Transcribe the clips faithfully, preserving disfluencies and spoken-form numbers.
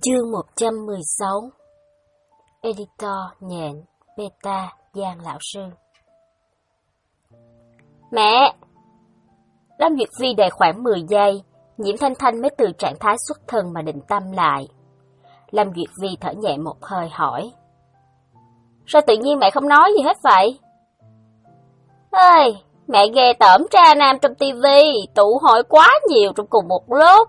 Chương một trăm mười sáu. Editor Nhện, Beta, Giang lão sư. Mẹ! Lâm Duyệt Vi đợi khoảng mười giây, Nhiễm Thanh Thanh mới từ trạng thái xuất thần mà định tâm lại. Lâm Duyệt Vi thở nhẹ một hơi hỏi. Sao tự nhiên mẹ không nói gì hết vậy? Ê, mẹ ghê tởm tra nam trong tivi, tụ hội quá nhiều trong cùng một lúc.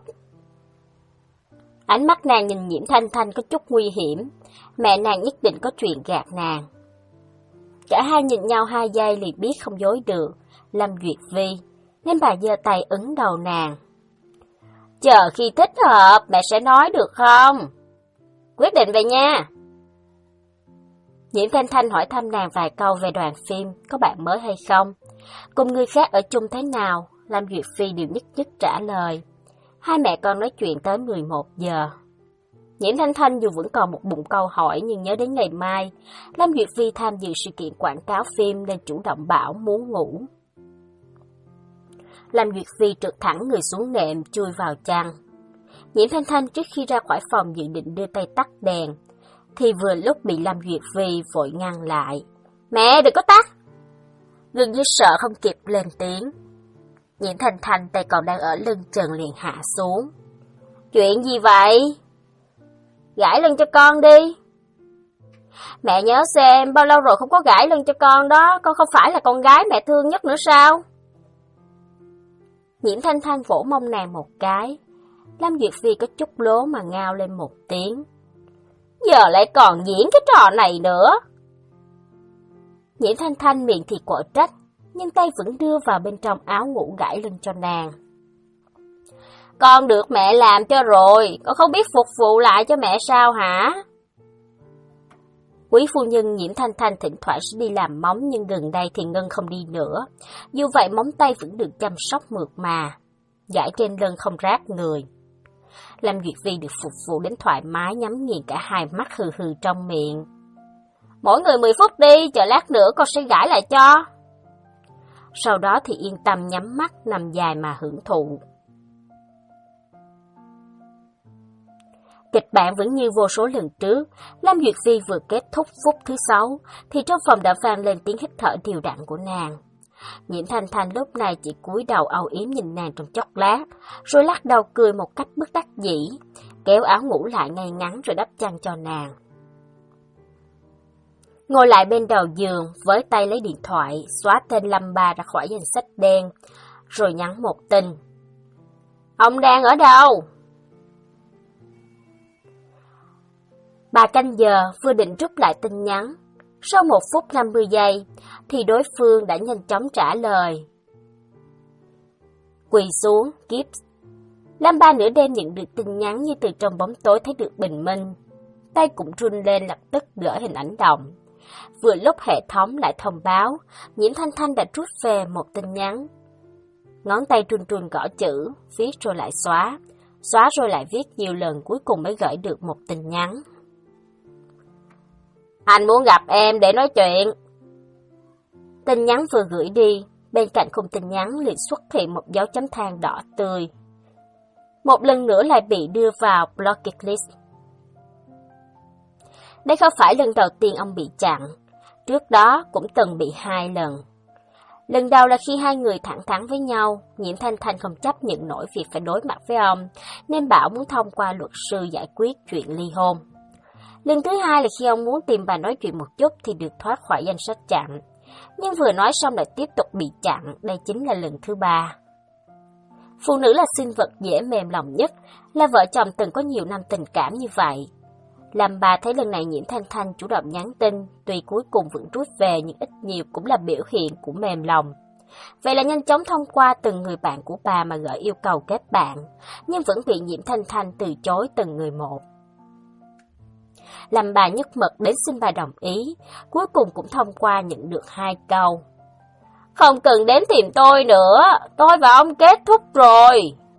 Ánh mắt nàng nhìn Nhiễm Thanh Thanh có chút nguy hiểm, mẹ nàng nhất định có chuyện gạt nàng. Cả hai nhìn nhau hai giây liền biết không dối được, Lâm Duyệt Vi, nên bà giơ tay ấn đầu nàng. Chờ khi thích hợp, mẹ sẽ nói được không? Quyết định vậy nha. Nhiễm Thanh Thanh hỏi thăm nàng vài câu về đoàn phim, có bạn mới hay không, cùng người khác ở chung thế nào, Lâm Duyệt Vi đều nhất nhất trả lời. Hai mẹ con nói chuyện tới mười một giờ. Nhiễm Thanh Thanh dù vẫn còn một bụng câu hỏi nhưng nhớ đến ngày mai, Lâm Duyệt Vi tham dự sự kiện quảng cáo phim nên chủ động bảo muốn ngủ. Lâm Duyệt Vi trượt thẳng người xuống nệm chui vào chăn. Nhiễm Thanh Thanh trước khi ra khỏi phòng dự định đưa tay tắt đèn, thì vừa lúc bị Lâm Duyệt Vi vội ngăn lại. Mẹ đừng có tắt! Gần như sợ không kịp lên tiếng. Nhiễm Thanh Thanh tay còn đang ở lưng trần liền hạ xuống. Chuyện gì vậy? Gãi lưng cho con đi. Mẹ nhớ xem, bao lâu rồi không có gãi lưng cho con đó, con không phải là con gái mẹ thương nhất nữa sao? Nhiễm Thanh Thanh vỗ mông nàng một cái. Lâm Duyệt Vi có chút lố mà ngao lên một tiếng. Giờ lại còn diễn cái trò này nữa. Nhiễm Thanh Thanh miệng thì quở trách, nhưng tay vẫn đưa vào bên trong áo ngủ gãi lưng cho nàng. Con được mẹ làm cho rồi, con không biết phục vụ lại cho mẹ sao hả? Quý phu nhân Nhiễm Thanh Thanh thỉnh thoảng sẽ đi làm móng nhưng gần đây thì Ngân không đi nữa. Dù vậy móng tay vẫn được chăm sóc mượt mà, gãi trên lưng không rát người. Lâm Duyệt Vi được phục vụ đến thoải mái nhắm nghiền cả hai mắt hừ hừ trong miệng. Mỗi người mười phút đi, chờ lát nữa con sẽ gãi lại cho. Sau đó thì yên tâm nhắm mắt nằm dài mà hưởng thụ. Kịch bản vẫn như vô số lần trước, Lâm Duyệt Vi vừa kết thúc phút thứ sáu, thì trong phòng đã vang lên tiếng hít thở đều đặn của nàng. Nhiễm Thanh Thanh lúc này chỉ cúi đầu âu yếm nhìn nàng trong chốc lát, rồi lắc đầu cười một cách bất đắc dĩ, kéo áo ngủ lại ngay ngắn rồi đắp chăn cho nàng. Ngồi lại bên đầu giường, với tay lấy điện thoại, xóa tên Lâm Ba ra khỏi danh sách đen, rồi nhắn một tin. Ông đang ở đâu? Bà canh giờ vừa định rút lại tin nhắn. Sau một phút năm mươi giây, thì đối phương đã nhanh chóng trả lời. Quỳ xuống, kiếp. Lâm Ba nửa đêm nhận được tin nhắn như từ trong bóng tối thấy được bình minh. Tay cũng run lên lập tức gỡ hình ảnh động. Vừa lúc hệ thống lại thông báo, Nhiễm Thanh Thanh đã rút về một tin nhắn. Ngón tay run run gõ chữ, viết rồi lại xóa, xóa rồi lại viết nhiều lần cuối cùng mới gửi được một tin nhắn. Anh muốn gặp em để nói chuyện. Tin nhắn vừa gửi đi, bên cạnh khung tin nhắn liền xuất hiện một dấu chấm than đỏ tươi. Một lần nữa lại bị đưa vào blocked list. Đây không phải lần đầu tiên ông bị chặn, trước đó cũng từng bị hai lần. Lần đầu là khi hai người thẳng thắn với nhau, Nhiễm Thanh Thanh không chấp nhận nổi việc phải đối mặt với ông, nên bảo muốn thông qua luật sư giải quyết chuyện ly hôn. Lần thứ hai là khi ông muốn tìm bà nói chuyện một chút thì được thoát khỏi danh sách chặn, nhưng vừa nói xong lại tiếp tục bị chặn, đây chính là lần thứ ba. Phụ nữ là sinh vật dễ mềm lòng nhất, là vợ chồng từng có nhiều năm tình cảm như vậy. Làm bà thấy lần này Nhiễm Thanh Thanh chủ động nhắn tin, tuy cuối cùng vẫn rút về nhưng ít nhiều cũng là biểu hiện của mềm lòng. Vậy là nhanh chóng thông qua từng người bạn của bà mà gửi yêu cầu kết bạn, nhưng vẫn bị Nhiễm Thanh Thanh từ chối từng người một. Làm bà nhất mực đến xin bà đồng ý, cuối cùng cũng thông qua nhận được hai câu. Không cần đến tìm tôi nữa, tôi và ông kết thúc rồi.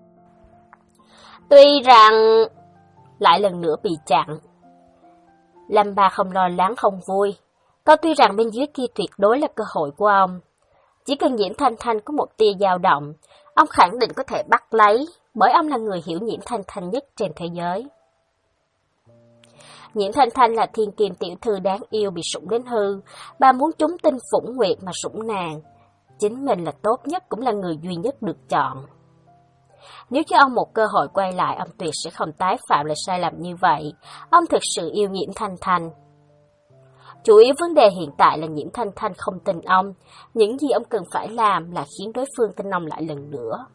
Tuy rằng... Lại lần nữa bị chặn. Lâm Ba không lo lắng không vui. Câu tuy rằng bên dưới kia tuyệt đối là cơ hội của ông. Chỉ cần Nhiễm Thanh Thanh có một tia dao động, ông khẳng định có thể bắt lấy, bởi ông là người hiểu Nhiễm Thanh Thanh nhất trên thế giới. Nhiễm Thanh Thanh là thiên kim tiểu thư đáng yêu bị sủng đến hư, bà muốn chúng tinh phủng nguyệt mà sủng nàng. Chính mình là tốt nhất cũng là người duy nhất được chọn. Nếu cho ông một cơ hội quay lại, ông tuyệt sẽ không tái phạm lại sai lầm như vậy. Ông thực sự yêu Nhiễm Thanh Thanh. Chủ yếu vấn đề hiện tại là Nhiễm Thanh Thanh không tin ông. Những gì ông cần phải làm là khiến đối phương tin ông lại lần nữa.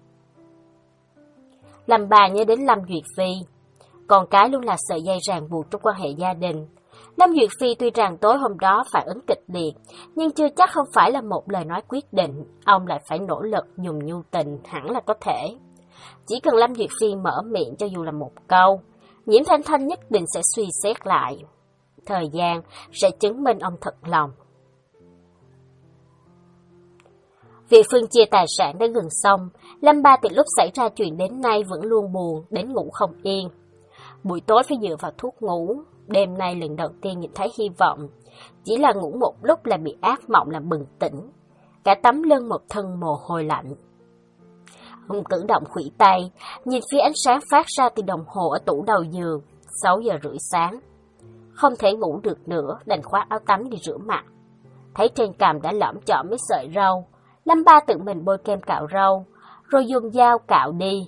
Lâm Ba nhớ đến Lâm Duyệt Phi. Con cái luôn là sợi dây ràng buộc trong quan hệ gia đình. Lâm Duyệt Phi tuy rằng tối hôm đó phản ứng kịch liệt, nhưng chưa chắc không phải là một lời nói quyết định. Ông lại phải nỗ lực dùng nhu tình, hẳn là có thể. Chỉ cần Lâm Duyệt Phi mở miệng cho dù là một câu, Nhiễm Thanh Thanh nhất định sẽ suy xét lại. Thời gian sẽ chứng minh ông thật lòng. Việc phân chia tài sản đã gần xong, Lâm Ba từ lúc xảy ra chuyện đến nay vẫn luôn buồn, đến ngủ không yên. Buổi tối phải dựa vào thuốc ngủ, đêm nay lần đầu tiên nhìn thấy hy vọng. Chỉ là ngủ một lúc là bị ác mộng làm bừng tỉnh, cả tấm lưng một thân mồ hôi lạnh. Ông cử động khuỷu tay, nhìn phía ánh sáng phát ra từ đồng hồ ở tủ đầu giường, sáu giờ rưỡi sáng. Không thể ngủ được nữa, đành khoác áo tắm đi rửa mặt. Thấy trên cằm đã lõm chõm mấy sợi râu, Lâm Ba tự mình bôi kem cạo râu, rồi dùng dao cạo đi.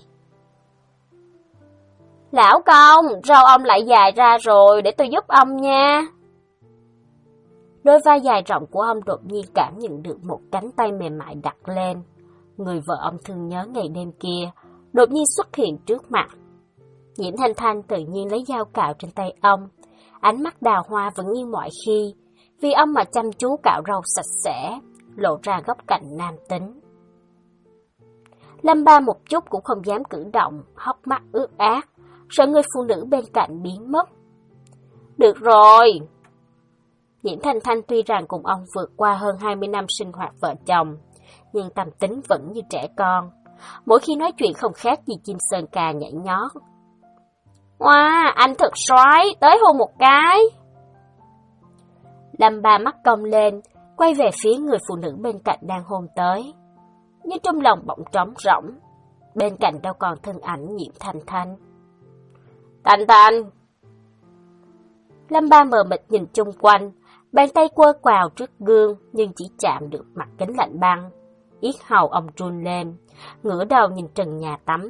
Lão công, râu ông lại dài ra rồi, để tôi giúp ông nha. Đôi vai dài rộng của ông đột nhiên cảm nhận được một cánh tay mềm mại đặt lên. Người vợ ông thương nhớ ngày đêm kia, đột nhiên xuất hiện trước mặt. Nhiễm Thanh Thanh tự nhiên lấy dao cạo trên tay ông. Ánh mắt đào hoa vẫn như mọi khi, vì ông mà chăm chú cạo râu sạch sẽ, lộ ra góc cạnh nam tính. Lâm Ba một chút cũng không dám cử động, hốc mắt ướt át, sợ người phụ nữ bên cạnh biến mất. Được rồi! Nhiễm Thanh Thanh tuy rằng cùng ông vượt qua hơn hai mươi năm sinh hoạt vợ chồng, nhưng tâm tính vẫn như trẻ con. Mỗi khi nói chuyện không khác gì chim sơn ca nhảy nhót. Wow, anh thật soái, tới hôn một cái. Lâm Ba mắt cong lên, quay về phía người phụ nữ bên cạnh đang hôn tới. Nhưng trong lòng bỗng trống rỗng, bên cạnh đâu còn thân ảnh Nhiễm Thanh Thanh. Thanh Thanh! Lâm Ba mờ mịt nhìn chung quanh, bàn tay quơ quào trước gương nhưng chỉ chạm được mặt kính lạnh băng. Yết hầu ông run lên, ngửa đầu nhìn trần nhà tắm.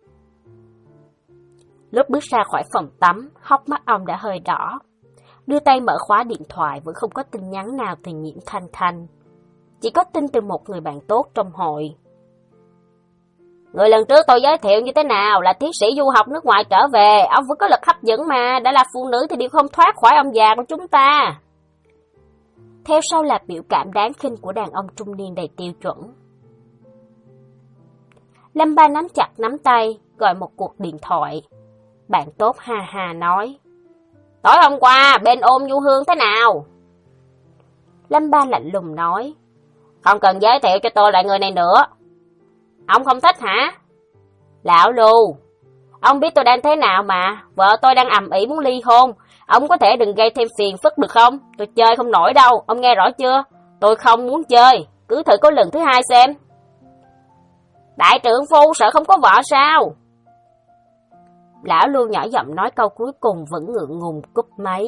Lúc bước ra khỏi phòng tắm, hốc mắt ông đã hơi đỏ. Đưa tay mở khóa điện thoại vẫn không có tin nhắn nào từ Nhiễm Thanh Thanh. Chỉ có tin từ một người bạn tốt trong hội. Người lần trước tôi giới thiệu như thế nào, là tiến sĩ du học nước ngoài trở về, ông vẫn có lực hấp dẫn mà, đã là phụ nữ thì đều không thoát khỏi ông già của chúng ta. Theo sau là biểu cảm đáng khinh của đàn ông trung niên đầy tiêu chuẩn. Lâm Ba nắm chặt nắm tay, gọi một cuộc điện thoại. Bạn tốt ha ha nói. Tối hôm qua, bên ôm Nhu Hương thế nào? Lâm Ba lạnh lùng nói. Không cần giới thiệu cho tôi lại người này nữa. Ông không thích hả? Lão Lưu, ông biết tôi đang thế nào mà, vợ tôi đang ầm ĩ muốn ly hôn. Ông có thể đừng gây thêm phiền phức được không? Tôi chơi không nổi đâu, ông nghe rõ chưa? Tôi không muốn chơi, cứ thử có lần thứ hai xem. Đại trượng phu sợ không có vợ sao? Lão Lưu nhỏ giọng nói câu cuối cùng vẫn ngượng ngùng cúp máy.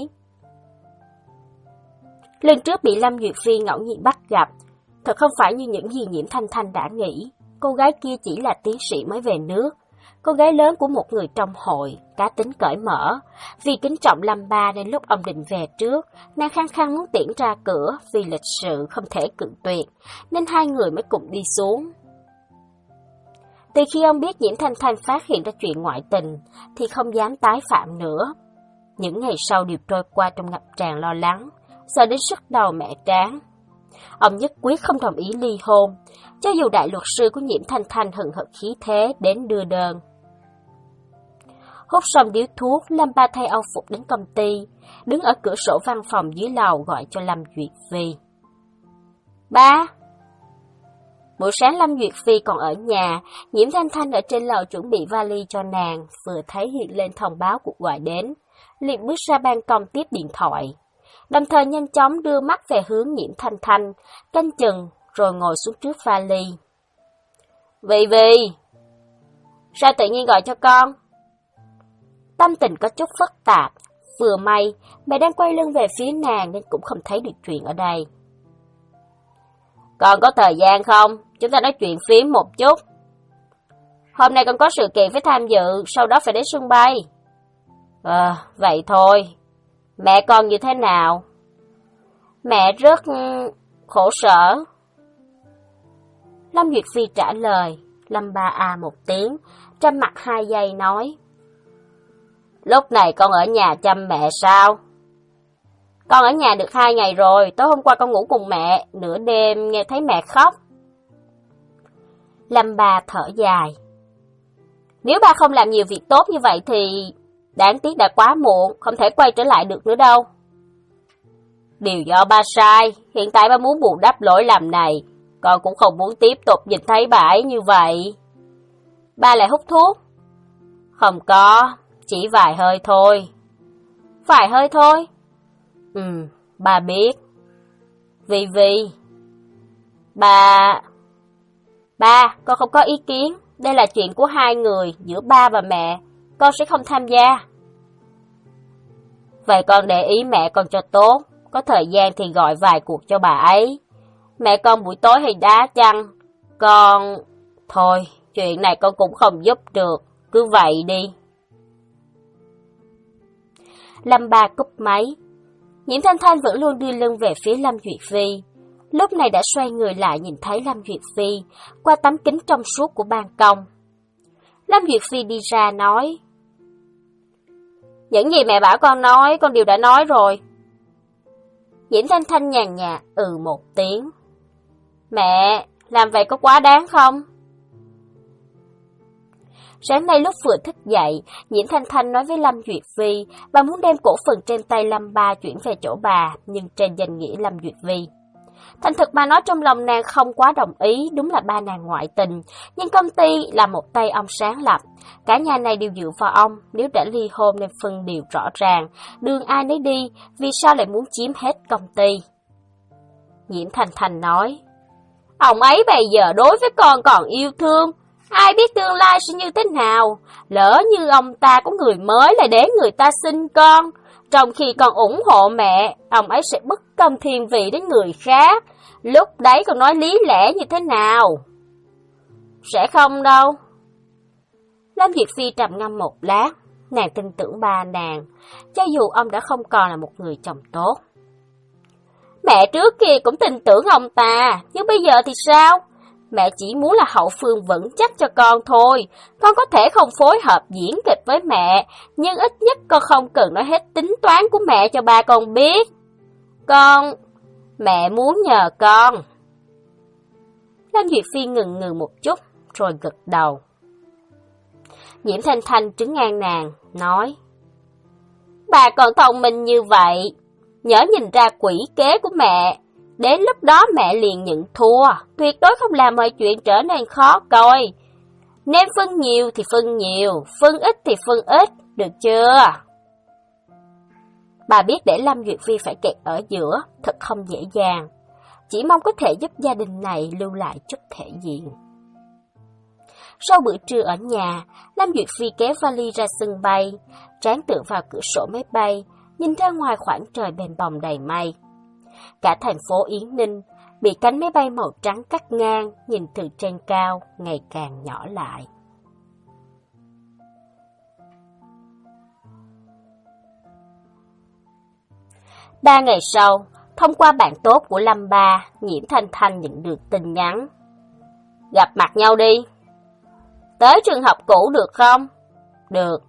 Lần trước bị Lâm Duyệt Phi ngẫu nhiên bắt gặp, thật không phải như những gì Nhiễm Thanh Thanh đã nghĩ. Cô gái kia chỉ là tiến sĩ mới về nước, cô gái lớn của một người trong hội, cá tính cởi mở. Vì kính trọng Lâm Ba nên lúc ông định về trước, nàng khăng khăng muốn tiễn ra cửa vì lịch sự không thể cự tuyệt, nên hai người mới cùng đi xuống. Từ khi ông biết Nhiễm Thanh Thanh phát hiện ra chuyện ngoại tình, thì không dám tái phạm nữa. Những ngày sau đều trôi qua trong ngập tràn lo lắng, sợ đến sức đầu mẹ tráng. Ông nhất quyết không đồng ý ly hôn, cho dù đại luật sư của Nhiễm Thanh Thanh hừng hực khí thế đến đưa đơn. Hút xong điếu thuốc, Lâm Ba thay âu phục đến công ty, đứng ở cửa sổ văn phòng dưới lầu gọi cho Lâm Duyệt Phi. Ba! Buổi sáng Lâm Duyệt Phi còn ở nhà, Nhiễm Thanh Thanh ở trên lầu chuẩn bị vali cho nàng, vừa thấy hiện lên thông báo cuộc gọi đến, liền bước ra ban công tiếp điện thoại. Đồng thời nhanh chóng đưa mắt về hướng Nhiễm Thanh Thanh, canh chừng, rồi ngồi xuống trước vali. Vì vì, sao tự nhiên gọi cho con? Tâm tình có chút phức tạp, Vừa may, mẹ đang quay lưng về phía nàng nên cũng không thấy được chuyện ở đây. Còn có thời gian không? Chúng ta nói chuyện phím một chút. Hôm nay con có sự kiện phải tham dự, sau đó phải đến sân bay. Ờ, vậy thôi. Mẹ con như thế nào? Mẹ rất khổ sở. Lâm Duyệt Phi trả lời. Lâm Ba à một tiếng, trầm mặt hai giây nói. Lúc này con ở nhà chăm mẹ sao? Con ở nhà được hai ngày rồi, tối hôm qua con ngủ cùng mẹ, nửa đêm nghe thấy mẹ khóc. Lâm Ba thở dài. Nếu ba không làm nhiều việc tốt như vậy thì đáng tiếc đã quá muộn, không thể quay trở lại được nữa đâu. Điều do ba sai, hiện tại ba muốn bù đắp lỗi lầm này, con cũng không muốn tiếp tục nhìn thấy bà ấy như vậy. Ba lại hút thuốc? Không có, chỉ vài hơi thôi. Vài hơi thôi? Ừ, ba biết. Vì vì... Ba... Ba, con không có ý kiến. Đây là chuyện của hai người, giữa ba và mẹ. Con sẽ không tham gia. Vậy con để ý mẹ con cho tốt. Có thời gian thì gọi vài cuộc cho bà ấy. Mẹ con buổi tối hay đá chăng? Con... Thôi, chuyện này con cũng không giúp được. Cứ vậy đi. Lâm Ba cúp máy. Nhiễm Thanh Thanh vẫn luôn đưa lưng về phía Lâm Duyệt Phi. Lúc này đã xoay người lại nhìn thấy Lâm Duyệt Phi qua tấm kính trong suốt của ban công. Lâm Duyệt Phi đi ra nói. Những gì mẹ bảo con nói, con đều đã nói rồi. Nhiễm Thanh Thanh nhàn nhạt ừ một tiếng. Mẹ, làm vậy có quá đáng không? Sáng nay lúc vừa thức dậy, Nhiễm Thanh Thanh nói với Lâm Duyệt Phi, bà muốn đem cổ phần trên tay Lâm Ba chuyển về chỗ bà, nhưng trên danh nghĩa Lâm Duyệt Phi. Thành thực mà nói trong lòng nàng không quá đồng ý, đúng là ba nàng ngoại tình, nhưng công ty là một tay ông sáng lập. Cả nhà này đều dựa vào ông, nếu đã ly hôn nên phân điều rõ ràng, đường ai nấy đi, vì sao lại muốn chiếm hết công ty? Nhiễm Thanh Thanh nói, ông ấy bây giờ đối với con còn yêu thương, ai biết tương lai sẽ như thế nào, lỡ như ông ta có người mới là để người ta sinh con, trong khi còn ủng hộ mẹ, ông ấy sẽ bất công thiên vị đến người khác, lúc đấy còn nói lý lẽ như thế nào? Sẽ không đâu. Lâm Duyệt Phi trầm ngâm một lát, nàng tin tưởng ba nàng, cho dù ông đã không còn là một người chồng tốt. Mẹ trước kia cũng tin tưởng ông ta, nhưng bây giờ thì sao? Mẹ chỉ muốn là hậu phương vững chắc cho con thôi. Con có thể không phối hợp diễn kịch với mẹ, nhưng ít nhất con không cần nói hết tính toán của mẹ cho ba con biết. Con... Mẹ muốn nhờ con. Lâm Duyệt Phi ngừng ngừ một chút, rồi gật đầu. Nhiễm Thanh Thanh trấn an nàng, nói. Bà còn thông minh như vậy, nhớ nhìn ra quỷ kế của mẹ. Đến lúc đó mẹ liền nhận thua, tuyệt đối không làm mọi chuyện trở nên khó coi. Nên phân nhiều thì phân nhiều, phân ít thì phân ít, được chưa? Bà biết để Lâm Duyệt Phi phải kẹt ở giữa, thật không dễ dàng. Chỉ mong có thể giúp gia đình này lưu lại chút thể diện. Sau bữa trưa ở nhà, Lâm Duyệt Phi kéo vali ra sân bay, trán tựa vào cửa sổ máy bay, nhìn ra ngoài khoảng trời bềnh bồng đầy mây. Cả thành phố Yến Ninh bị cánh máy bay màu trắng cắt ngang, nhìn từ trên cao ngày càng nhỏ lại. Ba ngày sau, thông qua bạn tốt của Lâm Ba, Nhiễm Thanh Thanh nhận được tin nhắn. Gặp mặt nhau đi. Tới trường học cũ được không? Được.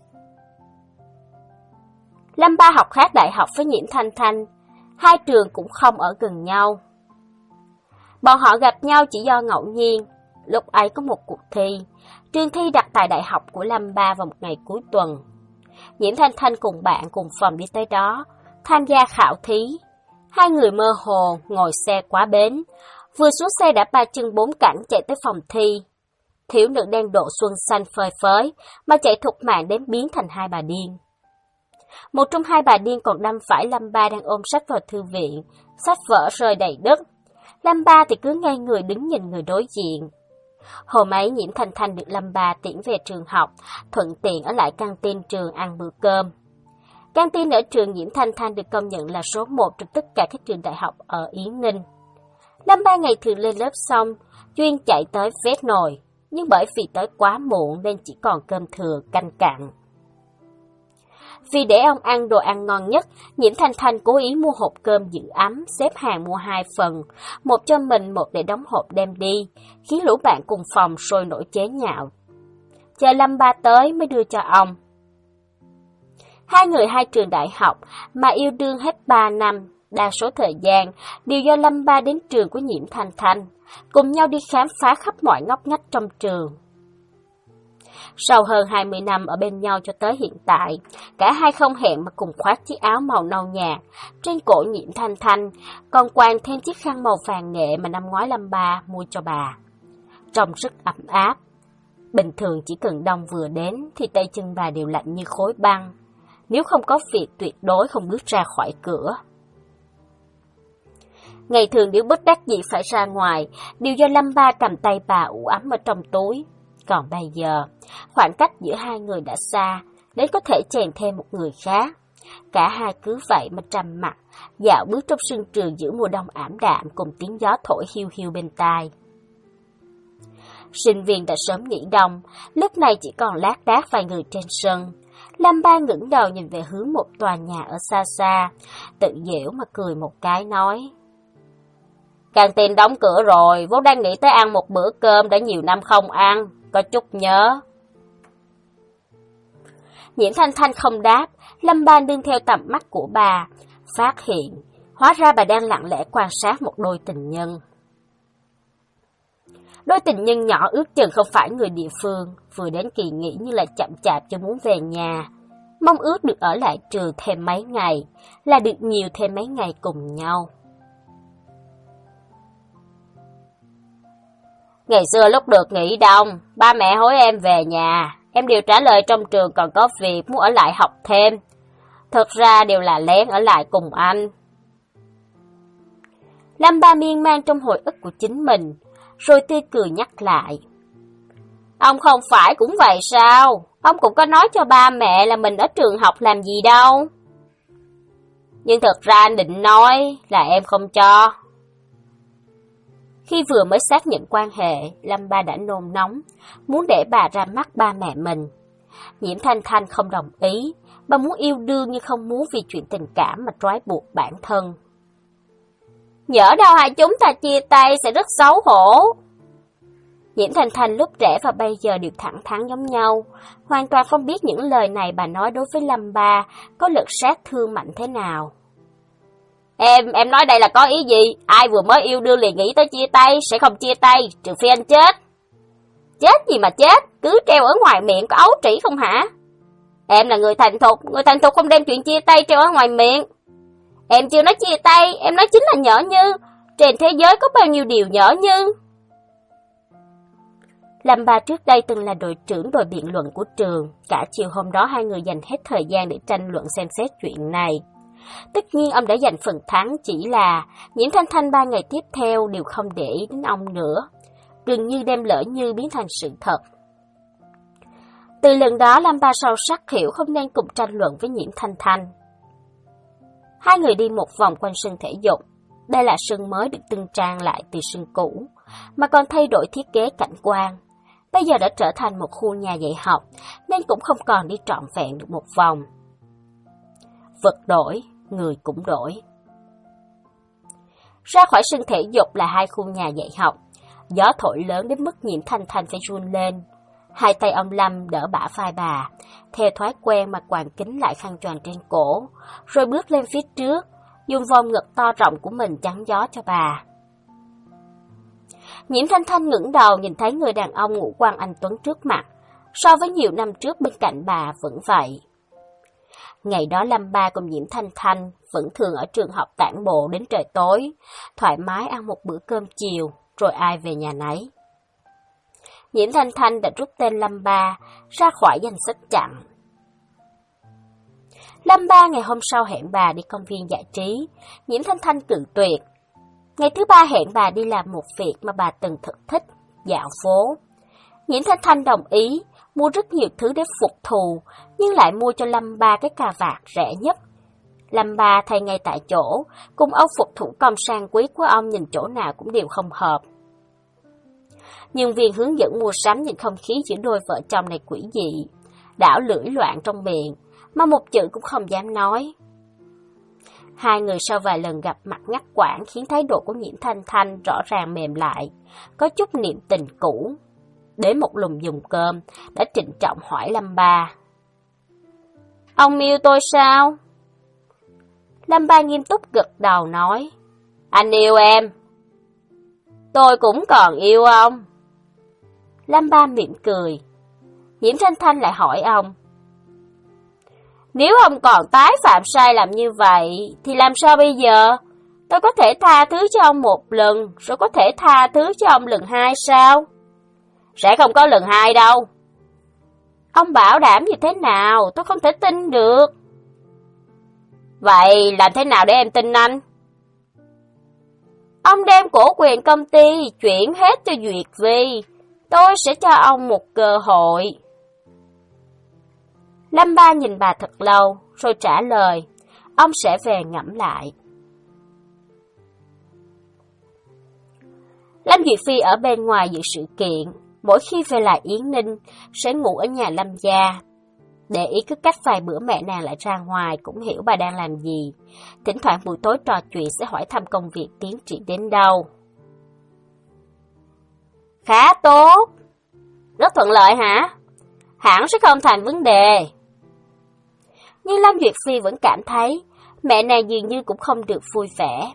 Lâm Ba học khác đại học với Nhiễm Thanh Thanh, hai trường cũng không ở gần nhau. Bọn họ gặp nhau chỉ do ngẫu nhiên, lúc ấy có một cuộc thi, trường thi đặt tại đại học của Lâm Ba vào một ngày cuối tuần. Nhiễm Thanh Thanh cùng bạn cùng phòng đi tới đó, tham gia khảo thí. Hai người mơ hồ ngồi xe quá bến, vừa xuống xe đã ba chân bốn cẳng chạy tới phòng thi. Thiếu nữ đang độ xuân xanh phơi phới, mà chạy thục mạng đến biến thành hai bà điên. Một trong hai bà điên còn đâm phải Lâm Ba đang ôm sách vào thư viện, sách vở rơi đầy đất. Lâm Ba thì cứ ngay người đứng nhìn người đối diện. Hôm ấy Nhiễm Thanh Thanh được Lâm Ba tiễn về trường học, thuận tiện ở lại căng tin trường ăn bữa cơm. Căng tin ở trường Nhiễm Thanh Thanh được công nhận là số một trong tất cả các trường đại học ở Yến Ninh. Lâm Ba ngày thường lên lớp xong, chuyên chạy tới vét nồi, nhưng bởi vì tới quá muộn nên chỉ còn cơm thừa canh cặn. Vì để ông ăn đồ ăn ngon nhất, Nhiễm Thanh Thanh cố ý mua hộp cơm giữ ấm, xếp hàng mua hai phần, một cho mình, một để đóng hộp đem đi, khiến lũ bạn cùng phòng sôi nổi chế nhạo. Chờ Lâm Ba tới mới đưa cho ông. Hai người hai trường đại học mà yêu đương hết ba năm, đa số thời gian đều do Lâm Ba đến trường của Nhiễm Thanh Thanh, cùng nhau đi khám phá khắp mọi ngóc ngách trong trường. Sau hơn hai mươi năm ở bên nhau cho tới hiện tại, cả hai không hẹn mà cùng khoác chiếc áo màu nâu nhạt, trên cổ Nhiễm Thanh Thanh còn quàng thêm chiếc khăn màu vàng nghệ mà năm ngoái Lâm Ba mua cho bà. Trông rất ấm áp. Bình thường chỉ cần đông vừa đến thì tay chân bà đều lạnh như khối băng. Nếu không có việc tuyệt đối không bước ra khỏi cửa. Ngày thường nếu bất đắc dĩ phải ra ngoài, đều do Lâm Ba cầm tay bà ủ ấm ở trong túi. Còn bây giờ, khoảng cách giữa hai người đã xa, đến có thể chèn thêm một người khác. Cả hai cứ vậy mà trầm mặc, dạo bước trong sân trường giữa mùa đông ảm đạm cùng tiếng gió thổi hiu hiu bên tai. Sinh viên đã sớm nghỉ đông, lúc này chỉ còn lác đác vài người trên sân. Lâm Ba ngẩng đầu nhìn về hướng một tòa nhà ở xa xa, tự giễu mà cười một cái nói: Căng tin đóng cửa rồi, vốn đang nghĩ tới ăn một bữa cơm đã nhiều năm không ăn, có chút nhớ. Nhiễm Thanh Thanh không đáp, Lâm Ba nương theo tầm mắt của bà, phát hiện, hóa ra bà đang lặng lẽ quan sát một đôi tình nhân. Đôi tình nhân nhỏ ước chừng không phải người địa phương, vừa đến kỳ nghỉ nhưng lại chậm chạp cho muốn về nhà. Mong ước được ở lại trường thêm mấy ngày, là được nhiều thêm mấy ngày cùng nhau. Ngày xưa lúc được nghỉ đông, ba mẹ hối em về nhà, em đều trả lời trong trường còn có việc muốn ở lại học thêm. Thực ra đều là lén ở lại cùng anh. Lâm Ba miên man trong hồi ức của chính mình, rồi tươi cười nhắc lại. Ông không phải cũng vậy sao? Ông cũng có nói cho ba mẹ là mình ở trường học làm gì đâu. Nhưng thật ra anh định nói là em không cho. Khi vừa mới xác nhận quan hệ, Lâm Ba đã nôn nóng, muốn để bà ra mắt ba mẹ mình. Nhiễm Thanh Thanh không đồng ý, bà muốn yêu đương nhưng không muốn vì chuyện tình cảm mà trói buộc bản thân. Nhỡ đâu hai chúng ta chia tay sẽ rất xấu hổ. Nhiễm Thanh Thanh lúc trẻ và bây giờ đều thẳng thắn giống nhau, hoàn toàn không biết những lời này bà nói đối với Lâm Ba có lực sát thương mạnh thế nào. Em, em nói đây là có ý gì? Ai vừa mới yêu đương liền nghĩ tới chia tay, sẽ không chia tay, trừ phi anh chết. Chết gì mà chết, cứ treo ở ngoài miệng có ấu trĩ không hả? Em là người thành thục, người thành thục không đem chuyện chia tay treo ở ngoài miệng. Em chưa nói chia tay, em nói chính là nhỡ như. Trên thế giới có bao nhiêu điều nhỡ như. Lâm Ba trước đây từng là đội trưởng đội biện luận của trường, cả chiều hôm đó hai người dành hết thời gian để tranh luận xem xét chuyện này. Tất nhiên ông đã giành phần thắng, chỉ là Nhiễm Thanh Thanh ba ngày tiếp theo đều không để ý đến ông nữa, gần như đem lỡ như biến thành sự thật. Từ lần đó Lâm Ba sâu sắc hiểu không nên cùng tranh luận với Nhiễm Thanh Thanh. Hai người đi một vòng quanh sân thể dục. Đây là sân mới được tân trang lại từ sân cũ, mà còn thay đổi thiết kế cảnh quan. Bây giờ đã trở thành một khu nhà dạy học, nên cũng không còn đi trọn vẹn được một vòng. Vật đổi, người cũng đổi. Ra khỏi sân thể dục là hai khu nhà dạy học. Gió thổi lớn đến mức Nhiễm Thanh Thanh phải run lên. Hai tay ông Lâm đỡ bả vai bà, theo thói quen mà quàng kín lại khăn choàng trên cổ, rồi bước lên phía trước, dùng vòng ngực to rộng của mình chắn gió cho bà. Nhiễm Thanh Thanh ngẩng đầu nhìn thấy người đàn ông ngũ quan anh tuấn trước mặt, so với nhiều năm trước bên cạnh bà vẫn vậy. Ngày đó Lâm Ba cùng Nhiễm Thanh Thanh vẫn thường ở trường học tản bộ đến trời tối, thoải mái ăn một bữa cơm chiều, rồi ai về nhà nấy. Nhiễm Thanh Thanh đã rút tên Lâm Ba ra khỏi danh sách chặn. Lâm Ba ngày hôm sau hẹn bà đi công viên giải trí, Nhiễm Thanh Thanh cự tuyệt. Ngày thứ ba hẹn bà đi làm một việc mà bà từng thực thích, dạo phố. Nhiễm Thanh Thanh đồng ý, mua rất nhiều thứ để phục thù, nhưng lại mua cho Lâm Ba cái cà vạt rẻ nhất. Lâm Ba thay ngay tại chỗ, cùng âu phục thủ công sang quý của ông nhìn chỗ nào cũng đều không hợp. Nhân viên hướng dẫn mua sắm nhìn không khí giữa đôi vợ chồng này quỷ dị, đảo lưỡi loạn trong miệng, mà một chữ cũng không dám nói. Hai người sau vài lần gặp mặt ngắt quãng khiến thái độ của Nhiễm Thanh Thanh rõ ràng mềm lại, có chút niệm tình cũ. Đến một lùng dùng cơm, đã trịnh trọng hỏi Lâm Ba. Ông yêu tôi sao? Lâm Ba nghiêm túc gật đầu nói. Anh yêu em. Tôi cũng còn yêu ông. Lâm Ba mỉm cười. Nhiễm Thanh Thanh lại hỏi ông. Nếu ông còn tái phạm sai lầm như vậy, thì làm sao bây giờ? Tôi có thể tha thứ cho ông một lần, rồi có thể tha thứ cho ông lần hai sao? Sẽ không có lần hai đâu. Ông bảo đảm như thế nào, tôi không thể tin được. Vậy làm thế nào để em tin anh? Ông đem cổ quyền công ty chuyển hết cho Duyệt Vi, tôi sẽ cho ông một cơ hội. Lâm Ba nhìn bà thật lâu, rồi trả lời, ông sẽ về ngẫm lại. Lâm Duyệt Phi ở bên ngoài dự sự kiện, mỗi khi về lại Yến Ninh, sẽ ngủ ở nhà Lâm gia. Để ý cứ cách vài bữa mẹ nàng lại ra ngoài cũng hiểu bà đang làm gì. Thỉnh thoảng buổi tối trò chuyện sẽ hỏi thăm công việc tiến triển đến đâu. Khá tốt. Rất thuận lợi hả? Hẳn sẽ không thành vấn đề. Nhưng Lâm Duyệt Phi vẫn cảm thấy mẹ nàng dường như cũng không được vui vẻ.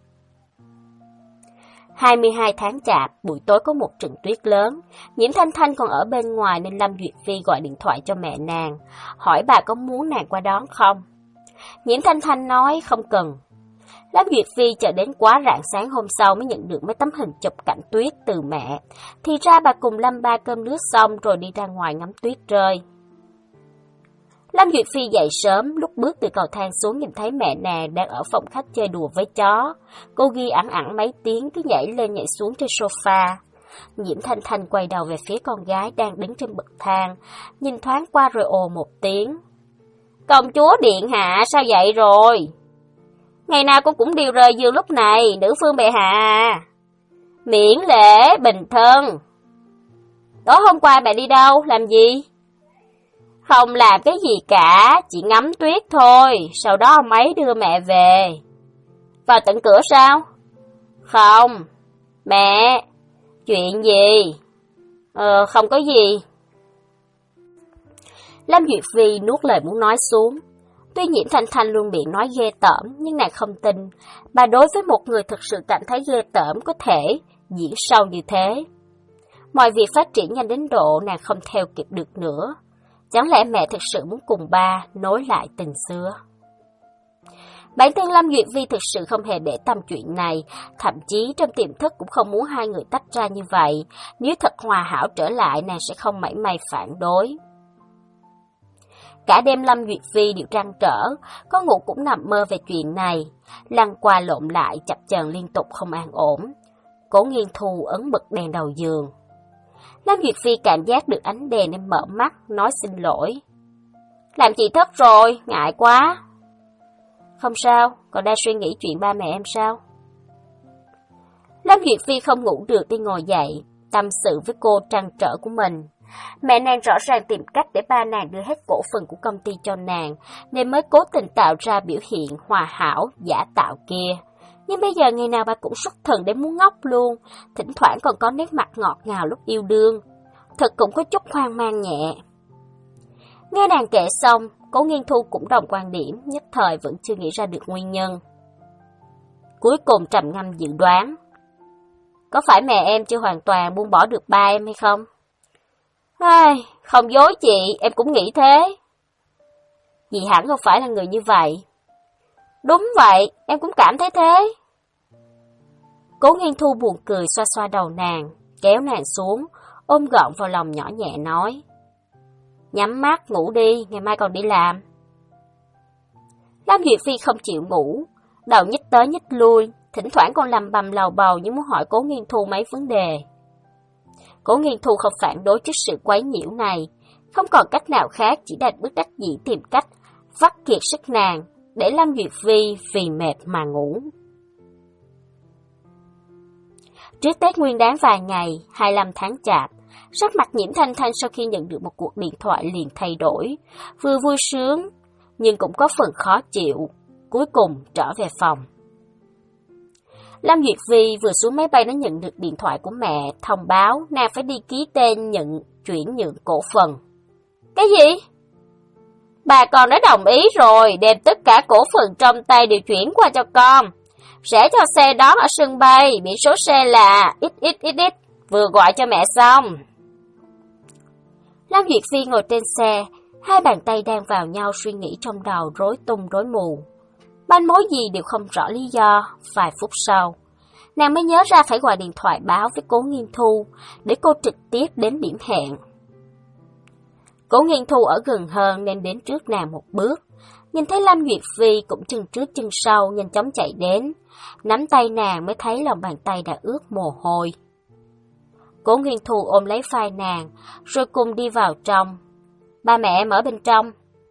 hai mươi hai tháng chạp, buổi tối có một trận tuyết lớn. Nhiễm Thanh Thanh còn ở bên ngoài nên Lâm Duyệt Phi gọi điện thoại cho mẹ nàng, hỏi bà có muốn nàng qua đón không. Nhiễm Thanh Thanh nói không cần. Lâm Duyệt Phi chờ đến quá rạng sáng hôm sau mới nhận được mấy tấm hình chụp cảnh tuyết từ mẹ. Thì ra bà cùng Lâm Ba cơm nước xong rồi đi ra ngoài ngắm tuyết rơi. Lâm Duyệt Phi dậy sớm, lúc bước từ cầu thang xuống nhìn thấy mẹ nàng đang ở phòng khách chơi đùa với chó. Cô ghi ẵn ẵn mấy tiếng cứ nhảy lên nhảy xuống trên sofa. Nhiễm Thanh Thanh quay đầu về phía con gái đang đứng trên bậc thang, nhìn thoáng qua rồi ồ một tiếng. Công chúa điện hạ sao vậy rồi? Ngày nào con cũng đều rời giường lúc này, nữ phương bệ hạ. Miễn lễ bình thân. Tối hôm qua mẹ đi đâu, làm gì? Không làm cái gì cả, chỉ ngắm tuyết thôi, sau đó ông ấy đưa mẹ về. Vào tận cửa sao? Không. Mẹ, chuyện gì? Ờ, không có gì. Lâm Duyệt Phi nuốt lời muốn nói xuống. Tuy Nhiễm Thanh Thanh luôn miệng nói ghê tởm, nhưng nàng không tin. Bà đối với một người thực sự cảm thấy ghê tởm có thể diễn sâu như thế. Mọi việc phát triển nhanh đến độ nàng không theo kịp được nữa. Chẳng lẽ mẹ thực sự muốn cùng ba nối lại tình xưa? Bản thân Lâm Duyệt Vi thực sự không hề để tâm chuyện này, thậm chí trong tiềm thức cũng không muốn hai người tách ra như vậy. Nếu thật hòa hảo trở lại, nàng sẽ không mảy may phản đối. Cả đêm Lâm Duyệt Vi đều trăn trở, có ngủ cũng nằm mơ về chuyện này, lăn qua lộn lại chập chờn liên tục không an ổn. Cố Nghiên Thu ấn bật đèn đầu giường. Lâm Duyệt Phi cảm giác được ánh đèn nên mở mắt, nói xin lỗi. Làm chị thất rồi, ngại quá. Không sao, còn đang suy nghĩ chuyện ba mẹ em sao? Lâm Duyệt Phi không ngủ được đi ngồi dậy, tâm sự với cô trăn trở của mình. Mẹ nàng rõ ràng tìm cách để ba nàng đưa hết cổ phần của công ty cho nàng, nên mới cố tình tạo ra biểu hiện hòa hảo, giả tạo kia. Nhưng bây giờ ngày nào bà cũng xuất thần đến muốn ngốc luôn, thỉnh thoảng còn có nét mặt ngọt ngào lúc yêu đương. Thật cũng có chút hoang mang nhẹ. Nghe nàng kể xong, Cố Nghiên Thu cũng đồng quan điểm, nhất thời vẫn chưa nghĩ ra được nguyên nhân. Cuối cùng trầm ngâm dự đoán. Có phải mẹ em chưa hoàn toàn buông bỏ được ba em hay không? Ai, không dối chị, em cũng nghĩ thế. Dì hẳn không phải là người như vậy. Đúng vậy, em cũng cảm thấy thế. Cố Nghiên Thu buồn cười xoa xoa đầu nàng, kéo nàng xuống, ôm gọn vào lòng nhỏ nhẹ nói. Nhắm mắt, ngủ đi, ngày mai còn đi làm. Lâm Duyệt Phi không chịu ngủ, đầu nhích tới nhích lui, thỉnh thoảng còn lầm bầm lầu bầu như muốn hỏi Cố Nghiên Thu mấy vấn đề. Cố Nghiên Thu không phản đối trước sự quấy nhiễu này, Không còn cách nào khác, chỉ đành bất đắc dĩ tìm cách vắt kiệt sức nàng, để Lâm Duyệt Phi vì mệt mà ngủ. Trước Tết Nguyên Đán vài ngày, hai mươi lăm tháng Chạp, sắc mặt Nhiễm Thanh Thanh sau khi nhận được một cuộc điện thoại liền thay đổi, vừa vui sướng, nhưng cũng có phần khó chịu, cuối cùng trở về phòng. Lâm Duyệt Phi vừa xuống máy bay đã nhận được điện thoại của mẹ, thông báo nàng phải đi ký tên nhận chuyển nhượng cổ phần. Cái gì? Bà con đã đồng ý rồi, đem tất cả cổ phần trong tay đều chuyển qua cho con. Sẽ cho xe đón ở sân bay, biển số xe là ích ích ích ích, vừa gọi cho mẹ xong. Lâm Duyệt Phi ngồi trên xe, hai bàn tay đang vào nhau suy nghĩ trong đầu rối tung rối mù. Manh mối gì đều không rõ lý do, vài phút sau, nàng mới nhớ ra phải gọi điện thoại báo với Cố Nghiên Thu, để cô trực tiếp đến điểm hẹn. Cố Nghiên Thu ở gần hơn nên đến trước nàng một bước, nhìn thấy Lâm Duyệt Phi cũng chân trước chân sau nhanh chóng chạy đến, nắm tay nàng mới thấy lòng bàn tay đã ướt mồ hôi. Cố Nghiên Thu ôm lấy vai nàng, rồi cùng đi vào trong. Ba mẹ em ở bên trong.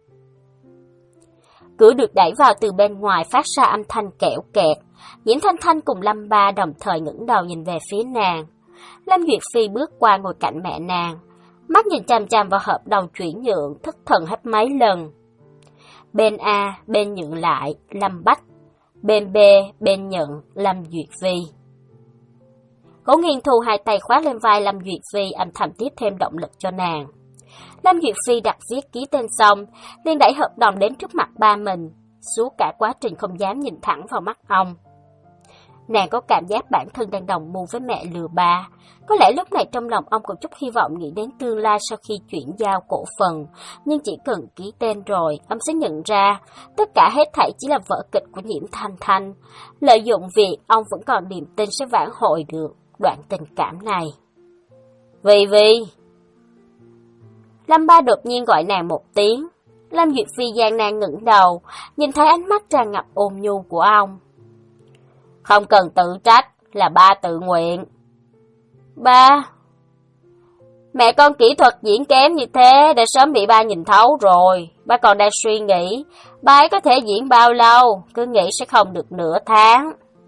Cửa được đẩy vào từ bên ngoài phát ra âm thanh kẽo kẹt. Nhiễm Thanh Thanh cùng Lâm Ba đồng thời ngẩng đầu nhìn về phía nàng. Lâm Duyệt Phi bước qua ngồi cạnh mẹ nàng, mắt nhìn chằm chằm vào hợp đồng chuyển nhượng, thất thần hết mấy lần. Bên A, bên nhận lại, Lâm Bách. Bên B, bên nhận, Lâm Duyệt Phi. Cố Nghiên Thu hai tay khoác lên vai Lâm Duyệt Phi, âm thầm tiếp thêm động lực cho nàng. Lâm Duyệt Phi đặt viết ký tên xong, liền đẩy hợp đồng đến trước mặt ba mình, suốt cả quá trình không dám nhìn thẳng vào mắt ông. Nàng có cảm giác bản thân đang đồng mưu với mẹ lừa ba. Có lẽ lúc này trong lòng ông có chút hy vọng nghĩ đến tương lai sau khi chuyển giao cổ phần, nhưng chỉ cần ký tên rồi, ông sẽ nhận ra tất cả hết thảy chỉ là vở kịch của Nhiễm Thanh Thanh, lợi dụng việc ông vẫn còn niềm tin sẽ vãn hồi được đoạn tình cảm này. Vì vì Lâm Ba đột nhiên gọi nàng một tiếng. Lâm Duyệt Phi gian nan ngẩng đầu, nhìn thấy ánh mắt tràn ngập ôn nhu của ông. Không cần tự trách, là ba tự nguyện. Ba, mẹ con kỹ thuật diễn kém như thế đã sớm bị ba nhìn thấu rồi. Ba còn đang suy nghĩ, ba ấy có thể diễn bao lâu, cứ nghĩ sẽ không được nửa tháng.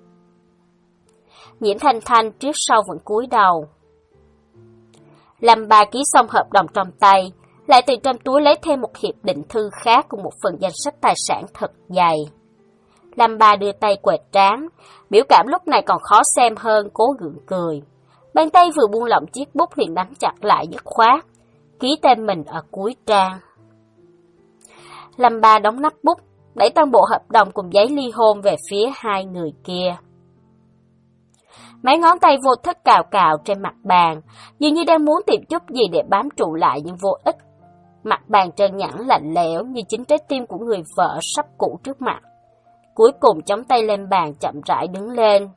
Nhiễm Thanh Thanh trước sau vẫn cúi đầu. Lâm Ba ký xong hợp đồng trong tay, lại từ trong túi lấy thêm một hiệp định thư khác cùng một phần danh sách tài sản thật dày. Lâm Ba đưa tay quệt trán, biểu cảm lúc này còn khó xem hơn, cố gượng cười. Bàn tay vừa buông lỏng chiếc bút liền nắm chặt lại dứt khoát, ký tên mình ở cuối trang. Lâm Ba đóng nắp bút, đẩy toàn bộ hợp đồng cùng giấy ly hôn về phía hai người kia. Mấy ngón tay vô thức cào cào trên mặt bàn, dường như đang muốn tìm chút gì để bám trụ lại nhưng vô ích. Mặt bàn trơn nhẵn lạnh lẽo như chính trái tim của người vợ sắp cũ trước mặt. Cuối cùng chống tay lên bàn chậm rãi đứng lên.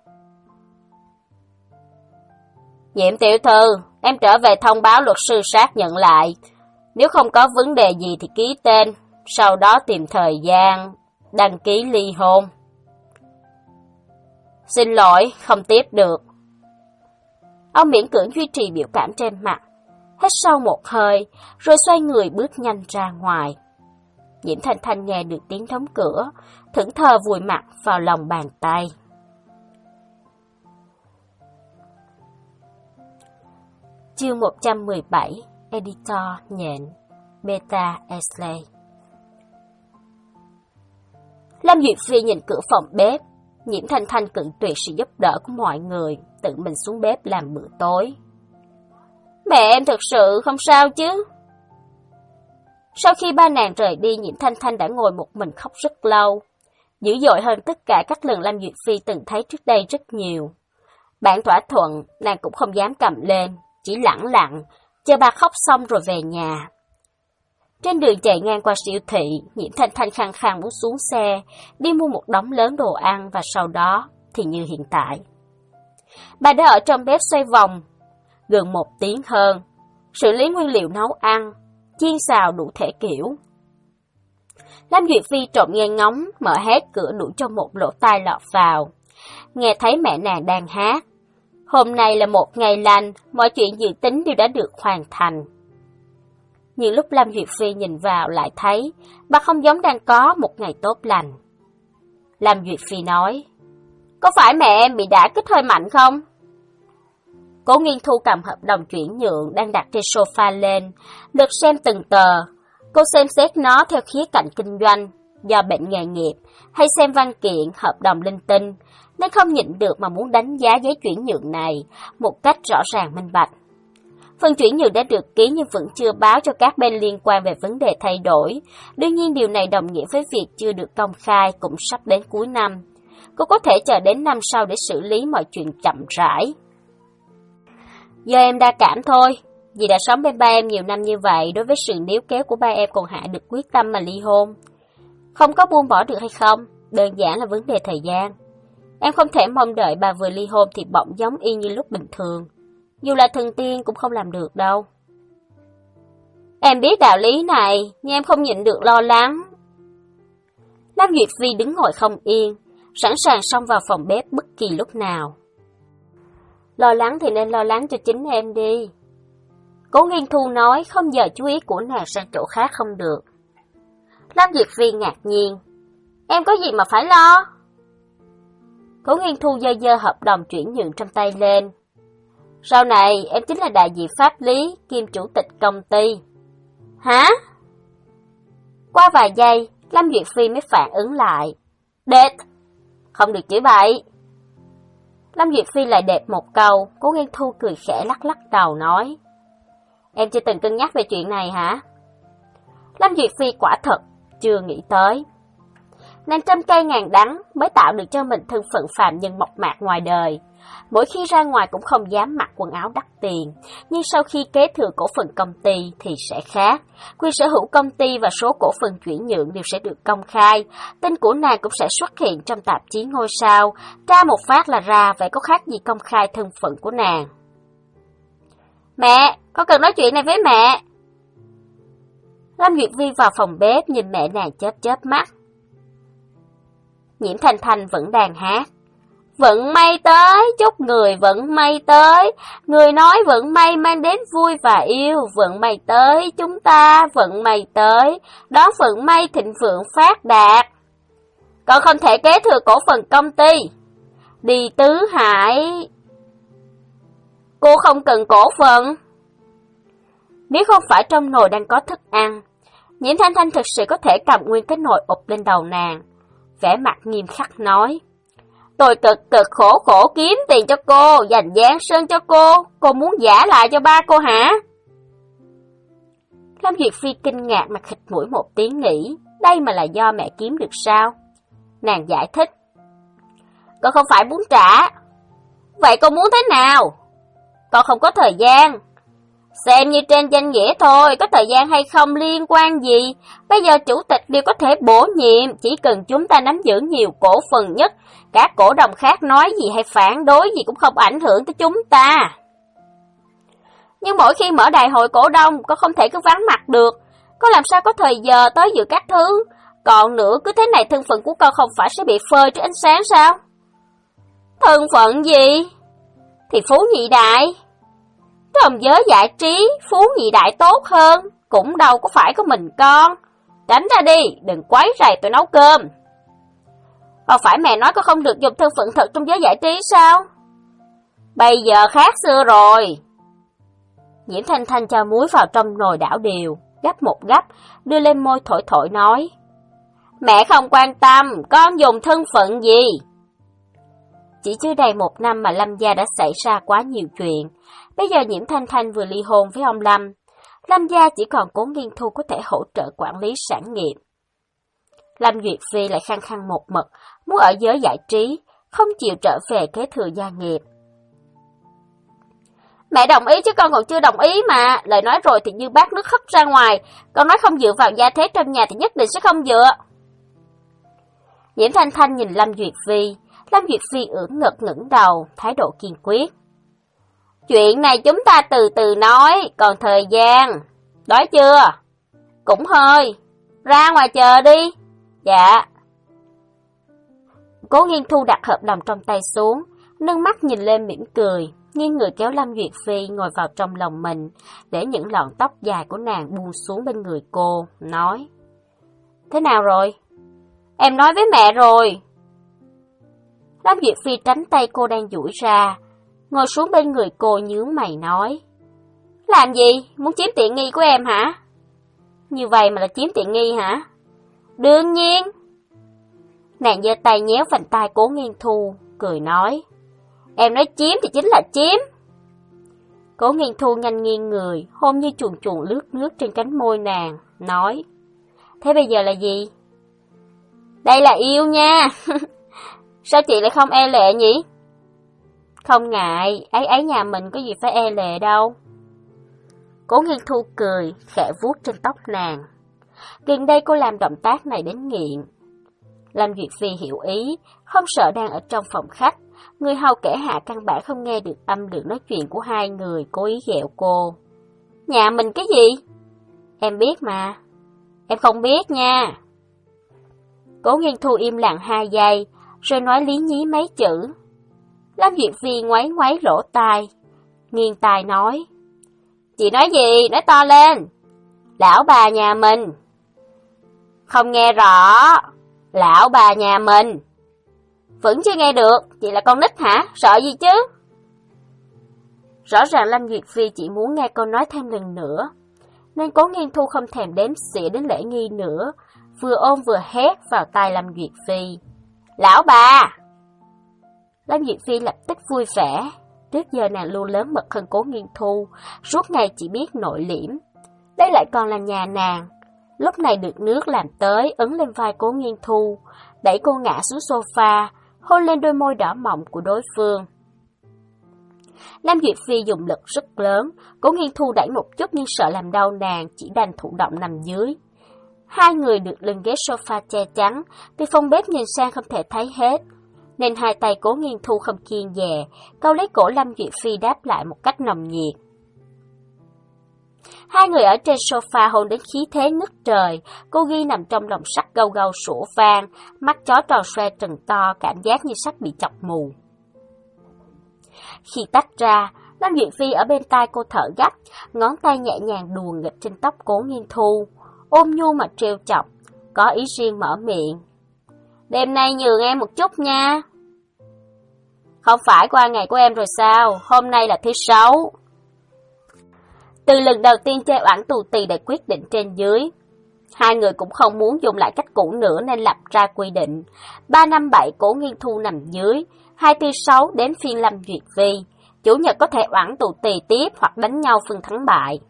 Nhiễm tiểu thư, em trở về thông báo luật sư xác nhận lại. Nếu không có vấn đề gì thì ký tên, sau đó tìm thời gian đăng ký ly hôn. Xin lỗi, không tiếp được. Ông miễn cưỡng duy trì biểu cảm trên mặt, hít sâu một hơi, rồi xoay người bước nhanh ra ngoài. Nhiễm Thanh Thanh nghe được tiếng đóng cửa, thẫn thờ vùi mặt vào lòng bàn tay. Chương một trăm mười bảy, Editor Nhện, Beta Esley. Lâm Duyệt Phi nhìn cửa phòng bếp, Nhiễm Thanh Thanh cự tuyệt sự giúp đỡ của mọi người, tự mình xuống bếp làm bữa tối. Mẹ em thực sự không sao chứ? Sau khi ba nàng rời đi, Nhiễm Thanh Thanh đã ngồi một mình khóc rất lâu, dữ dội hơn tất cả các lần Lâm Duyệt Phi từng thấy trước đây rất nhiều. Bản thỏa thuận, nàng cũng không dám cầm lên, chỉ lẳng lặng, chờ bà khóc xong rồi về nhà. Trên đường chạy ngang qua siêu thị, Nhiễm Thanh Thanh khăng khăng muốn xuống xe, đi mua một đống lớn đồ ăn và sau đó thì như hiện tại. Bà đã ở trong bếp xoay vòng gần một tiếng hơn, xử lý nguyên liệu nấu ăn, chiên xào đủ thể kiểu. Lâm Duyệt Phi trộm nghe ngóng, mở hé cửa đủ cho một lỗ tai lọt vào. Nghe thấy mẹ nàng đang hát. Hôm nay là một ngày lành, mọi chuyện dự tính đều đã được hoàn thành. Nhưng lúc Lâm Duyệt Phi nhìn vào lại thấy bà không giống đang có một ngày tốt lành. Lâm Duyệt Phi nói, có phải mẹ em bị đả kích hơi mạnh không? Cố Nghiên Thu cầm hợp đồng chuyển nhượng đang đặt trên sofa lên, lượt xem từng tờ. Cô xem xét nó theo khía cạnh kinh doanh, do bệnh nghề nghiệp, hay xem văn kiện, hợp đồng linh tinh, nên không nhịn được mà muốn đánh giá giấy chuyển nhượng này một cách rõ ràng minh bạch. Phần chuyển nhượng đã được ký nhưng vẫn chưa báo cho các bên liên quan về vấn đề thay đổi. Đương nhiên điều này đồng nghĩa với việc chưa được công khai cũng sắp đến cuối năm. Cô có thể chờ đến năm sau để xử lý mọi chuyện chậm rãi. Do em đa cảm thôi, vì đã sống bên ba em nhiều năm như vậy, đối với sự níu kéo của ba em còn hạ được quyết tâm mà ly hôn. Không có buông bỏ được hay không, đơn giản là vấn đề thời gian. Em không thể mong đợi bà vừa ly hôn thì bỗng giống y như lúc bình thường. Dù là thần tiên cũng không làm được đâu. Em biết đạo lý này, nhưng em không nhịn được lo lắng. Lâm Duyệt Phi đứng ngồi không yên, sẵn sàng xông vào phòng bếp bất kỳ lúc nào. Lo lắng thì nên lo lắng cho chính em đi. Cố Nghiên Thu nói, không giờ chú ý của nàng sang chỗ khác không được. Lâm Duyệt Phi ngạc nhiên. Em có gì mà phải lo? Cố Nghiên Thu giơ giơ hợp đồng chuyển nhượng trong tay lên. Sau này em chính là đại diện pháp lý kiêm chủ tịch công ty. Hả? Qua vài giây, Lâm Duyệt Phi mới phản ứng lại. Đệt! Không được chửi bậy. Lâm Duyệt Phi lại đẹp một câu, Cố Nghiên Thu cười khẽ lắc lắc đầu nói. Em chưa từng cân nhắc về chuyện này hả? Lâm Duyệt Phi quả thật chưa nghĩ tới. Nàng trăm cây ngàn đắng mới tạo được cho mình thân phận phàm nhân mộc mạc ngoài đời. Mỗi khi ra ngoài cũng không dám mặc quần áo đắt tiền, nhưng sau khi kế thừa cổ phần công ty thì sẽ khác. Quyền sở hữu công ty và số cổ phần chuyển nhượng đều sẽ được công khai. Tên của nàng cũng sẽ xuất hiện trong tạp chí ngôi sao. Tra một phát là ra, vậy có khác gì công khai thân phận của nàng. Mẹ, con cần nói chuyện này với mẹ. Lâm Duyệt Vi vào phòng bếp nhìn mẹ nàng chớp chớp mắt. Nhiễm Thanh Thanh vẫn đang hát. Vận may tới, chúc người vận may tới, người nói vận may mang đến vui và yêu, vận may tới, chúng ta vận may tới, đón vận may thịnh vượng phát đạt. Con không thể kế thừa cổ phần công ty. Đi tứ hải. Cô không cần cổ phần. Nếu không phải trong nồi đang có thức ăn, Nhiễm Thanh Thanh thực sự có thể cầm nguyên cái nồi ụp lên đầu nàng. Vẻ mặt nghiêm khắc nói. Tôi cực cực khổ khổ kiếm tiền cho cô, dành giang sơn cho cô, cô muốn giả lại cho ba cô hả? Lâm Duyệt Phi kinh ngạc mà khịt mũi một tiếng nghĩ, đây mà là do mẹ kiếm được sao? Nàng giải thích. Con không phải muốn trả. Vậy con muốn thế nào? Con không có thời gian. Xem như trên danh nghĩa thôi, có thời gian hay không liên quan gì. Bây giờ chủ tịch đều có thể bổ nhiệm, chỉ cần chúng ta nắm giữ nhiều cổ phần nhất. Các cổ đông khác nói gì hay phản đối gì cũng không ảnh hưởng tới chúng ta. Nhưng mỗi khi mở đại hội cổ đông, con không thể cứ vắng mặt được. Con làm sao có thời giờ tới dự các thứ. Còn nữa, cứ thế này thân phận của con không phải sẽ bị phơi trước ánh sáng sao? Thân phận gì? Thì phú nhị đại. Trong giới giải trí, phú nhị đại tốt hơn, cũng đâu có phải có mình con. Tránh ra đi, đừng quấy rầy tôi nấu cơm. Còn phải mẹ nói con không được dùng thân phận thật trong giới giải trí sao? Bây giờ khác xưa rồi. Nhiễm Thanh Thanh cho muối vào trong nồi đảo đều, gắp một gắp, đưa lên môi thổi thổi nói. Mẹ không quan tâm, con dùng thân phận gì? Chỉ chưa đầy một năm mà Lâm gia đã xảy ra quá nhiều chuyện. Bây giờ Nhiễm Thanh Thanh vừa ly hôn với ông Lâm. Lâm gia chỉ còn Cố Nghiên Thu có thể hỗ trợ quản lý sản nghiệp. Lâm Duyệt Phi lại khăng khăng một mực, muốn ở giới giải trí, không chịu trở về kế thừa gia nghiệp. Mẹ đồng ý chứ con còn chưa đồng ý mà, lời nói rồi thì như bát nước hất ra ngoài, con nói không dựa vào gia thế trong nhà thì nhất định sẽ không dựa. Nhiễm Thanh Thanh nhìn Lâm Duyệt Phi, Lâm Duyệt Phi ưỡn ngực ngẩng đầu, thái độ kiên quyết. Chuyện này chúng ta từ từ nói, còn thời gian. Đói chưa? Cũng hơi. Ra ngoài chờ đi. Dạ. Cố Nghiên Thu đặt hợp đồng trong tay xuống, nâng mắt nhìn lên mỉm cười, nghiêng người kéo Lâm Duyệt Phi ngồi vào trong lòng mình, để những lọn tóc dài của nàng buông xuống bên người cô, nói: Thế nào rồi? Em nói với mẹ rồi. Lâm Duyệt Phi tránh tay cô đang duỗi ra, ngồi xuống bên người cô nhướng mày nói: Làm gì? Muốn chiếm tiện nghi của em hả? Như vậy mà là chiếm tiện nghi hả? Đương nhiên. Nàng giơ tay nhéo vành tai Cố Nghiên Thu, cười nói: Em nói chiếm thì chính là chiếm. Cố Nghiên Thu nhanh nghiêng người, hôn như chuồn chuồn lướt nước trên cánh môi nàng, nói: Thế bây giờ là gì? Đây là yêu nha. Sao chị lại không e lệ nhỉ? Không ngại, ấy ấy nhà mình có gì phải e lệ đâu. Cố Nghiên Thu cười, khẽ vuốt trên tóc nàng. Gần đây cô làm động tác này đến nghiện. Lâm Duyệt Phi hiểu ý, không sợ đang ở trong phòng khách. Người hầu kẻ hạ căn bản không nghe được âm lượng nói chuyện của hai người, cố ý ghẹo cô. Nhà mình cái gì? Em biết mà. Em không biết nha. Cố Nghiên Thu im lặng hai giây, rồi nói lý nhí mấy chữ. Lâm Duyệt Phi ngoáy ngoáy lỗ tai, nghiêng tai nói: Chị nói gì? Nói to lên. Lão bà nhà mình. Không nghe rõ. Lão bà nhà mình. Vẫn chưa nghe được, chị là con nít hả? Sợ gì chứ? Rõ ràng Lâm Duyệt Phi chỉ muốn nghe câu nói thêm lần nữa, nên Cố Nghiên Thu không thèm đếm xỉa đến lễ nghi nữa, vừa ôm vừa hét vào tai Lâm Duyệt Phi: Lão bà! Lâm Duyệt Phi lập tức vui vẻ. Trước giờ nàng luôn lớn mật hơn Cố Nghiên Thu, suốt ngày chỉ biết nội liễm. Đây lại còn là nhà nàng. Lúc này được nước làm tới, ấn lên vai Cố Nghiên Thu, đẩy cô ngã xuống sofa, hôn lên đôi môi đỏ mọng của đối phương. Lâm Duyệt Phi dùng lực rất lớn, Cố Nghiên Thu đẩy một chút nhưng sợ làm đau nàng, chỉ đành thụ động nằm dưới. Hai người được lưng ghế sofa che chắn, vì phòng bếp nhìn sang không thể thấy hết, nên hai tay Cố Nghiên Thu không kiêng dè, câu lấy cổ Lâm Duyệt Phi đáp lại một cách nồng nhiệt. Hai người ở trên sofa hôn đến khí thế ngất trời, cô Ghi nằm trong lòng sắt gâu gâu sủa vang, mắt chó tròn xoe trừng to, cảm giác như sắt bị chọc mù. Khi tách ra, Lâm Duyệt Phi ở bên tai cô thở gấp, ngón tay nhẹ nhàng đùa nghịch trên tóc Cố Nghiên Thu, ôm nhu mà trêu chọc, có ý riêng mở miệng: Đêm nay nhường em một chút nha. Không phải qua ngày của em rồi sao? Hôm nay là thứ sáu. Từ lần đầu tiên chơi oản tù tì để quyết định trên dưới, hai người cũng không muốn dùng lại cách cũ nữa nên lập ra quy định. Ba năm bảy Cố Nghiên Thu nằm dưới, hai tư sáu đến phiên Lâm Duyệt Phi. Chủ nhật có thể oản tù tì tiếp hoặc đánh nhau phân thắng bại.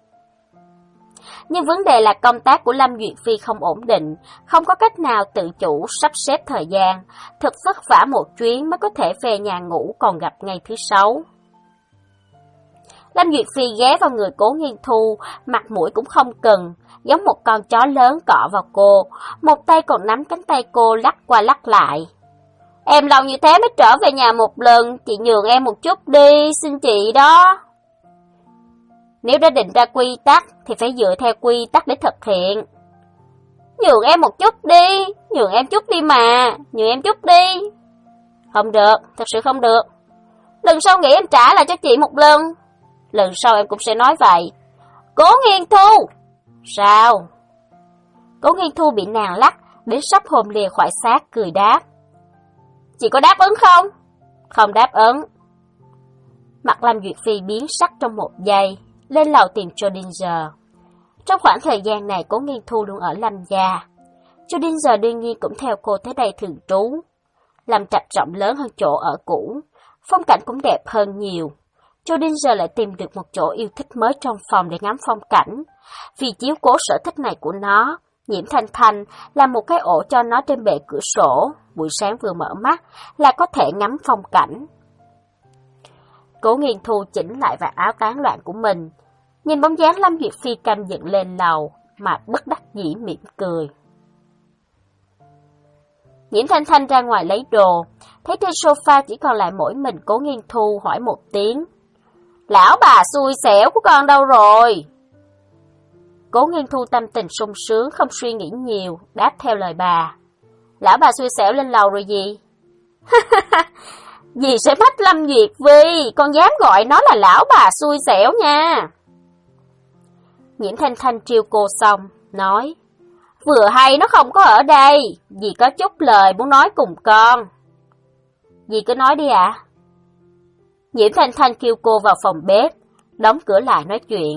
Nhưng vấn đề là công tác của Lâm Duyệt Phi không ổn định, không có cách nào tự chủ sắp xếp thời gian, thật vất vả một chuyến mới có thể về nhà ngủ còn gặp ngày thứ sáu. Lâm Duyệt Phi ghé vào người Cố Nghiên Thu, mặt mũi cũng không cần, giống một con chó lớn cọ vào cô, một tay còn nắm cánh tay cô lắc qua lắc lại. Em lâu như thế mới trở về nhà một lần, chị nhường em một chút đi, xin chị đó. Nếu đã định ra quy tắc thì phải dựa theo quy tắc để thực hiện. Nhường em một chút đi, nhường em chút đi mà, nhường em chút đi. Không được, thật sự không được. Lần sau nghĩ em trả lại cho chị một lần. Lần sau em cũng sẽ nói vậy. Cố Nghiên Thu! Sao? Cố Nghiên Thu bị nàng lắc, đến sắp hồn lìa khỏi xác, cười đáp. Chị có đáp ứng không? Không đáp ứng. Mặt Lâm Duyệt Phi biến sắc trong một giây, lên lầu tìm Schrödinger. Trong khoảng thời gian này, Cố Nghiên Thu luôn ở Lâm gia. Schrödinger đương nhiên cũng theo cô tới đây thường trú. Lâm trạch rộng lớn hơn chỗ ở cũ, phong cảnh cũng đẹp hơn nhiều. Schrödinger lại tìm được một chỗ yêu thích mới trong phòng để ngắm phong cảnh. Vì chiếu cố sở thích này của nó, Nhiễm Thanh Thanh làm một cái ổ cho nó trên bệ cửa sổ, buổi sáng vừa mở mắt là có thể ngắm phong cảnh. Cố Nghiên Thu chỉnh lại vạt áo tán loạn của mình, nhìn bóng dáng Lâm Duyệt Phi canh dựng lên lầu, mà bất đắc dĩ mỉm cười. Nhiễm Thanh Thanh ra ngoài lấy đồ, thấy trên sofa chỉ còn lại mỗi mình Cố Nghiên Thu, hỏi một tiếng. Lão bà xui xẻo của con đâu rồi? Cố Nghiên Thu tâm tình sung sướng, không suy nghĩ nhiều, đáp theo lời bà. Lão bà xui xẻo lên lầu rồi gì? Dì sẽ bắt Lâm Duyệt Vi, con dám gọi nó là lão bà xui xẻo nha. Nhiễm Thanh Thanh trêu cô xong, nói, vừa hay nó không có ở đây, dì có chút lời muốn nói cùng con. Dì cứ nói đi ạ. À? Nhiễm Thanh Thanh kêu cô vào phòng bếp, đóng cửa lại nói chuyện.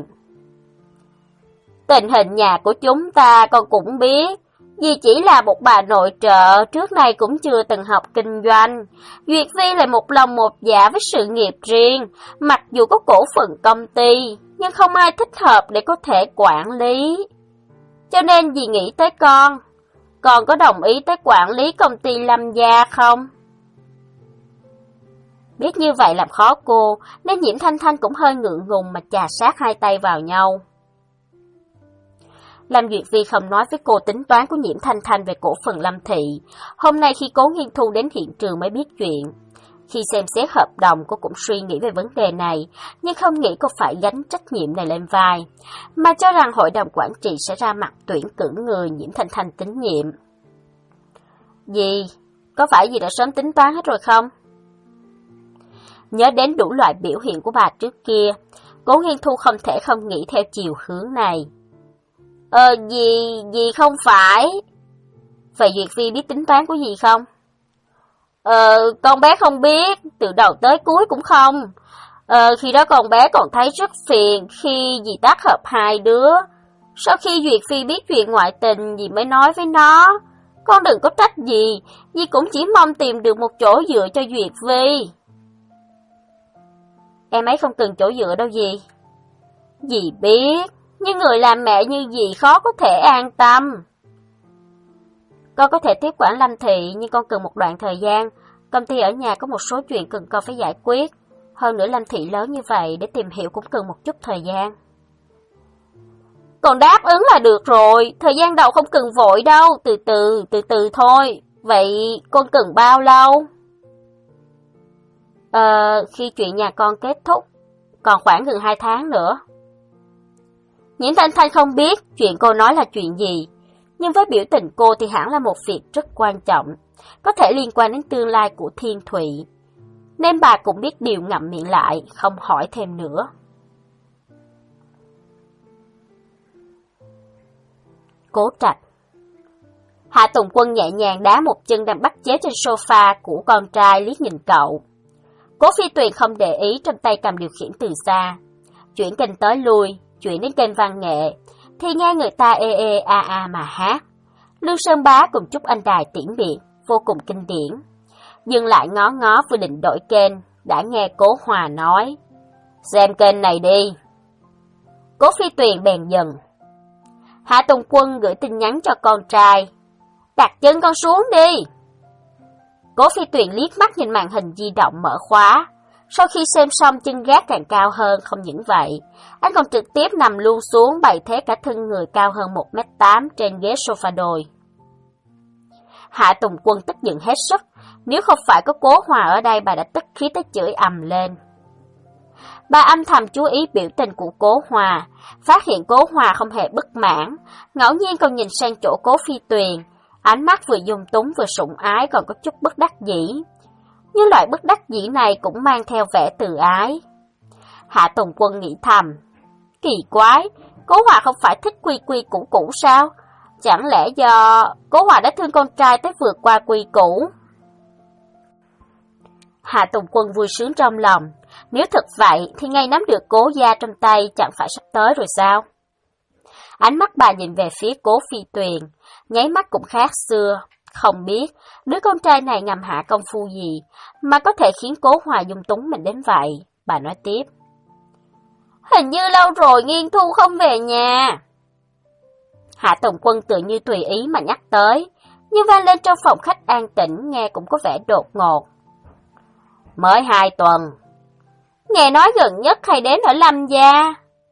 Tình hình nhà của chúng ta con cũng biết, dì chỉ là một bà nội trợ, trước nay cũng chưa từng học kinh doanh. Duyệt Vi là một lòng một dạ với sự nghiệp riêng, mặc dù có cổ phần công ty, nhưng không ai thích hợp để có thể quản lý. Cho nên dì nghĩ tới con, con có đồng ý tới quản lý công ty Lâm gia không? Biết như vậy làm khó cô, nên Nhiễm Thanh Thanh cũng hơi ngượng ngùng mà chà sát hai tay vào nhau. Lâm Duyệt Vi không nói với cô tính toán của Nhiễm Thanh Thanh về cổ phần Lâm Thị. Hôm nay khi Cố Nghiên Thu đến hiện trường mới biết chuyện. Khi xem xét hợp đồng, cô cũng suy nghĩ về vấn đề này, nhưng không nghĩ cô phải gánh trách nhiệm này lên vai, mà cho rằng hội đồng quản trị sẽ ra mặt tuyển cử người Nhiễm Thanh Thanh tín nhiệm. Dì, có phải dì đã sớm tính toán hết rồi không? Nhớ đến đủ loại biểu hiện của bà trước kia, Cố Nghiên Thu không thể không nghĩ theo chiều hướng này. Ờ, dì, dì không phải. Vậy Duyệt Vi biết tính toán của dì không? Ờ, con bé không biết, từ đầu tới cuối cũng không. Ờ, khi đó con bé còn thấy rất phiền khi dì tác hợp hai đứa. Sau khi Duyệt Phi biết chuyện ngoại tình, dì mới nói với nó. Con đừng có trách dì, dì cũng chỉ mong tìm được một chỗ dựa cho Duyệt Vi. Em ấy không cần chỗ dựa đâu dì. Dì biết, nhưng người làm mẹ như dì khó có thể an tâm. Con có thể tiếp quản Lâm Thị, nhưng con cần một đoạn thời gian. Công ty ở nhà có một số chuyện cần con phải giải quyết. Hơn nữa Lâm Thị lớn như vậy, để tìm hiểu cũng cần một chút thời gian. Còn đáp ứng là được rồi, thời gian đầu không cần vội đâu, từ từ, từ từ thôi. Vậy con cần bao lâu? Ờ, khi chuyện nhà con kết thúc, còn khoảng gần hai tháng nữa. Nhiễm Thanh Thanh không biết chuyện cô nói là chuyện gì, nhưng với biểu tình cô thì hẳn là một việc rất quan trọng, có thể liên quan đến tương lai của Thiên Thụy. Nên bà cũng biết điều ngậm miệng lại, không hỏi thêm nữa. Cố Trạch. Hạ Tùng Quân nhẹ nhàng đá một chân đang bắt chế trên sofa của con trai, liếc nhìn cậu. Cố Phi Tuyền không để ý, trong tay cầm điều khiển từ xa. Chuyển kênh tới lui, chuyển đến kênh văn nghệ, thì nghe người ta ê ê a a mà hát. Lương Sơn Bá cùng chúc anh đài tiễn biệt, vô cùng kinh điển. Dừng lại ngó ngó vừa định đổi kênh, đã nghe Cố Hòa nói, xem kênh này đi. Cố Phi Tuyền bèn dừng. Hạ Tùng Quân gửi tin nhắn cho con trai, đặt chân con xuống đi. Cố Phi Tuyền liếc mắt nhìn màn hình di động mở khóa. Sau khi xem xong, chân gác càng cao hơn, không những vậy, anh còn trực tiếp nằm luôn xuống, bày thế cả thân người cao hơn một mét tám trên ghế sofa đồi. Hạ Tùng Quân tức giận hết sức, nếu không phải có Cố Hòa ở đây, bà đã tức khí tới chửi ầm lên. Bà âm thầm chú ý biểu tình của Cố Hòa, phát hiện Cố Hòa không hề bất mãn, ngẫu nhiên còn nhìn sang chỗ Cố Phi Tuyền, ánh mắt vừa dung túng vừa sủng ái, còn có chút bất đắc dĩ. Nhưng loại bất đắc dĩ này cũng mang theo vẻ từ ái. Hạ Tùng Quân nghĩ thầm, kỳ quái, Cố Hòa không phải thích quy quy củ củ sao? Chẳng lẽ do Cố Hòa đã thương con trai tới vượt qua quy củ? Hạ Tùng Quân vui sướng trong lòng, nếu thật vậy thì ngay nắm được Cố gia trong tay chẳng phải sắp tới rồi sao? Ánh mắt bà nhìn về phía Cố Phi Tuyền, nháy mắt cũng khác xưa. Không biết đứa con trai này ngầm hạ công phu gì mà có thể khiến Cố Hòa dung túng mình đến vậy. Bà nói tiếp, hình như lâu rồi Nghiên Thu không về nhà. Hạ Tùng Quân tự như tùy ý mà nhắc tới, nhưng vang lên trong phòng khách an tĩnh, nghe cũng có vẻ đột ngột. Mới hai tuần. Nghe nói gần nhất hay đến ở Lâm gia.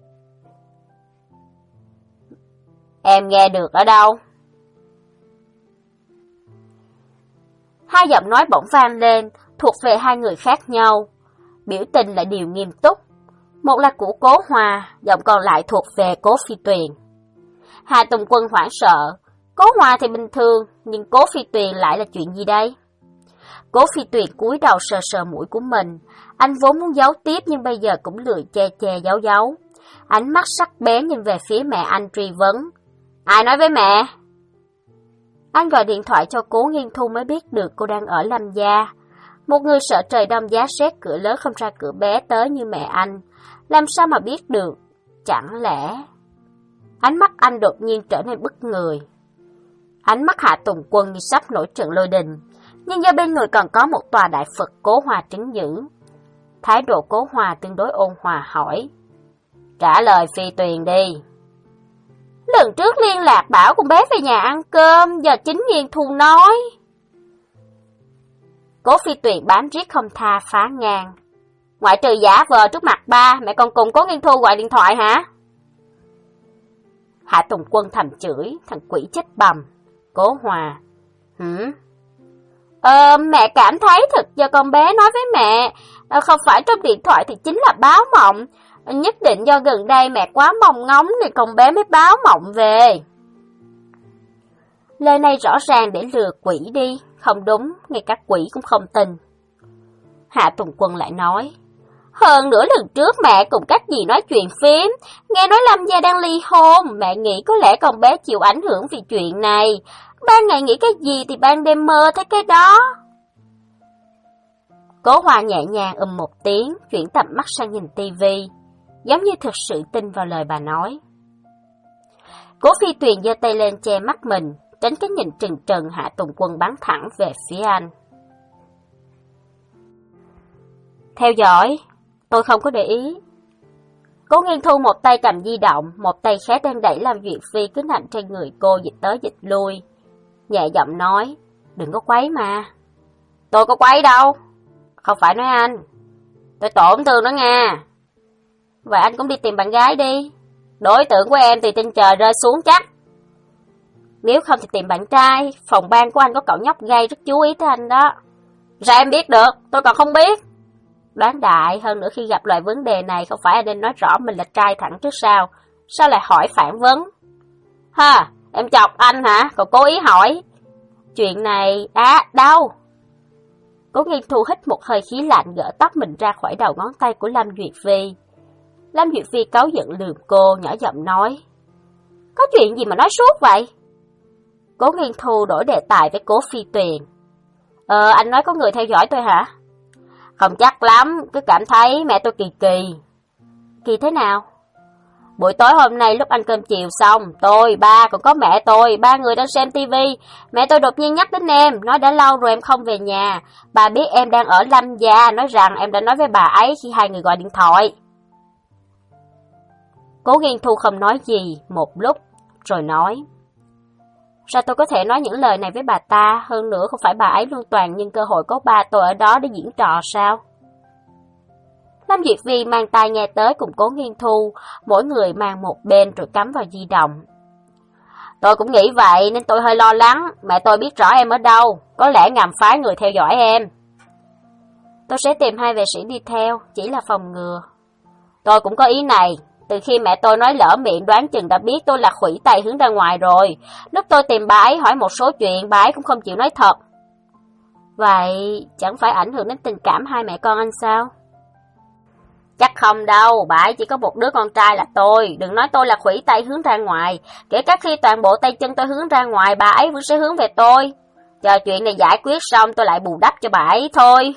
Em nghe được ở đâu? Hai giọng nói bỗng vang lên, thuộc về hai người khác nhau. Biểu tình lại đều nghiêm túc. Một là của Cố Hòa, giọng còn lại thuộc về Cố Phi Tuyền. Hạ Tùng Quân hoảng sợ. Cố Hòa thì bình thường, nhưng Cố Phi Tuyền lại là chuyện gì đây? Cố Phi Tuyền cúi đầu sờ sờ mũi của mình. Anh vốn muốn giấu tiếp nhưng bây giờ cũng lười che che giấu giấu. Ánh mắt sắc bén nhìn về phía mẹ anh truy vấn. Ai nói với mẹ? Anh gọi điện thoại cho Cố Nghiên Thu mới biết được cô đang ở Lâm gia. Một người sợ trời đông giá rét, cửa lớn không ra cửa bé tới như mẹ anh. Làm sao mà biết được? Chẳng lẽ... Ánh mắt anh đột nhiên trở nên bức người. Ánh mắt Hạ Tùng Quân như sắp nổi trận lôi đình. Nhưng do bên người còn có một tòa đại Phật Cố Hòa trấn giữ. Thái độ Cố Hòa tương đối ôn hòa hỏi. Trả lời Phi Tuyền đi. Lần trước liên lạc bảo con bé về nhà ăn cơm, giờ chính Nghiên Thu nói. Cố Phi Tuyền bám riết không tha phá ngang. Ngoại trừ giả vờ trước mặt ba, mẹ còn cùng Cố Nghiên Thu gọi điện thoại hả? Hạ Tùng Quân thầm chửi, thằng quỷ chết bầm. Cố Hòa. Hử? Ờ, mẹ cảm thấy thật giờ con bé nói với mẹ, à, không phải trong điện thoại thì chính là báo mộng. Nhất định do gần đây mẹ quá mong ngóng thì con bé mới báo mộng về. Lời này rõ ràng để lừa quỷ đi, không đúng, ngay cả quỷ cũng không tin. Hạ Tùng Quân lại nói, hơn nữa lần trước mẹ cùng các dì nói chuyện phím, nghe nói Lâm gia đang ly hôn, mẹ nghĩ có lẽ con bé chịu ảnh hưởng vì chuyện này. Ban ngày nghĩ cái gì thì ban đêm mơ thấy cái đó. Cố Hòa nhẹ nhàng ừm một tiếng, chuyển tầm mắt sang nhìn tivi, giống như thực sự tin vào lời bà nói. Cố Phi Tuyền giơ tay lên che mắt mình, tránh cái nhìn trừng trừng Hạ Tùng Quân bắn thẳng về phía anh. Theo dõi, tôi không có để ý. Cố Nghiên Thu một tay cầm di động, một tay khác đang đẩy Lâm Duyệt Phi cứ nằm trên người cô dịch tới dịch lui. Nhẹ giọng nói, đừng có quấy mà. Tôi có quấy đâu. Không phải nói anh. Tôi tổn thương nó nha. Vậy anh cũng đi tìm bạn gái đi. Đối tượng của em thì trên trời rơi xuống chắc. Nếu không thì tìm bạn trai. Phòng ban của anh có cậu nhóc gay rất chú ý tới anh đó. Sao em biết được? Tôi còn không biết. Đoán đại, hơn nữa khi gặp loại vấn đề này không phải anh nên nói rõ mình là trai thẳng trước sao. Sao lại hỏi phản vấn? Ha, em chọc anh hả? Còn cố ý hỏi. Chuyện này, á, đâu? Cố Nghiên Thu hít một hơi khí lạnh gỡ tóc mình ra khỏi đầu ngón tay của Lâm Duyệt Phi. Lâm Duyệt Phi cáu giận lườm cô, nhỏ giọng nói. Có chuyện gì mà nói suốt vậy? Cố Nghiên Thu đổi đề tài với Cố Phi Tuyền. Ờ, anh nói có người theo dõi tôi hả? Không chắc lắm, cứ cảm thấy mẹ tôi kỳ kỳ. Kỳ thế nào? Buổi tối hôm nay lúc ăn cơm chiều xong, tôi, ba, còn có mẹ tôi, ba người đang xem tivi. Mẹ tôi đột nhiên nhắc đến em, nói đã lâu rồi em không về nhà. Bà biết em đang ở Lâm gia, nói rằng em đã nói với bà ấy khi hai người gọi điện thoại. Cố Nghiên Thu không nói gì, một lúc, rồi nói. Sao tôi có thể nói những lời này với bà ta, hơn nữa không phải bà ấy luôn toàn nhân cơ hội có ba tôi ở đó để diễn trò sao? Lâm Duyệt Vi mang tai nghe tới cùng Cố Nghiên Thu, mỗi người mang một bên rồi cắm vào di động. Tôi cũng nghĩ vậy nên tôi hơi lo lắng, mẹ tôi biết rõ em ở đâu, có lẽ ngầm phái người theo dõi em. Tôi sẽ tìm hai vệ sĩ đi theo, chỉ là phòng ngừa. Tôi cũng có ý này, từ khi mẹ tôi nói lỡ miệng đoán chừng đã biết tôi là khủy tay hướng ra ngoài rồi. Lúc tôi tìm bà ấy hỏi một số chuyện, bà ấy cũng không chịu nói thật. Vậy chẳng phải ảnh hưởng đến tình cảm hai mẹ con anh sao? Chắc không đâu, bà ấy chỉ có một đứa con trai là tôi. Đừng nói tôi là khủy tay hướng ra ngoài. Kể cả khi toàn bộ tay chân tôi hướng ra ngoài, bà ấy vẫn sẽ hướng về tôi. Chờ chuyện này giải quyết xong tôi lại bù đắp cho bà ấy thôi.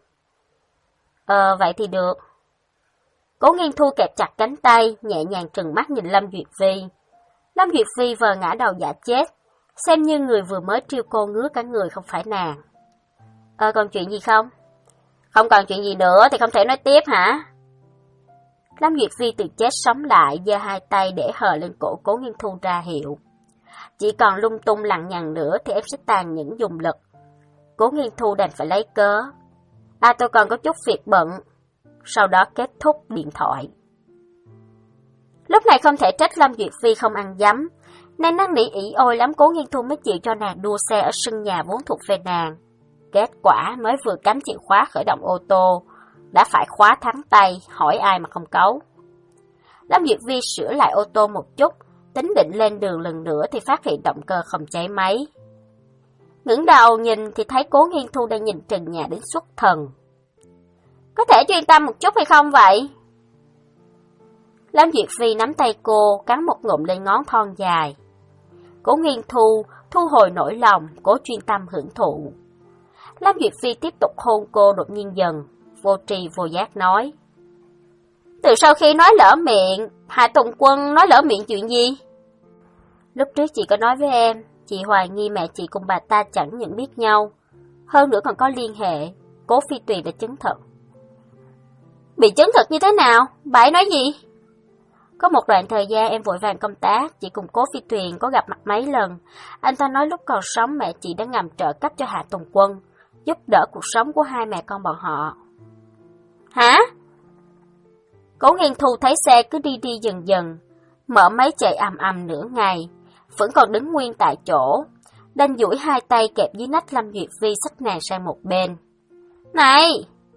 Ờ, vậy thì được. Cố Nghiên Thu kẹp chặt cánh tay, nhẹ nhàng trừng mắt nhìn Lâm Duyệt Vi. Lâm Duyệt Vi vờ ngã đầu dạ chết, xem như người vừa mới trêu cô ngứa cả người không phải nàng. Ờ, còn chuyện gì không? Không còn chuyện gì nữa thì không thể nói tiếp hả? Lâm Duyệt Vi từ chết sống lại, giơ hai tay để hờ lên cổ Cố Nghiên Thu ra hiệu. Chỉ còn lung tung lằng nhằng nữa thì em sẽ tàn nhẫn dùng lực. Cố Nghiên Thu đành phải lấy cớ. À, tôi còn có chút việc bận. Sau đó kết thúc điện thoại. Lúc này không thể trách Lâm Duyệt Vi không ăn dấm. Nàng năn nỉ ỉ ôi lắm Cố Nghiên Thu mới chịu cho nàng đua xe ở sân nhà vốn thuộc về nàng. Kết quả mới vừa cắm chìa khóa khởi động ô tô, đã phải khóa thắng tay, hỏi ai mà không cấu. Lâm Duyệt Vi sửa lại ô tô một chút, tính định lên đường lần nữa thì phát hiện động cơ không cháy máy. Ngẩng đầu nhìn thì thấy Cố Nghiên Thu đang nhìn trần nhà đến xuất thần. Có thể chuyên tâm một chút hay không vậy? Lam Duyệt Phi nắm tay cô, cắn một ngụm lên ngón thon dài. Cố Nghiên Thu thu hồi nỗi lòng, cố chuyên tâm hưởng thụ. Lam Duyệt Phi tiếp tục hôn cô, đột nhiên dần, vô tri vô giác nói. Từ sau khi nói lỡ miệng, Hạ Tùng Quân nói lỡ miệng chuyện gì? Lúc trước chị có nói với em, chị hoài nghi mẹ chị cùng bà ta chẳng những biết nhau, hơn nữa còn có liên hệ. Cố Phi Tuyền đã chứng thực. Bị chứng thực như thế nào? Bà ấy nói gì? Có một đoạn thời gian em vội vàng công tác, chị cùng Cố Phi Tuyền có gặp mặt mấy lần. Anh ta nói lúc còn sống mẹ chị đã ngầm trợ cấp cho Hạ Tùng Quân, giúp đỡ cuộc sống của hai mẹ con bọn họ. Hả? Cố Nghiên Thu thấy xe cứ đi đi dần dần, mở máy chạy ầm ầm nửa ngày, vẫn còn đứng nguyên tại chỗ, đành duỗi hai tay kẹp dưới nách Lâm Duyệt Vi xách nàng sang một bên. Này!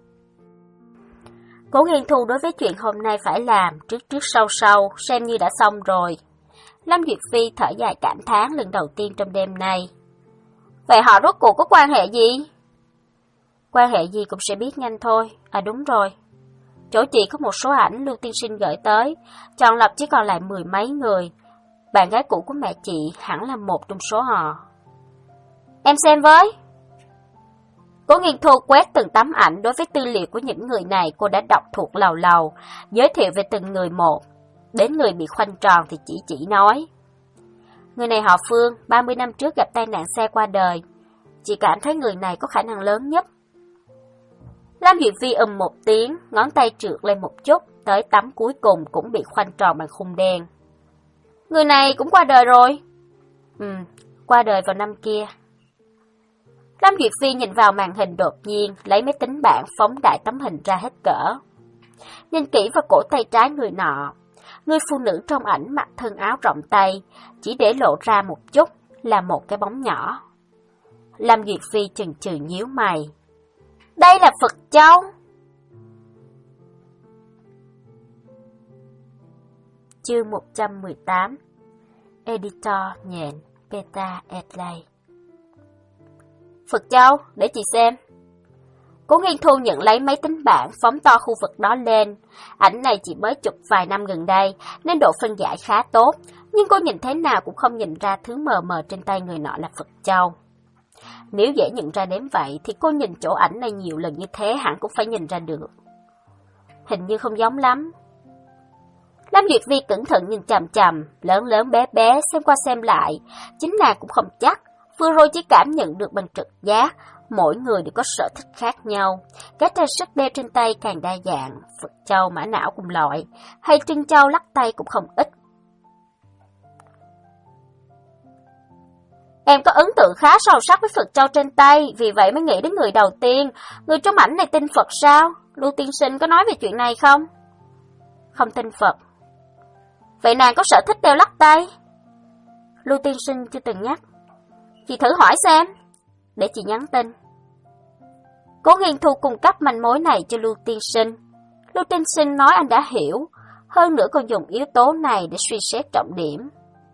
Cố Nghiên Thu đối với chuyện hôm nay phải làm, trước trước sau sau, xem như đã xong rồi. Lâm Duyệt Phi thở dài cảm thán lần đầu tiên trong đêm nay. Vậy họ rốt cuộc có quan hệ gì? Quan hệ gì cũng sẽ biết nhanh thôi. À đúng rồi. Chỗ chị có một số ảnh Lưu Tiên Sinh gửi tới, chọn lọc chỉ còn lại mười mấy người. Bạn gái cũ của mẹ chị hẳn là một trong số họ. Em xem với. Cố Nghiên Thu quét từng tấm ảnh, đối với tư liệu của những người này cô đã đọc thuộc lầu lầu, giới thiệu về từng người một. Đến người bị khoanh tròn thì chỉ chỉ nói. Người này họ Phương, ba mươi năm trước gặp tai nạn xe qua đời. Chị cảm thấy người này có khả năng lớn nhất. Lam Duyệt Vi ầm một tiếng, ngón tay trượt lên một chút, tới tấm cuối cùng cũng bị khoanh tròn bằng khung đen. Người này cũng qua đời rồi. Ừ, qua đời vào năm kia. Lam Duyệt Phi nhìn vào màn hình đột nhiên, lấy máy tính bảng phóng đại tấm hình ra hết cỡ. Nhìn kỹ vào cổ tay trái người nọ, người phụ nữ trong ảnh mặc thân áo rộng tay, chỉ để lộ ra một chút là một cái bóng nhỏ. Lam Duyệt Phi chần chừ nhíu mày. Đây là Phật Châu. Chương một trăm mười tám. Editor nhện Beta Adlai. Phật Châu, để chị xem. Cố Nghiên Thu nhận lấy máy tính bảng, phóng to khu vực đó lên. Ảnh này chỉ mới chụp vài năm gần đây, nên độ phân giải khá tốt, nhưng cô nhìn thế nào cũng không nhìn ra thứ mờ mờ trên tay người nọ là Phật Châu. Nếu dễ nhận ra đến vậy, thì cô nhìn chỗ ảnh này nhiều lần như thế hẳn cũng phải nhìn ra được. Hình như không giống lắm. Lam Duyệt Vi cẩn thận nhìn chằm chằm, lớn lớn bé bé, xem qua xem lại. Chính nàng cũng không chắc, vừa rồi chỉ cảm nhận được bằng trực giác. Mỗi người đều có sở thích khác nhau. Cái trang sức đeo trên tay càng đa dạng, Phật Châu, mã não cùng loại, hay trân châu lắc tay cũng không ít. Em có ấn tượng khá sâu sắc với Phật Châu trên tay, vì vậy mới nghĩ đến người đầu tiên. Người trong ảnh này tin Phật sao? Lưu Tiên Sinh có nói về chuyện này không? Không tin Phật. Vậy nàng có sở thích đeo lắc tay? Lưu Tiên Sinh chưa từng nhắc. Chị thử hỏi xem. Để chị nhắn tin. Cố Nghiên Thu cung cấp manh mối này cho Lưu Tiên Sinh. Lưu Tiên Sinh nói anh đã hiểu, hơn nữa còn dùng yếu tố này để suy xét trọng điểm.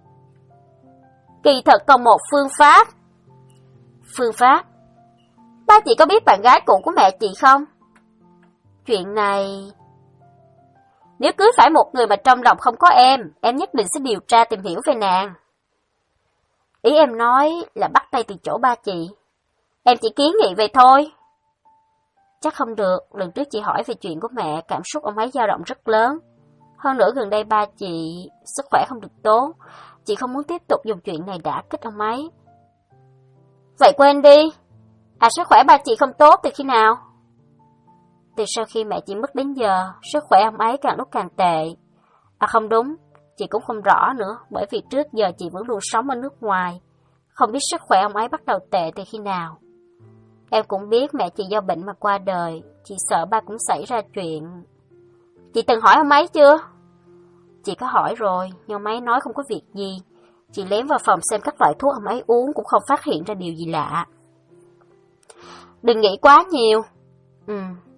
Kỳ thật còn một phương pháp. Phương pháp? Ba chị có biết bạn gái cũ của mẹ chị không? Chuyện này... Nếu cưới phải một người mà trong lòng không có em, em nhất định sẽ điều tra tìm hiểu về nàng. Ý em nói là bắt tay từ chỗ ba chị. Em chỉ kiến nghị vậy thôi. Chắc không được, lần trước chị hỏi về chuyện của mẹ, cảm xúc ông ấy dao động rất lớn. Hơn nữa gần đây ba chị sức khỏe không được tốt, chị không muốn tiếp tục dùng chuyện này đả kích ông ấy. Vậy quên đi. À, sức khỏe ba chị không tốt từ khi nào? Từ sau khi mẹ chị mất đến giờ, sức khỏe ông ấy càng lúc càng tệ. À không đúng, chị cũng không rõ nữa, bởi vì trước giờ chị vẫn luôn sống ở nước ngoài. Không biết sức khỏe ông ấy bắt đầu tệ từ khi nào. Em cũng biết mẹ chị do bệnh mà qua đời, chị sợ ba cũng xảy ra chuyện. Chị từng hỏi ông ấy chưa? Chị có hỏi rồi, nhưng ông ấy nói không có việc gì. Chị lén vào phòng xem các loại thuốc ông ấy uống cũng không phát hiện ra điều gì lạ. Đừng nghĩ quá nhiều. Ừ.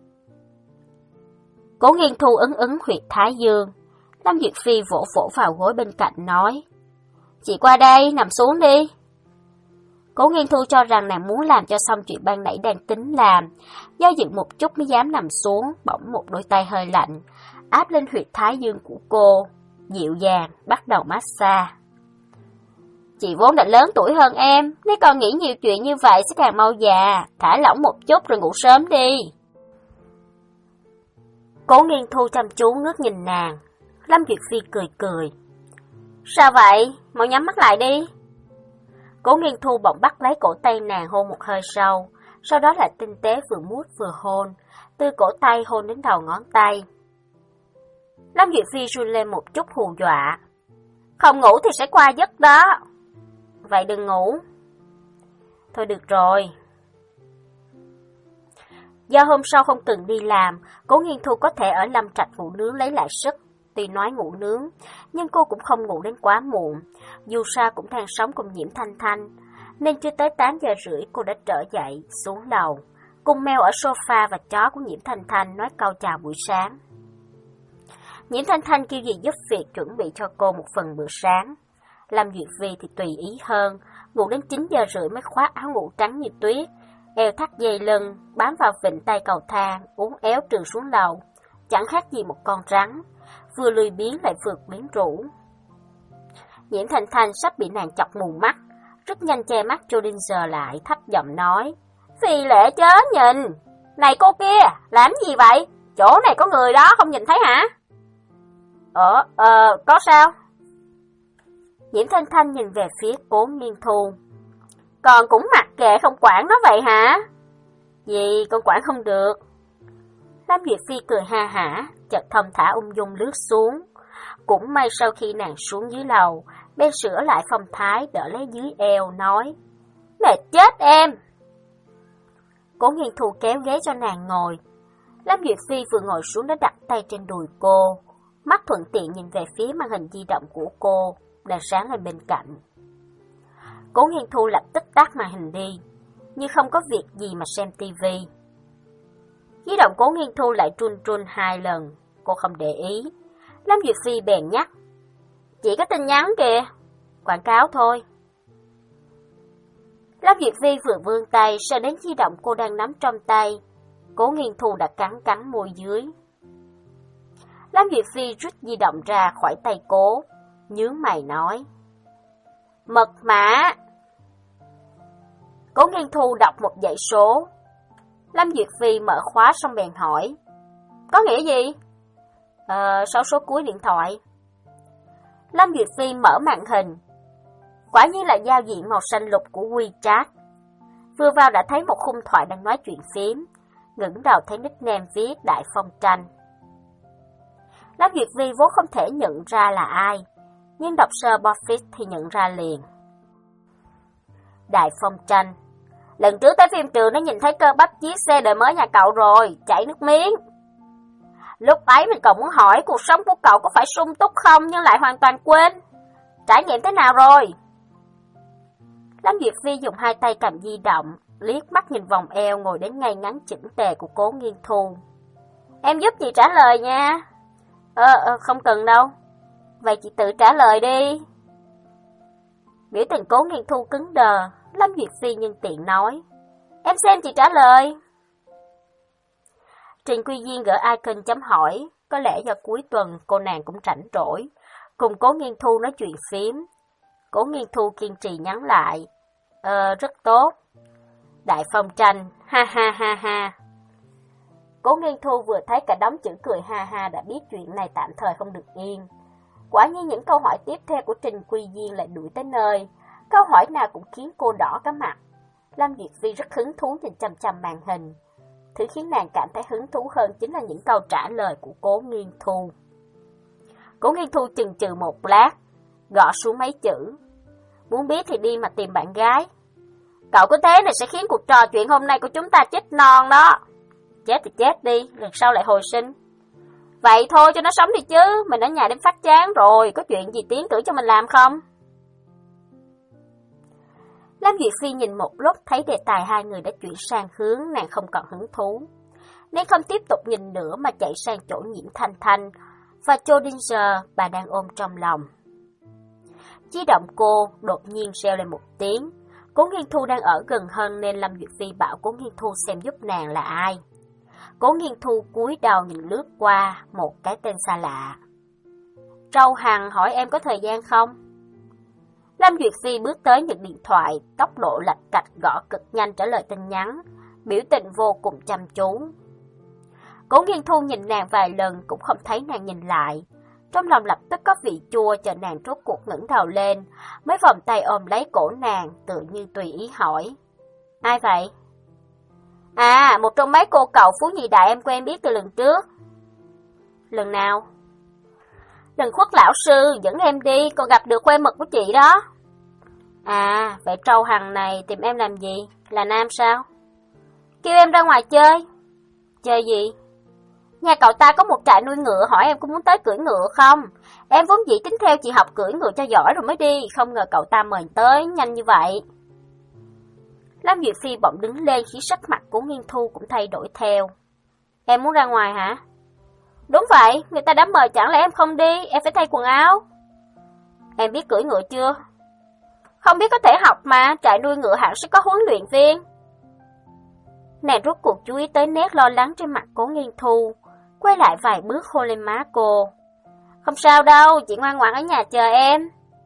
Cố Nghiên Thu ấn ấn huyệt thái dương. Lâm Duyệt Phi vỗ vỗ vào gối bên cạnh nói. Chị qua đây, nằm xuống đi. Cố Nghiên Thu cho rằng nàng muốn làm cho xong chuyện ban nãy đang tính làm, do dự một chút mới dám nằm xuống, bỗng một đôi tay hơi lạnh áp lên huyệt thái dương của cô, dịu dàng bắt đầu massage. Chị vốn đã lớn tuổi hơn em, nếu còn nghĩ nhiều chuyện như vậy sẽ càng mau già, thả lỏng một chút rồi ngủ sớm đi. Cố Nghiên Thu chăm chú ngước nhìn nàng. Lâm Duyệt Phi cười cười. Sao vậy? Mau nhắm mắt lại đi. Cố Nghiên Thu bỗng bắt lấy cổ tay nàng hôn một hơi sâu, sau đó lại tinh tế vừa mút vừa hôn, từ cổ tay hôn đến đầu ngón tay. Lâm Duyệt Phi run lên một chút hù dọa. Không ngủ thì sẽ qua giấc đó. Vậy đừng ngủ. Thôi được rồi. Do hôm sau không cần đi làm, Cố Nghiên Thu có thể ở Lâm Trạch ngủ nướng lấy lại sức. Tuy nói ngủ nướng, nhưng cô cũng không ngủ đến quá muộn. Dù sao cũng đang sống cùng Nhiễm Thanh Thanh, nên chưa tới tám giờ rưỡi cô đã trở dậy, xuống lầu, cùng mèo ở sofa và chó của Nhiễm Thanh Thanh nói câu chào buổi sáng. Nhiễm Thanh Thanh kêu dì giúp việc chuẩn bị cho cô một phần bữa sáng. Lâm Duyệt Vi thì tùy ý hơn, ngủ đến chín giờ rưỡi mới khoác áo ngủ trắng như tuyết, eo thắt dây lưng, bám vào vịnh tay cầu thang, uốn éo trườn xuống lầu, chẳng khác gì một con rắn, vừa lười biếng lại vừa quyến rũ. Nhiễm Thanh Thanh sắp bị nàng chọc mù mắt, rất nhanh che mắt Jodinger lại, thấp giọng nói: Phi lệ chớ nhìn, này cô kia, làm gì vậy? Chỗ này có người đó, không nhìn thấy hả? Ờ, ờ, có sao? Nhiễm Thanh Thanh nhìn về phía Cố Nghiên Thu. Còn cũng mặc kệ không quản nó vậy hả? Gì, con quản không được. Lâm Duyệt Phi cười ha hả, chợt thong thả ung dung lướt xuống. Cũng may sau khi nàng xuống dưới lầu, bên sửa lại phong thái đỡ lấy dưới eo, nói: Mệt chết em. Cố Nghiên Thu kéo ghế cho nàng ngồi. Lâm Duyệt Phi vừa ngồi xuống đã đặt tay trên đùi cô, mắt thuận tiện nhìn về phía màn hình di động của cô, đang sáng lên bên cạnh. Cố Nghiên Thu lập tức tắt màn hình đi, như không có việc gì mà xem tivi. Di động Cố Nghiên Thu lại run run hai lần, cô không để ý. Lâm Duyệt Phi bèn nhắc: Chỉ có tin nhắn kìa, quảng cáo thôi. Lâm Duyệt Phi vừa vươn tay sờ đến di động cô đang nắm trong tay. Cố Nghiên Thu đã cắn cắn môi dưới. Lâm Duyệt Phi rút di động ra khỏi tay cô, nhướng mày nói: Mật mã. Cố Nghiên Thu đọc một dãy số. Lâm Duyệt Phi mở khóa xong bèn hỏi: Có nghĩa gì? Ờ, sáu số cuối điện thoại. Lâm Duyệt Phi mở màn hình. Quả nhiên là giao diện màu xanh lục của WeChat. Vừa vào đã thấy một khung thoại đang nói chuyện phím, ngẩng đầu thấy nickname viết Đại Phong Tranh. Lâm Duyệt Vi vốn không thể nhận ra là ai, nhưng đọc sơ Buffett thì nhận ra liền. Đại Phong Tranh. Lần trước tới phim trường nó nhìn thấy cơ bắp chiếc xe đời mới nhà cậu rồi, chảy nước miếng. Lúc ấy mình còn muốn hỏi cuộc sống của cậu có phải sung túc không, nhưng lại hoàn toàn quên. Trải nghiệm thế nào rồi? Lâm Duyệt Vi dùng hai tay cầm di động, liếc mắt nhìn vòng eo ngồi đến ngay ngắn chỉnh tề của Cố Nghiên Thu. Em giúp chị trả lời nha. Ờ, ờ, không cần đâu. Vậy chị tự trả lời đi. Biểu tình Cố Nghiên Thu cứng đờ, Lâm Duyệt Phi nhân tiện nói: Em xem chị trả lời. Trình Quy Diên gửi icon chấm hỏi, có lẽ do cuối tuần cô nàng cũng rảnh rỗi, cùng Cố Nghiên Thu nói chuyện phím. Cố Nghiên Thu kiên trì nhắn lại: Ờ, rất tốt. Đại Phong Tranh, ha ha ha ha. Cố Nghiên Thu vừa thấy cả đống chữ cười ha ha đã biết chuyện này tạm thời không được yên. Quả nhiên những câu hỏi tiếp theo của Trình Quy Diên lại đuổi tới nơi, câu hỏi nào cũng khiến cô đỏ cả mặt. Lâm Duyệt Vi rất hứng thú nhìn chằm chằm màn hình. Thứ khiến nàng cảm thấy hứng thú hơn chính là những câu trả lời của Cố Nghiên Thu. Cố Nghiên Thu chừng chừ một lát, gõ xuống mấy chữ: Muốn biết thì đi mà tìm bạn gái. Cậu cứ thế này sẽ khiến cuộc trò chuyện hôm nay của chúng ta chết non đó. Chết thì chết đi, lần sau lại hồi sinh. Vậy thôi cho nó sống đi chứ, mình ở nhà đến phát chán rồi, có chuyện gì tiến cử cho mình làm không? Lâm Duyệt Phi nhìn một lúc thấy đề tài hai người đã chuyển sang hướng nàng không còn hứng thú, nên không tiếp tục nhìn nữa mà chạy sang chỗ Nhiễm Thanh Thanh và Jodinger bà đang ôm trong lòng. Di động cô đột nhiên reo lên một tiếng, Cố Nghiên Thu đang ở gần hơn nên Lâm Duyệt Phi bảo Cố Nghiên Thu xem giúp nàng là ai. Cố Nghiên Thu cúi đầu nhìn lướt qua một cái tên xa lạ. Châu Hằng hỏi em có thời gian không? Lâm Duyệt Phi bước tới nhận điện thoại, tốc độ lạch cạch gõ cực nhanh trả lời tin nhắn, biểu tình vô cùng chăm chú. Cố Nghiên Thu nhìn nàng vài lần cũng không thấy nàng nhìn lại. Trong lòng lập tức có vị chua chờ nàng rốt cuộc ngẩng đầu lên, mấy vòng tay ôm lấy cổ nàng, tự như tùy ý hỏi. Ai vậy? À, một trong mấy cô cậu Phú Nhị Đại em quen biết từ lần trước. Lần nào? Lần Khuất lão sư dẫn em đi, còn gặp được khuê mật của chị đó. À, vậy Trâu Hằng này tìm em làm gì? Là nam sao? Kêu em ra ngoài chơi. Chơi gì? Nhà cậu ta có một trại nuôi ngựa, hỏi em có muốn tới cưỡi ngựa không? Em vốn dĩ tính theo chị học cưỡi ngựa cho giỏi rồi mới đi, không ngờ cậu ta mời tới nhanh như vậy. Lâm Duyệt Phi bỗng đứng lên khiến sắc mặt của Nghiên Thu cũng thay đổi theo. Em muốn ra ngoài hả? Đúng vậy, người ta đã mời chẳng lẽ em không đi, em phải thay quần áo. Em biết cưỡi ngựa chưa? Không biết có thể học mà, trại nuôi ngựa hẳn sẽ có huấn luyện viên. Nàng rốt cuộc chú ý tới nét lo lắng trên mặt Cố Nghiên Thu, quay lại vài bước hôn lên má cô. Không sao đâu, chị ngoan ngoãn ở nhà chờ em.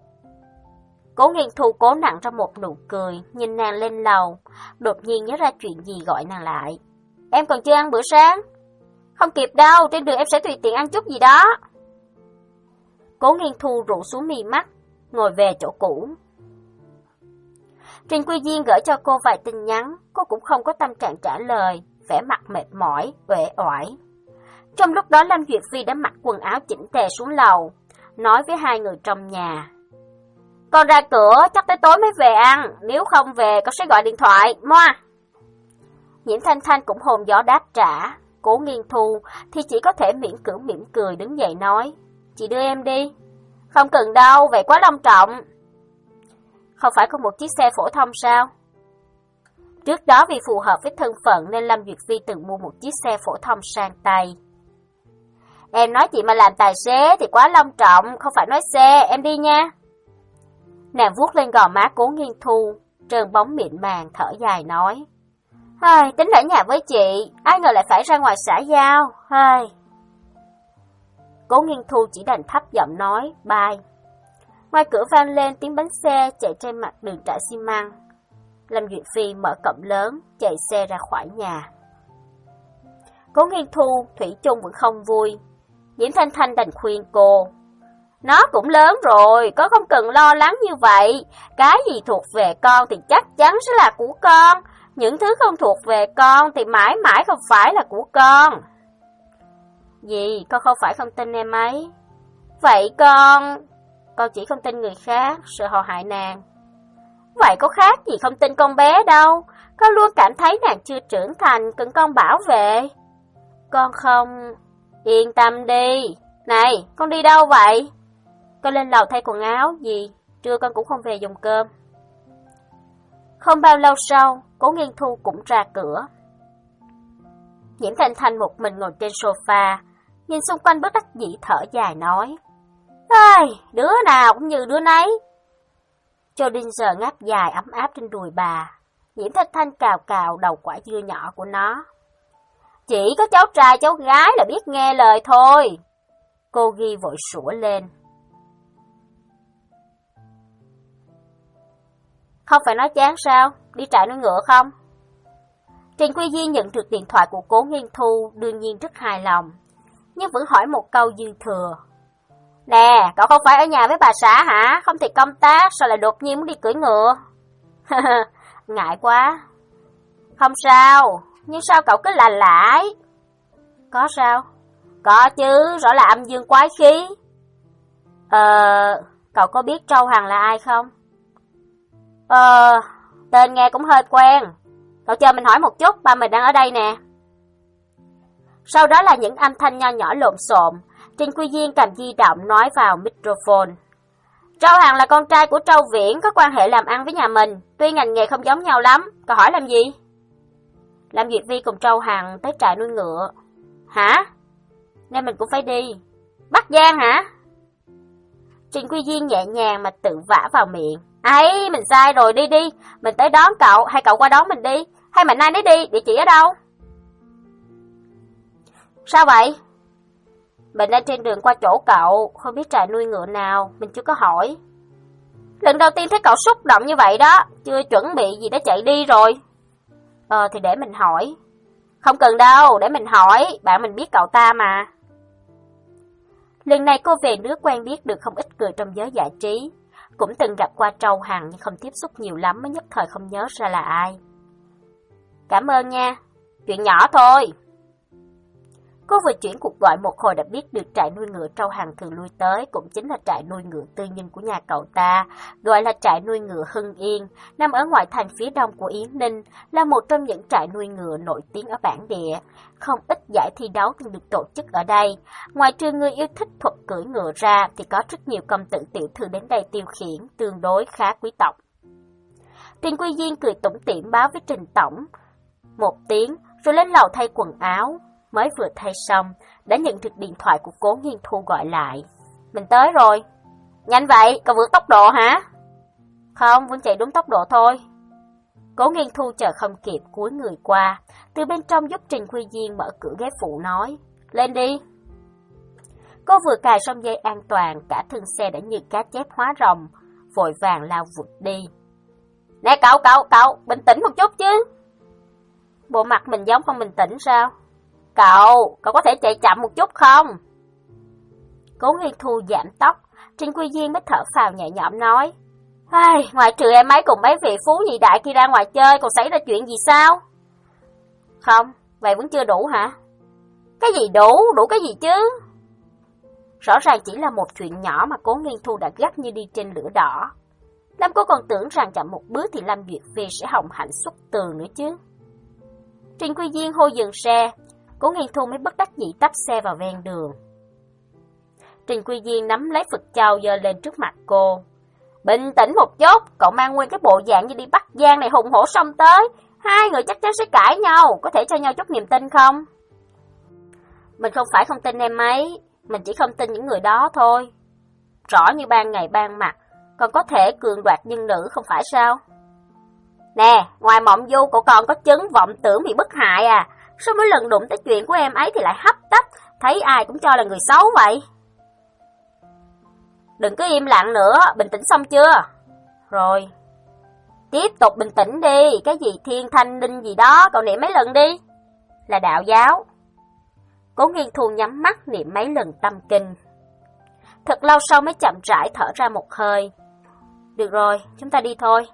Cố Nghiên Thu cố nặng ra một nụ cười, nhìn nàng lên lầu, đột nhiên nhớ ra chuyện gì gọi nàng lại. Em còn chưa ăn bữa sáng? Không kịp đâu, trên đường em sẽ tùy tiện ăn chút gì đó. Cố Nghiên Thu rũ xuống mi mắt, ngồi về chỗ cũ. Trình Quy Diên gửi cho cô vài tin nhắn, cô cũng không có tâm trạng trả lời, vẻ mặt mệt mỏi, uể oải. Trong lúc đó Lâm Duyệt Phi đã mặc quần áo chỉnh tề xuống lầu, nói với hai người trong nhà. Con ra cửa, chắc tới tối mới về ăn, nếu không về con sẽ gọi điện thoại, moa. Nhiễm Thanh Thanh cũng hồn gió đáp trả, Cố Nghiên Thu thì chỉ có thể miễn cưỡng mỉm cười đứng dậy nói. Chị đưa em đi. Không cần đâu, vậy quá long trọng. Không phải có một chiếc xe phổ thông sao? Trước đó vì phù hợp với thân phận nên Lâm Duyệt Phi từng mua một chiếc xe phổ thông sang tay. Em nói chị mà làm tài xế thì quá long trọng, không phải nói xe, em đi nha. Nàng vuốt lên gò má Cố Nghiên Thu, trơn bóng mịn màng thở dài nói. Hơi, tính ở nhà với chị, ai ngờ lại phải ra ngoài xã giao, hơi. Cố Nghiên Thu chỉ đành thấp giọng nói, bye. Ngoài cửa vang lên tiếng bánh xe chạy trên mặt đường trải xi măng. Lâm Duyệt Phi mở cổng lớn, chạy xe ra khỏi nhà. Cố Nghiên Thu, thủy chung vẫn không vui. Nhiễm Thanh Thanh đành khuyên cô. Nó cũng lớn rồi, con không cần lo lắng như vậy. Cái gì thuộc về con thì chắc chắn sẽ là của con. Những thứ không thuộc về con thì mãi mãi không phải là của con. Gì, con không phải không tin em ấy. Vậy con... Con chỉ không tin người khác, sợ họ hại nàng. Vậy có khác gì không tin con bé đâu. Con luôn cảm thấy nàng chưa trưởng thành, cần con bảo vệ. Con không... Yên tâm đi. Này, con đi đâu vậy? Con lên lầu thay quần áo, gì? Trưa con cũng không về dùng cơm. Không bao lâu sau, Cố Nghiên Thu cũng ra cửa. Nhiễm Thanh Thanh một mình ngồi trên sofa, nhìn xung quanh bất đắc dĩ thở dài nói. Ai, đứa nào cũng như đứa nấy. Cho Đinh giờ ngáp dài ấm áp trên đùi bà. Nhiễm Thanh Thanh cào cào đầu quả dưa nhỏ của nó. Chỉ có cháu trai cháu gái là biết nghe lời thôi. Cô Ghi vội sủa lên. Không phải nói chán sao, đi trại nuôi ngựa không? Trình Quy Diên nhận được điện thoại của Cố Nghiên Thu đương nhiên rất hài lòng, nhưng vẫn hỏi một câu dư thừa. Nè, cậu không phải ở nhà với bà xã hả? Không thì công tác, sao lại đột nhiên muốn đi cưỡi ngựa? Ngại quá. Không sao, nhưng sao cậu cứ lạ lãi? Có sao? Có chứ, rõ là âm dương quái khí. Ờ, cậu có biết Trâu Hằng là ai không? Ờ, tên nghe cũng hơi quen. Cậu chờ mình hỏi một chút, ba mình đang ở đây nè. Sau đó là những âm thanh nho nhỏ lộn xộn. Trình Quy Diên cầm di động nói vào microphone. Trâu Hằng là con trai của Trâu Viễn, có quan hệ làm ăn với nhà mình. Tuy ngành nghề không giống nhau lắm, cậu hỏi làm gì? Lâm Duyệt Vi cùng Trâu Hằng tới trại nuôi ngựa. Hả? Nên mình cũng phải đi. Bắc Giang hả? Trình Quy Diên nhẹ nhàng mà tự vả vào miệng. Ấy, mình sai rồi, đi đi, mình tới đón cậu, hay cậu qua đón mình đi, hay Mạnh Ai nấy đi, địa chỉ ở đâu? Sao vậy? Mình đang trên đường qua chỗ cậu, không biết trại nuôi ngựa nào, mình chưa có hỏi. Lần đầu tiên thấy cậu xúc động như vậy đó, chưa chuẩn bị gì đã chạy đi rồi. Ờ thì để mình hỏi. Không cần đâu, để mình hỏi, bạn mình biết cậu ta mà. Lần này cô về nước quen biết được không ít người trong giới giải trí. Cũng từng gặp qua Trâu Hằng nhưng không tiếp xúc nhiều lắm mới nhất thời không nhớ ra là ai. Cảm ơn nha, chuyện nhỏ thôi. Cô vừa chuyển cuộc gọi một hồi đã biết được trại nuôi ngựa Trâu Hằng thường lui tới cũng chính là trại nuôi ngựa tư nhân của nhà cậu ta, gọi là trại nuôi ngựa Hưng Yên, nằm ở ngoại thành phía đông của Yến Ninh, là một trong những trại nuôi ngựa nổi tiếng ở bản địa. Không ít giải thi đấu từng được tổ chức ở đây. Ngoài trừ người yêu thích thuật cưỡi ngựa ra thì có rất nhiều công tử tiểu thư đến đây tiêu khiển, tương đối khá quý tộc. Trình Quy Diên cười tủm tỉm báo với Trình tổng một tiếng rồi lên lầu thay quần áo. Mới vừa thay xong, đã nhận được điện thoại của Cố Nghiên Thu gọi lại. Mình tới rồi. Nhanh vậy, cậu vượt tốc độ hả? Không, vẫn chạy đúng tốc độ thôi. Cố Nghiên Thu chờ không kịp cúi người qua, từ bên trong giúp Trình Quy Diên mở cửa ghế phụ nói. Lên đi. Cô vừa cài xong dây an toàn, cả thân xe đã như cá chép hóa rồng, vội vàng lao vụt đi. Nè cậu, cậu, cậu, bình tĩnh một chút chứ. Bộ mặt mình giống không bình tĩnh sao? Cậu, cậu có thể chạy chậm một chút không? Cố Nghiên Thu giảm tốc, Trình Quy Diên mới thở phào nhẹ nhõm nói. Ai, ngoài trừ em ấy cùng mấy vị phú nhị đại kia ra ngoài chơi, còn xảy ra chuyện gì sao? Không, vậy vẫn chưa đủ hả? Cái gì đủ, đủ cái gì chứ? Rõ ràng chỉ là một chuyện nhỏ mà Cố Nghiên Thu đã gấp như đi trên lửa đỏ. Lâm cô còn tưởng rằng chậm một bước thì Lâm Duyệt Phi sẽ hồng hạnh xuất tường nữa chứ. Trình Quy Diên hô dừng xe, Cố Nghiên Thu mới bất đắc dĩ tấp xe vào ven đường. Trình Quy Diên nắm lấy Phật Châu giơ lên trước mặt cô. Bình tĩnh một chút, cậu mang nguyên cái bộ dạng như đi Bắc Giang này hùng hổ xông tới, hai người chắc chắn sẽ cãi nhau, có thể cho nhau chút niềm tin không? Mình không phải không tin em ấy, mình chỉ không tin những người đó thôi. Rõ như ban ngày ban mặt, còn có thể cường đoạt nhân nữ không phải sao? Nè, ngoài Mộng Du cậu còn có chứng vọng tưởng bị bức hại à? Sao mỗi lần đụng tới chuyện của em ấy thì lại hấp tấp, thấy ai cũng cho là người xấu vậy? Đừng cứ im lặng nữa, bình tĩnh xong chưa? Rồi. Tiếp tục bình tĩnh đi, cái gì thiên thanh ninh gì đó, cậu niệm mấy lần đi. Là đạo giáo. Cố Nghiên Thu nhắm mắt niệm mấy lần tâm kinh. Thật lâu sau mới chậm rãi thở ra một hơi. Được rồi, chúng ta đi thôi.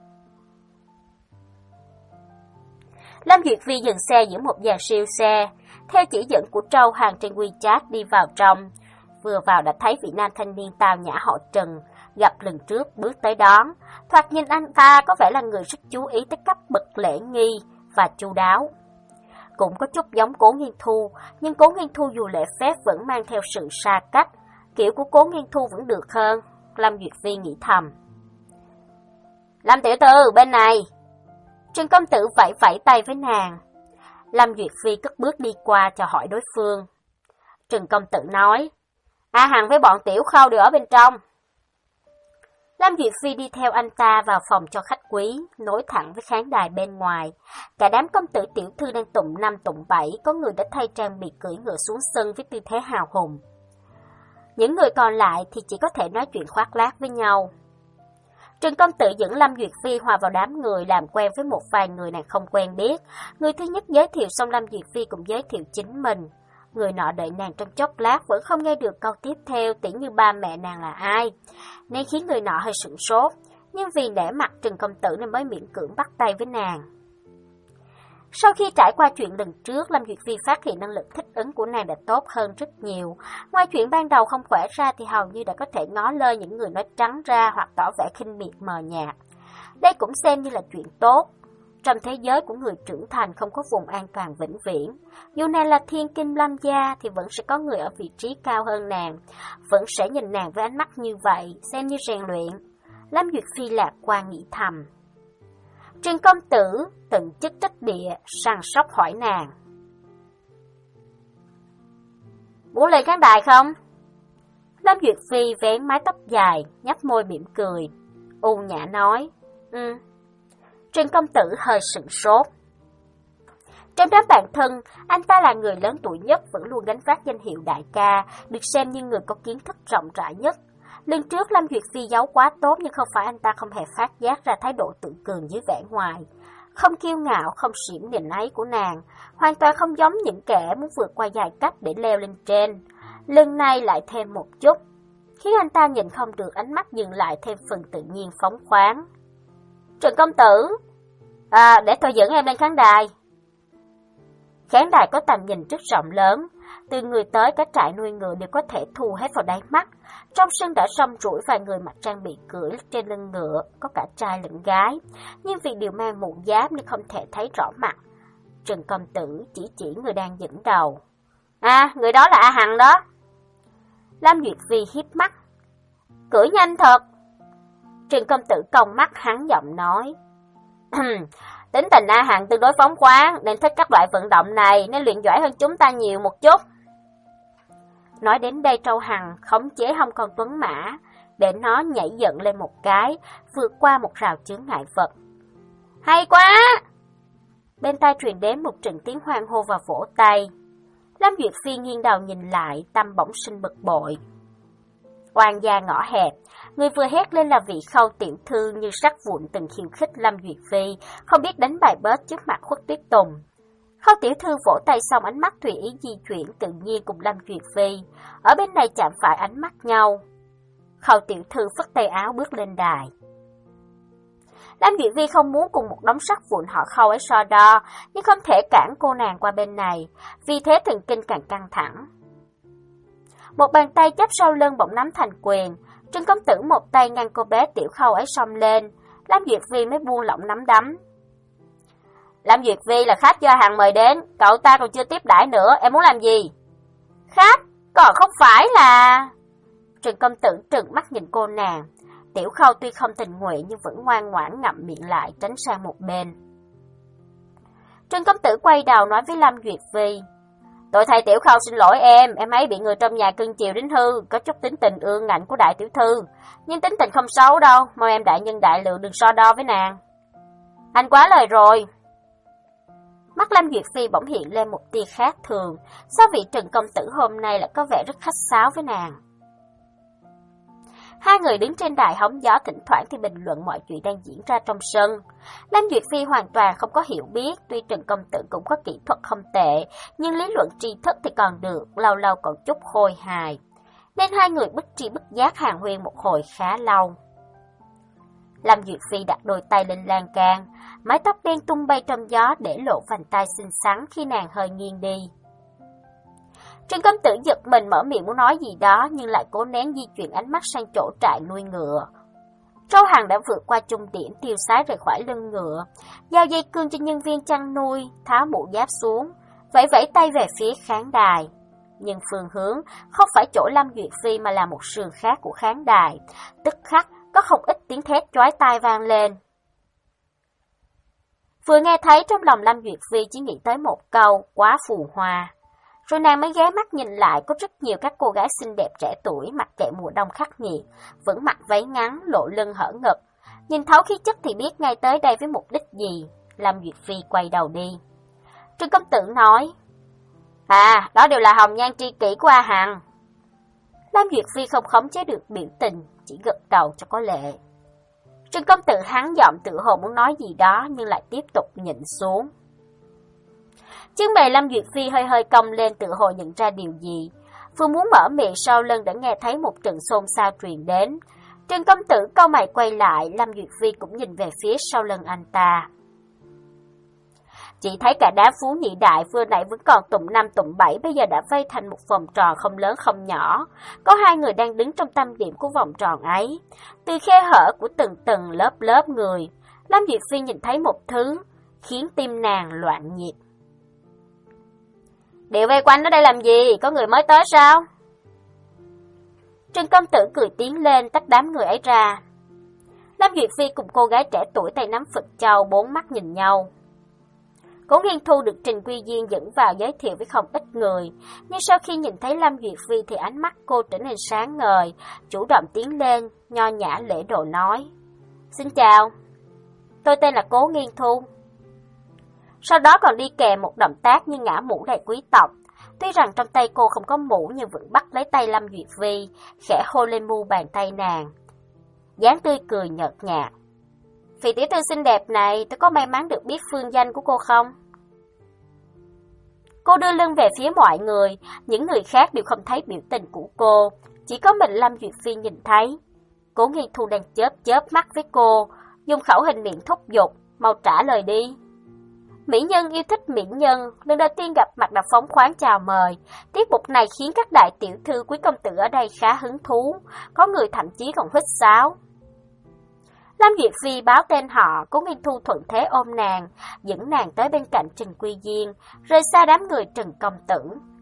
Lâm Duyệt Vi dừng xe giữa một dàn siêu xe, theo chỉ dẫn của Trâu Hằng trên WeChat đi vào trong. Vừa vào đã thấy vị nam thanh niên tao nhã họ Trần, gặp lần trước bước tới đón. Thoạt nhìn anh ta có vẻ là người rất chú ý tới cấp bậc lễ nghi và chu đáo. Cũng có chút giống Cố Nghiên Thu, nhưng Cố Nghiên Thu dù lễ phép vẫn mang theo sự xa cách. Kiểu của Cố Nghiên Thu vẫn được hơn, Lâm Duyệt Vi nghĩ thầm. Lâm tiểu thư, bên này. Trần công tử vẫy vẫy tay với nàng. Lâm Duyệt Phi cất bước đi qua chào hỏi đối phương. Trần công tử nói, A Hằng với bọn tiểu khâu đều ở bên trong. Lâm Duyệt Phi đi theo anh ta vào phòng cho khách quý, nối thẳng với khán đài bên ngoài. Cả đám công tử tiểu thư đang tụng năm tụng bảy, có người đã thay trang bị cưỡi ngựa xuống sân với tư thế hào hùng. Những người còn lại thì chỉ có thể nói chuyện khoác lác với nhau. Trần công tử dẫn Lâm Duyệt Phi hòa vào đám người, làm quen với một vài người nàng không quen biết. Người thứ nhất giới thiệu xong, Lâm Duyệt Phi cũng giới thiệu chính mình. Người nọ đợi nàng trong chốc lát vẫn không nghe được câu tiếp theo, tỉ như ba mẹ nàng là ai, nên khiến người nọ hơi sửng sốt. Nhưng vì nể mặt Trần công tử nên mới miễn cưỡng bắt tay với nàng. Sau khi trải qua chuyện lần trước, Lâm Duyệt Phi phát hiện năng lực thích ứng của nàng đã tốt hơn rất nhiều. Ngoài chuyện ban đầu không khỏe ra thì hầu như đã có thể ngó lơ những người nói trắng ra hoặc tỏ vẻ khinh miệt mờ nhạt. Đây cũng xem như là chuyện tốt. Trong thế giới của người trưởng thành không có vùng an toàn vĩnh viễn. Dù nàng là thiên kim Lâm gia thì vẫn sẽ có người ở vị trí cao hơn nàng, vẫn sẽ nhìn nàng với ánh mắt như vậy, xem như rèn luyện. Lâm Duyệt Phi lạc quan nghĩ thầm. Trần công tử từng chức trách địa săn sóc hỏi nàng. Muốn lên khán đài không? Lâm Duyệt Phi vén mái tóc dài, nhếch môi mỉm cười. U nhã nói, Ừ. Trần công tử hơi sửng sốt. Trong đám bạn thân, anh ta là người lớn tuổi nhất, vẫn luôn gánh vác danh hiệu đại ca, được xem như người có kiến thức rộng rãi nhất. Lần trước Lâm Duyệt Phi giấu quá tốt, nhưng không phải anh ta không hề phát giác ra thái độ tự cường dưới vẻ ngoài. Không kiêu ngạo, không xỉm nịnh ấy của nàng, hoàn toàn không giống những kẻ muốn vượt qua giai cấp để leo lên trên. Lần này lại thêm một chút, khiến anh ta nhìn không được, ánh mắt dừng lại thêm phần tự nhiên phóng khoáng. Trần công tử, à, để tôi dẫn em lên khán đài. Khán đài có tầm nhìn rất rộng lớn, từ người tới cả trại nuôi ngựa đều có thể thu hết vào đáy mắt. Trong sân đã rong ruổi vài người mặc trang bị cưỡi trên lưng ngựa, có cả trai lẫn gái, nhưng vì đều mang mũ giáp nên không thể thấy rõ mặt. Trần công tử chỉ chỉ người đang dẫn đầu. À, người đó là A Hằng đó. Lam Duyệt Phi hiếp mắt. Cưỡi nhanh thật. Trần công tử cong mắt, hắn giọng nói. Tính tình A Hằng tương đối phóng khoáng, nên thích các loại vận động này, nên luyện giỏi hơn chúng ta nhiều một chút. Nói đến đây Trâu Hằng khống chế hông con tuấn mã, để nó nhảy dựng lên một cái, vượt qua một rào chướng ngại vật. Hay quá! Bên tai truyền đến một trận tiếng hoan hô và vỗ tay. Lam Duyệt Phi nghiêng đầu nhìn lại, tâm bỗng sinh bực bội. Oan gia ngõ hẹp, người vừa hét lên là vị Khâu tiểu thư như sắt vụn từng khiêu khích Lâm Duyệt Phi, không biết đánh bài bớt trước mặt Khuất Tuyết Tùng. Khâu tiểu thư vỗ tay xong, ánh mắt tùy ý di chuyển tự nhiên cùng Lâm Duyệt Phi, ở bên này chạm phải ánh mắt nhau. Khâu tiểu thư phất tay áo bước lên đài. Lâm Duyệt Phi không muốn cùng một đống sắt vụn họ Khâu ấy so đo, nhưng không thể cản cô nàng qua bên này, vì thế thần kinh càng căng thẳng. Một bàn tay chắp sau lưng bỗng nắm thành quyền, Trần công tử một tay ngăn cô bé tiểu Khâu ấy xông lên, Lâm Duyệt Phi mới buông lỏng nắm đấm. Lâm Duyệt Phi là khách do Hằng mời đến, cậu ta còn chưa tiếp đãi nữa, em muốn làm gì? Khách, còn không phải là... Trần công tử trừng mắt nhìn cô nàng, tiểu Khâu tuy không tình nguyện nhưng vẫn ngoan ngoãn ngậm miệng lại tránh sang một bên. Trần công tử quay đầu nói với Lâm Duyệt Phi, tôi thay tiểu Khâu xin lỗi em, em ấy bị người trong nhà cưng chiều đến hư, có chút tính tình ương ngạnh của đại tiểu thư, nhưng tính tình không xấu đâu, mong em đại nhân đại lượng đừng so đo với nàng. Anh quá lời rồi. Mắt Lâm Duyệt Phi bỗng hiện lên một tia khác thường, sao vị Trần công tử hôm nay lại có vẻ rất khách sáo với nàng. Hai người đứng trên đài hóng gió, thỉnh thoảng thì bình luận mọi chuyện đang diễn ra trong sân. Lâm Duyệt Phi hoàn toàn không có hiểu biết, tuy Trần công tử cũng có kỹ thuật không tệ, nhưng lý luận tri thức thì còn được, lâu lâu còn chút khôi hài. Nên hai người bất tri bất giác hàn huyên một hồi khá lâu. Lâm Duyệt Phi đặt đôi tay lên lan can, mái tóc đen tung bay trong gió để lộ vành tai xinh xắn khi nàng hơi nghiêng đi. Trần công tử giật mình mở miệng muốn nói gì đó, nhưng lại cố nén di chuyển ánh mắt sang chỗ trại nuôi ngựa. Trâu Hằng đã vượt qua trung điểm, tiêu sái rời khỏi lưng ngựa, giao dây cương cho nhân viên chăn nuôi, tháo mũ giáp xuống, vẫy vẫy tay về phía khán đài. Nhưng phương hướng không phải chỗ Lâm Duyệt Phi mà là một sườn khác của khán đài, tức khắc có không ít tiếng thét chói tai vang lên. Vừa nghe thấy trong lòng Lâm Duyệt Phi chỉ nghĩ tới một câu quá phù hoa. Rồi nàng mới ghé mắt nhìn lại, có rất nhiều các cô gái xinh đẹp trẻ tuổi mặc kệ mùa đông khắc nghiệt, vẫn mặc váy ngắn, lộ lưng hở ngực. Nhìn thấu khí chất thì biết ngay tới đây với mục đích gì. Lâm Duyệt Phi quay đầu đi. Trương công tử nói, à, đó đều là hồng nhan tri kỷ của A Hằng. Lâm Duyệt Phi không khống chế được biểu tình, chỉ gật đầu cho có lệ. Trương công tử hắn giọng tự hồ muốn nói gì đó nhưng lại tiếp tục nhịn xuống. Chân mày Lâm Duyệt Phi hơi hơi cong lên, tự hồ nhận ra điều gì. Vừa muốn mở miệng sau lưng đã nghe thấy một trận xôn xao truyền đến. Trần công tử cau mày quay lại, Lâm Duyệt Phi cũng nhìn về phía sau lưng anh ta. Chỉ thấy cả đám phú nhị đại vừa nãy vẫn còn tụng năm tụng bảy, bây giờ đã vây thành một vòng tròn không lớn không nhỏ. Có hai người đang đứng trong tâm điểm của vòng tròn ấy. Từ khe hở của từng từng lớp lớp người, Lâm Duyệt Phi nhìn thấy một thứ khiến tim nàng loạn nhịp. Đều vây quanh ở đây làm gì? Có người mới tới sao? Trần công tử cười tiến lên tách đám người ấy ra. Lâm Duyệt Phi cùng cô gái trẻ tuổi tay nắm Phật châu, bốn mắt nhìn nhau. Cố Nghiên Thu được Trình Quy Diên dẫn vào giới thiệu với không ít người, nhưng sau khi nhìn thấy Lâm Duyệt Phi thì ánh mắt cô trở nên sáng ngời, chủ động tiến lên, nho nhã lễ độ nói. Xin chào, tôi tên là Cố Nghiên Thu. Sau đó còn đi kèm một động tác như ngả mũ đầy quý tộc. Tuy rằng trong tay cô không có mũ nhưng vẫn bắt lấy tay Lâm Duyệt Vi, khẽ hôn lên mu bàn tay nàng. Dáng tươi cười nhợt nhạt. Vị tiểu thư xinh đẹp này, tôi có may mắn được biết phương danh của cô không? Cô đưa lưng về phía mọi người, những người khác đều không thấy biểu tình của cô, chỉ có mình Lâm Duyệt Vi nhìn thấy. Cố Nghiên Thu đang chớp chớp mắt với cô, dùng khẩu hình miệng thúc giục, mau trả lời đi. Mỹ nhân yêu thích mỹ nhân, lần đầu tiên gặp mặt đã phóng khoáng chào mời. Tiết mục này khiến các đại tiểu thư quý công tử ở đây khá hứng thú, có người thậm chí còn huýt sáo. Lâm Duyệt Vi báo tên họ, Cố Nghiên Thu thuận thế ôm nàng, dẫn nàng tới bên cạnh Trần Quy Diên, rời xa đám người Trần công tử.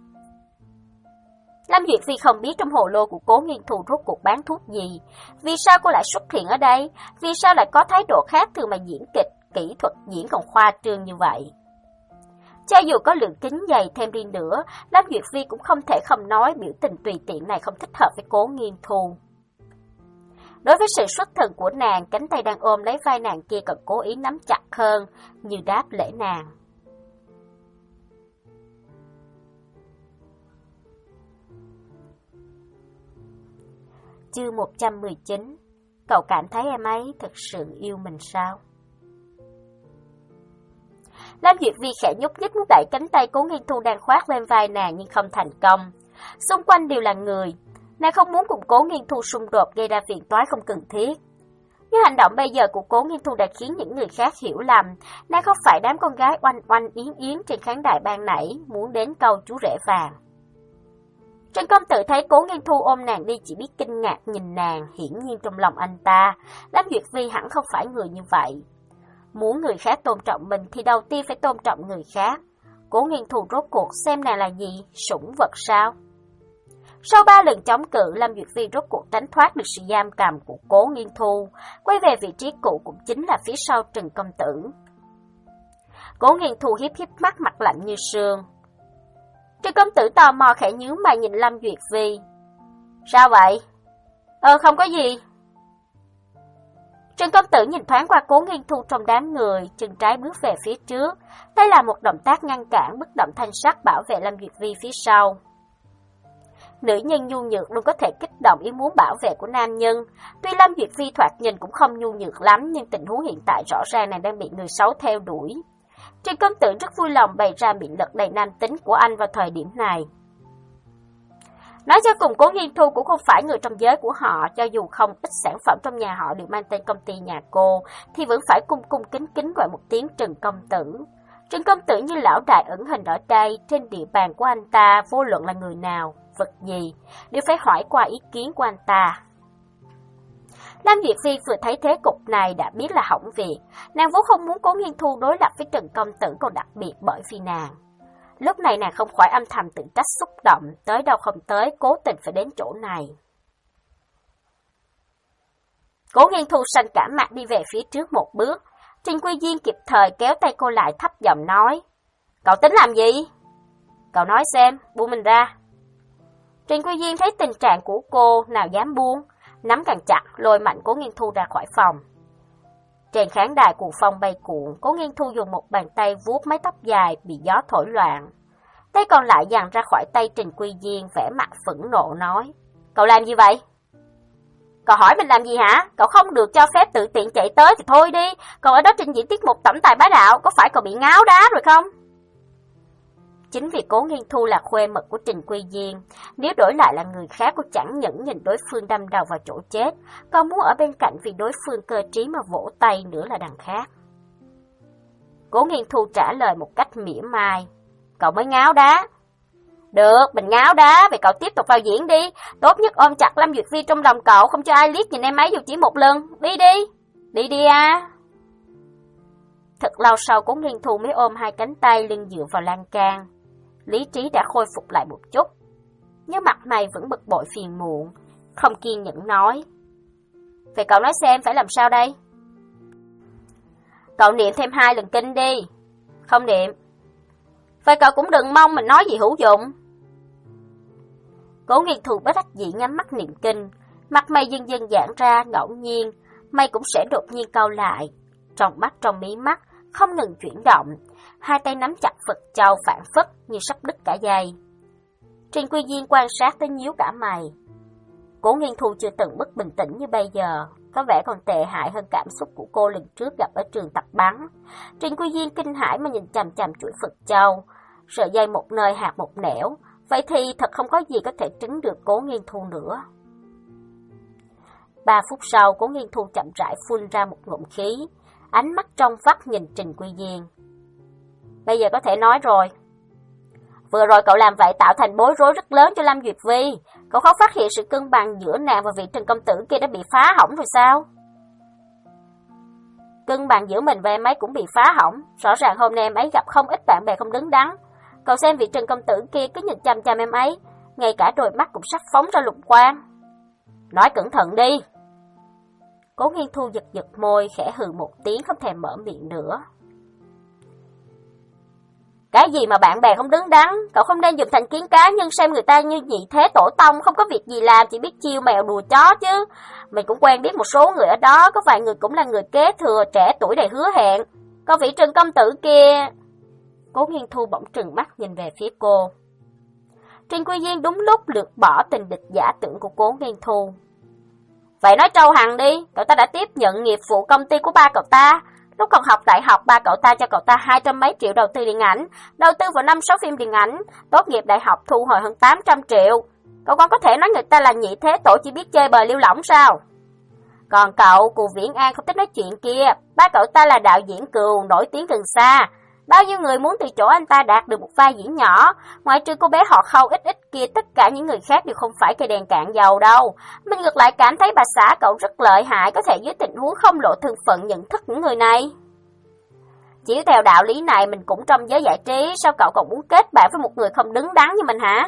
Lâm Duyệt Vi không biết trong hồ lô của Cố Nghiên Thu rốt cuộc bán thuốc gì, vì sao cô lại xuất hiện ở đây, vì sao lại có thái độ khác thường mà diễn kịch, kỹ thuật diễn còn khoa trương như vậy. Cho dù có lượng kính dày thêm đi nữa, Lâm Duyệt Vi cũng không thể không nói biểu tình tùy tiện này không thích hợp với Cố Nghiên Thu. Đối với sự xuất thần của nàng, cánh tay đang ôm lấy vai nàng kia còn cố ý nắm chặt hơn, như đáp lễ nàng. Chương một trăm mười chín. Cậu cảm thấy em ấy thực sự yêu mình sao? Lâm Duyệt Vi khẽ nhúc nhích muốn đẩy cánh tay Cố Nghiên Thu đang khoác lên vai nàng nhưng không thành công. Xung quanh đều là người, nàng không muốn cùng Cố Nghiên Thu xung đột gây ra phiền toái không cần thiết. Nhưng hành động bây giờ của Cố Nghiên Thu đã khiến những người khác hiểu lầm, nàng không phải đám con gái oanh oanh yến yến trên khán đài ban nãy muốn đến câu chú rể vàng. Trần công tử thấy Cố Nghiên Thu ôm nàng đi chỉ biết kinh ngạc nhìn nàng, hiển nhiên trong lòng anh ta, Lâm Duyệt Vi hẳn không phải người như vậy. Muốn người khác tôn trọng mình thì đầu tiên phải tôn trọng người khác. Cố Nghiên Thu rốt cuộc xem nàng là gì, sủng vật sao? Sau ba lần chống cự, Lâm Duyệt Vi rốt cuộc tránh thoát được sự giam cầm của Cố Nghiên Thu, quay về vị trí cũ cũng chính là phía sau Trần công tử. Cố Nghiên Thu hiếp hiếp mắt, mặt lạnh như sương. Trần công tử tò mò khẽ nhíu mày nhìn Lâm Duyệt Vi. Sao vậy? Ờ không có gì. Trần công tử nhìn thoáng qua Cố Nghiên Thu trong đám người, chân trái bước về phía trước. Đây là một động tác ngăn cản bất động thanh sắc bảo vệ Lâm Duyệt Vi phía sau. Nữ nhân nhu nhược luôn có thể kích động ý muốn bảo vệ của nam nhân. Tuy Lâm Duyệt Vi thoạt nhìn cũng không nhu nhược lắm, nhưng tình huống hiện tại rõ ràng nàng đang bị người xấu theo đuổi. Trần công tử rất vui lòng bày ra biện lực đầy nam tính của anh vào thời điểm này. Nói cho cùng, Cố Nghiên Thu cũng không phải người trong giới của họ, cho dù không ít sản phẩm trong nhà họ đều mang tên công ty nhà cô, thì vẫn phải cung cung kính kính gọi một tiếng Trần công tử. Trần công tử như lão đại ẩn hình ở đây, trên địa bàn của anh ta, vô luận là người nào, vật gì, đều phải hỏi qua ý kiến của anh ta. Lâm Duyệt Vi vừa thấy thế cục này đã biết là hỏng việc, nàng vốn không muốn Cố Nghiên Thu đối lập với Trần công tử, còn đặc biệt bởi vì nàng. Lúc này nàng không khỏi âm thầm tự trách xúc động, tới đâu không tới, cố tình phải đến chỗ này. Cố Nghiên Thu xanh cả mặt đi về phía trước một bước, Trần Quy Diên kịp thời kéo tay cô lại thấp giọng nói. Cậu tính làm gì? Cậu nói xem, buông mình ra. Trần Quy Diên thấy tình trạng của cô, nào dám buông, nắm càng chặt, lôi mạnh Cố Nghiên Thu ra khỏi phòng. Trên khán đài cuồng phong bay cuộn, Cố Nghiên Thu dùng một bàn tay vuốt mái tóc dài bị gió thổi loạn. Tay còn lại giằng ra khỏi tay Trần Quy Diên, vẻ mặt phẫn nộ nói. Cậu làm gì vậy? Cậu hỏi mình làm gì hả? Cậu không được cho phép tự tiện chạy tới thì thôi đi. Còn ở đó trình diễn tiết mục tổng tài bá đạo, có phải cậu bị ngáo đá rồi không? Chính vì Cố Nghiên Thu là khuê mật của Trần Quy Diên, nếu đổi lại là người khác cô chẳng những nhìn đối phương đâm đầu vào chỗ chết, còn muốn ở bên cạnh vì đối phương cơ trí mà vỗ tay nữa là đằng khác. Cố Nghiên Thu trả lời một cách mỉa mai. Cậu mới ngáo đá. Được, mình ngáo đá, vậy cậu tiếp tục vào diễn đi. Tốt nhất ôm chặt Lâm Duyệt Vi trong lòng cậu, không cho ai liếc nhìn em ấy dù chỉ một lần. Đi đi, đi đi à. Thật lâu sau Cố Nghiên Thu mới ôm hai cánh tay lưng dựa vào lan can. Lý trí đã khôi phục lại một chút, nhưng mặt mày vẫn bực bội phiền muộn, không kiên nhẫn nói. Vậy cậu nói xem phải làm sao đây? Cậu niệm thêm hai lần kinh đi. Không niệm. Vậy cậu cũng đừng mong mình nói gì hữu dụng. Cố Nghiên Thu bất đắc dĩ nhắm mắt niệm kinh, mặt mày dần dần giãn ra, ngẫu nhiên mày cũng sẽ đột nhiên cau lại. Trong mắt trong mí mắt không ngừng chuyển động, hai tay nắm chặt Phật châu phảng phất như sắp đứt cả dây. Trình Quy Diên quan sát tới nhíu cả mày. Cố Nghiên Thu chưa từng bất bình tĩnh như bây giờ, có vẻ còn tệ hại hơn cảm xúc của cô lần trước gặp ở trường tập bắn. Trình Quy Diên kinh hãi mà nhìn chằm chằm chuỗi Phật châu, sợi dây một nơi hạt một nẻo, vậy thì thật không có gì có thể trấn được Cố Nghiên Thu nữa. Ba phút sau, Cố Nghiên Thu chậm rãi phun ra một ngụm khí, ánh mắt trong vắt nhìn Trình Quy Diên. Bây giờ có thể nói rồi. Vừa rồi cậu làm vậy tạo thành bối rối rất lớn cho Lâm Duyệt Vi. Cậu không phát hiện sự cân bằng giữa nàng và vị Trần công tử kia đã bị phá hỏng rồi sao? Cân bằng giữa mình và em ấy cũng bị phá hỏng. Rõ ràng hôm nay em ấy gặp không ít bạn bè không đứng đắn. Cậu xem vị Trần công tử kia cứ nhìn chăm chăm em ấy, ngay cả đôi mắt cũng sắp phóng ra lục quang. Nói cẩn thận đi. Cố Nghiên Thu giật giật môi, khẽ hừ một tiếng không thèm mở miệng nữa. Cái gì mà bạn bè không đứng đắn, cậu không nên dùng thành kiến cá nhân xem người ta như nhị thế tổ tông, không có việc gì làm, chỉ biết chiêu mèo đùa chó chứ. Mình cũng quen biết một số người ở đó, có vài người cũng là người kế thừa, trẻ tuổi đầy hứa hẹn. Còn vị Trần công tử kia... Cố Nghiên Thu bỗng trừng mắt nhìn về phía cô. Trình Quy Diên đúng lúc lược bỏ tình địch giả tưởng của Cố Nghiên Thu. Vậy nói trâu Hằng đi, cậu ta đã tiếp nhận nghiệp vụ công ty của ba cậu ta. Lúc còn học đại học, ba cậu ta cho cậu ta hai trăm mấy triệu đầu tư điện ảnh, đầu tư vào năm sáu phim điện ảnh, tốt nghiệp đại học thu hồi hơn tám trăm triệu. Cậu còn có thể nói người ta là nhị thế tổ chỉ biết chơi bời liêu lỏng sao? Còn cậu, Cù Viễn An không thích nói chuyện kia, ba cậu ta là đạo diễn Cừu, nổi tiếng gần xa. Bao nhiêu người muốn từ chỗ anh ta đạt được một vai diễn nhỏ, ngoại trừ cô bé họ Khâu ít ít kia, tất cả những người khác đều không phải cây đèn cạn dầu đâu. Mình ngược lại cảm thấy bà xã cậu rất lợi hại, có thể dưới tình huống không lộ thân phận nhận thức những người này. Chỉ theo đạo lý này mình cũng trong giới giải trí, sao cậu còn muốn kết bạn với một người không đứng đắn như mình hả?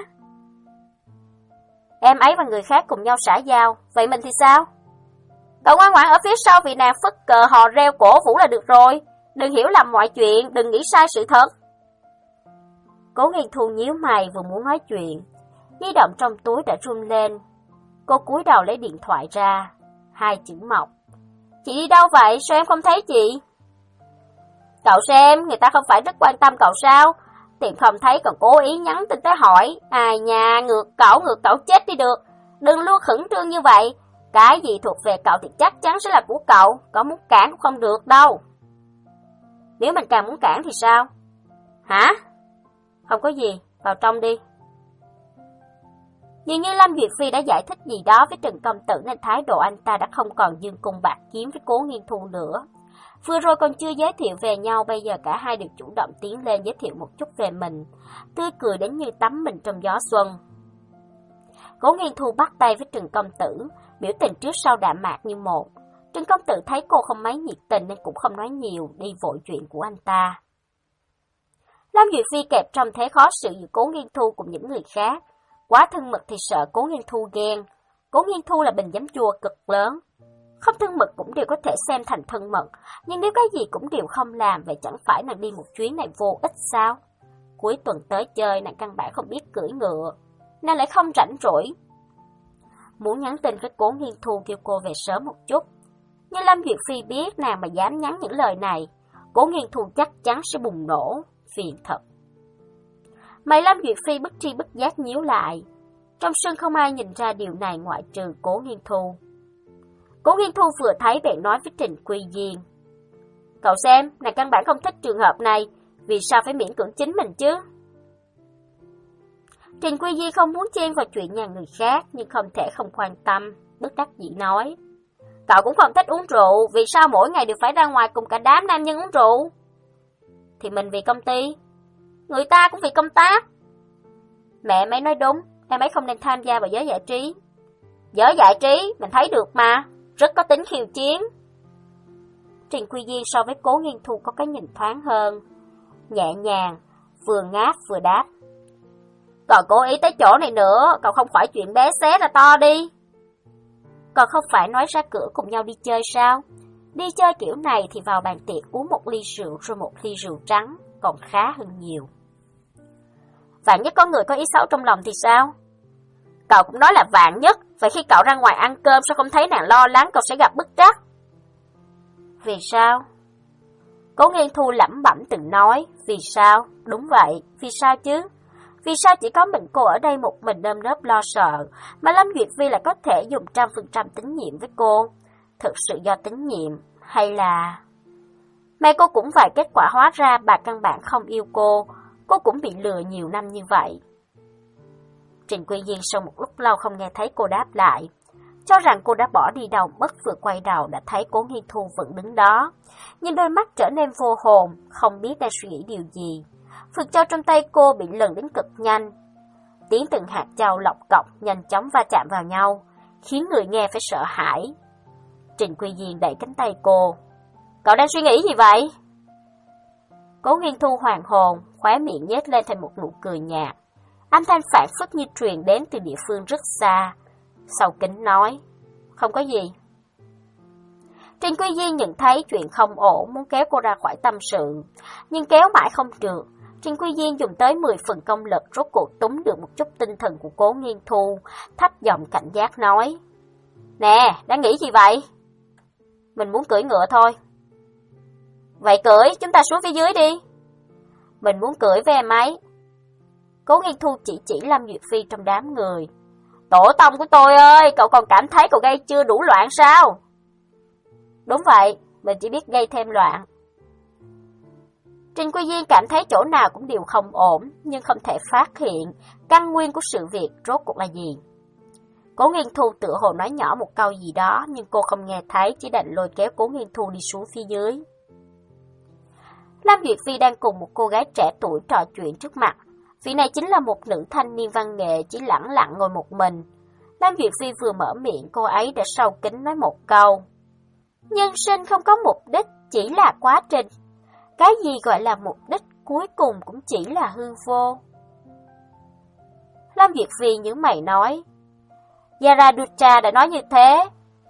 Em ấy và người khác cùng nhau xã giao, vậy mình thì sao? Cậu ngoan ngoãn ở phía sau vì nàng phất cờ hò reo cổ vũ là được rồi. Đừng hiểu lầm mọi chuyện, đừng nghĩ sai sự thật. Cố Nghiên Thu nhíu mày vừa muốn nói chuyện, di động trong túi đã run lên. Cô cúi đầu lấy điện thoại ra, hai chữ Mộc. Chị đi đâu vậy, sao em không thấy chị? Cậu xem, người ta không phải rất quan tâm cậu sao? Tiền không thấy còn cố ý nhắn tin tới hỏi. Ai nha, ngược cậu, ngược cậu chết đi được. Đừng luôn khẩn trương như vậy. Cái gì thuộc về cậu thì chắc chắn sẽ là của cậu, cậu muốn cản cũng không được đâu. Nếu mình càng muốn cản thì sao? Hả? Không có gì, vào trong đi. Dường như Lâm Duyệt Phi đã giải thích gì đó với Trần công tử nên thái độ anh ta đã không còn dương cung bạc kiếm với Cố Nghiên Thu nữa. Vừa rồi còn chưa giới thiệu về nhau, bây giờ cả hai đều chủ động tiến lên giới thiệu một chút về mình, tươi cười đến như tắm mình trong gió xuân. Cố Nghiên Thu bắt tay với Trần công tử, biểu tình trước sau đạm mạc như một. Trần công tử thấy cô không mấy nhiệt tình nên cũng không nói nhiều, đi vội chuyện của anh ta. Lâm Duyệt Phi kẹp trong thế khó xử giữa Cố Nghiên Thu cùng những người khác. Quá thân mật thì sợ Cố Nghiên Thu ghen. Cố Nghiên Thu là bình giấm chua cực lớn. Không thân mật cũng đều có thể xem thành thân mật, nhưng nếu cái gì cũng đều không làm, vậy chẳng phải nàng đi một chuyến này vô ích sao? Cuối tuần tới chơi, nàng căn bản không biết cưỡi ngựa, nàng lại không rảnh rỗi. Muốn nhắn tin với Cố Nghiên Thu kêu cô về sớm một chút, nhưng Lâm Duyệt Phi biết nàng mà dám nhắn những lời này, Cố Nghiên Thu chắc chắn sẽ bùng nổ, phiền thật. Mày Lâm Duyệt Phi bất tri bất giác nhíu lại. Trong sân không ai nhìn ra điều này ngoại trừ Cố Nghiên Thu. Cố Nghiên Thu vừa thấy bèn nói với Trình Quy Diên. Cậu xem, nàng căn bản không thích trường hợp này, vì sao phải miễn cưỡng chính mình chứ? Trình Quy Diên không muốn chen vào chuyện nhà người khác, nhưng không thể không quan tâm, bất đắc dĩ nói. Cậu cũng không thích uống rượu, vì sao mỗi ngày đều phải ra ngoài cùng cả đám nam nhân uống rượu? Thì mình vì công ty, người ta cũng vì công tác. Mẹ mấy nói đúng, em ấy không nên tham gia vào giới giải trí. Giới giải trí, mình thấy được mà, rất có tính khiêu chiến. Trình Quy Diên so với Cố Nghiên Thu có cái nhìn thoáng hơn, nhẹ nhàng, vừa ngáp vừa đáp. Còn cố ý tới chỗ này nữa, cậu không khỏi chuyện bé xé ra to đi. Còn không phải nói ra cửa cùng nhau đi chơi sao? Đi chơi kiểu này thì vào bàn tiệc uống một ly rượu rồi một ly rượu trắng, còn khá hơn nhiều. Vạn nhất có người có ý xấu trong lòng thì sao? Cậu cũng nói là vạn nhất, vậy khi cậu ra ngoài ăn cơm sao không thấy nàng lo lắng cậu sẽ gặp bức trắc? Vì sao? Cố Nghiên Thu lẩm bẩm từng nói, vì sao? Đúng vậy, vì sao chứ? Vì sao chỉ có mình cô ở đây một mình nơm nớp lo sợ, mà Lâm Duyệt Vi lại có thể dùng trăm phần trăm tín nhiệm với cô? Thực sự do tín nhiệm, hay là... Mẹ cô cũng vậy, kết quả hóa ra bà căn bản không yêu cô, cô cũng bị lừa nhiều năm như vậy. Trình Quy Diên sau một lúc lâu không nghe thấy cô đáp lại, cho rằng cô đã bỏ đi đâu mất, vừa quay đầu đã thấy Cố Nghiên Thu vẫn đứng đó, nhưng đôi mắt trở nên vô hồn, không biết đang suy nghĩ điều gì. Phượng châu trong tay cô bị lần đến cực nhanh, tiếng từng hạt châu lọc cọc nhanh chóng va chạm vào nhau, khiến người nghe phải sợ hãi. Trình Quy Diên đẩy cánh tay cô. Cậu đang suy nghĩ gì vậy? Cố Nghiên Thu hoàn hồn, khóe miệng nhếch lên thành một nụ cười nhạt. Âm thanh phảng phất như truyền đến từ địa phương rất xa. Sau kính nói, không có gì. Trình Quy Diên nhận thấy chuyện không ổn, muốn kéo cô ra khỏi tâm sự, nhưng kéo mãi không được. Trình Quy Diên dùng tới mười phần công lực, rốt cuộc túm được một chút tinh thần của Cố Nghiên Thu, thấp giọng cảnh giác nói, nè, đang nghĩ gì vậy? Mình muốn cưỡi ngựa thôi. Vậy cưỡi, chúng ta xuống phía dưới đi. Mình muốn cưỡi với em ấy. Cố Nghiên Thu chỉ chỉ Lâm Duyệt Phi trong đám người. Tổ tông của tôi ơi, cậu còn cảm thấy cậu gây chưa đủ loạn sao? Đúng vậy, mình chỉ biết gây thêm loạn. Trình Quy Diên cảm thấy chỗ nào cũng đều không ổn, nhưng không thể phát hiện căn nguyên của sự việc rốt cuộc là gì. Cố Nghiên Thu tựa hồ nói nhỏ một câu gì đó, nhưng cô không nghe thấy, chỉ đành lôi kéo Cố Nghiên Thu đi xuống phía dưới. Lâm Duyệt Phi đang cùng một cô gái trẻ tuổi trò chuyện trước mặt. Vị này chính là một nữ thanh niên văn nghệ, chỉ lẳng lặng ngồi một mình. Lâm Duyệt Phi vừa mở miệng, cô ấy đã sau kính nói một câu. Nhân sinh không có mục đích, chỉ là quá trình. Cái gì gọi là mục đích cuối cùng cũng chỉ là hư vô. Lâm Duyệt Phi nhíu mày nói, Zarathustra đã nói như thế.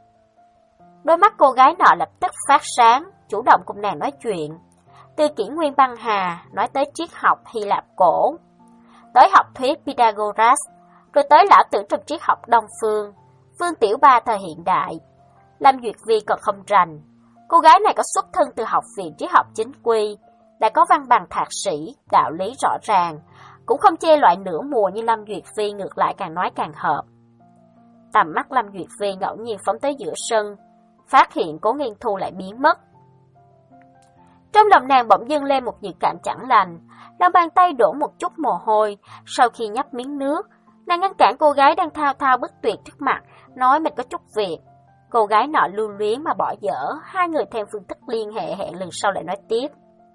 Đôi mắt cô gái nọ lập tức phát sáng, chủ động cùng nàng nói chuyện. Từ kỷ nguyên băng hà, nói tới triết học Hy Lạp cổ, tới học thuyết Pythagoras, rồi tới lão tử trong triết học Đông Phương, Phương Tiểu Ba thời hiện đại. Lâm Duyệt Vi còn không rành. Cô gái này có xuất thân từ học viện triết học chính quy, đã có văn bằng thạc sĩ, đạo lý rõ ràng, cũng không chê loại nửa mùa như Lâm Duyệt Vi, ngược lại càng nói càng hợp. Tầm mắt Lâm Duyệt Vi ngẫu nhiên phóng tới giữa sân, phát hiện Cố Nghiên Thu lại biến mất. Trong lòng nàng bỗng dưng lên một dự cảm chẳng lành, lòng bàn tay đổ một chút mồ hôi. Sau khi nhấp miếng nước, nàng ngăn cản cô gái đang thao thao bất tuyệt trước mặt, nói mình có chút việc. Cô gái nọ lưu luyến mà bỏ dở, hai người thêm phương thức liên hệ, hẹn lần sau lại nói tiếp.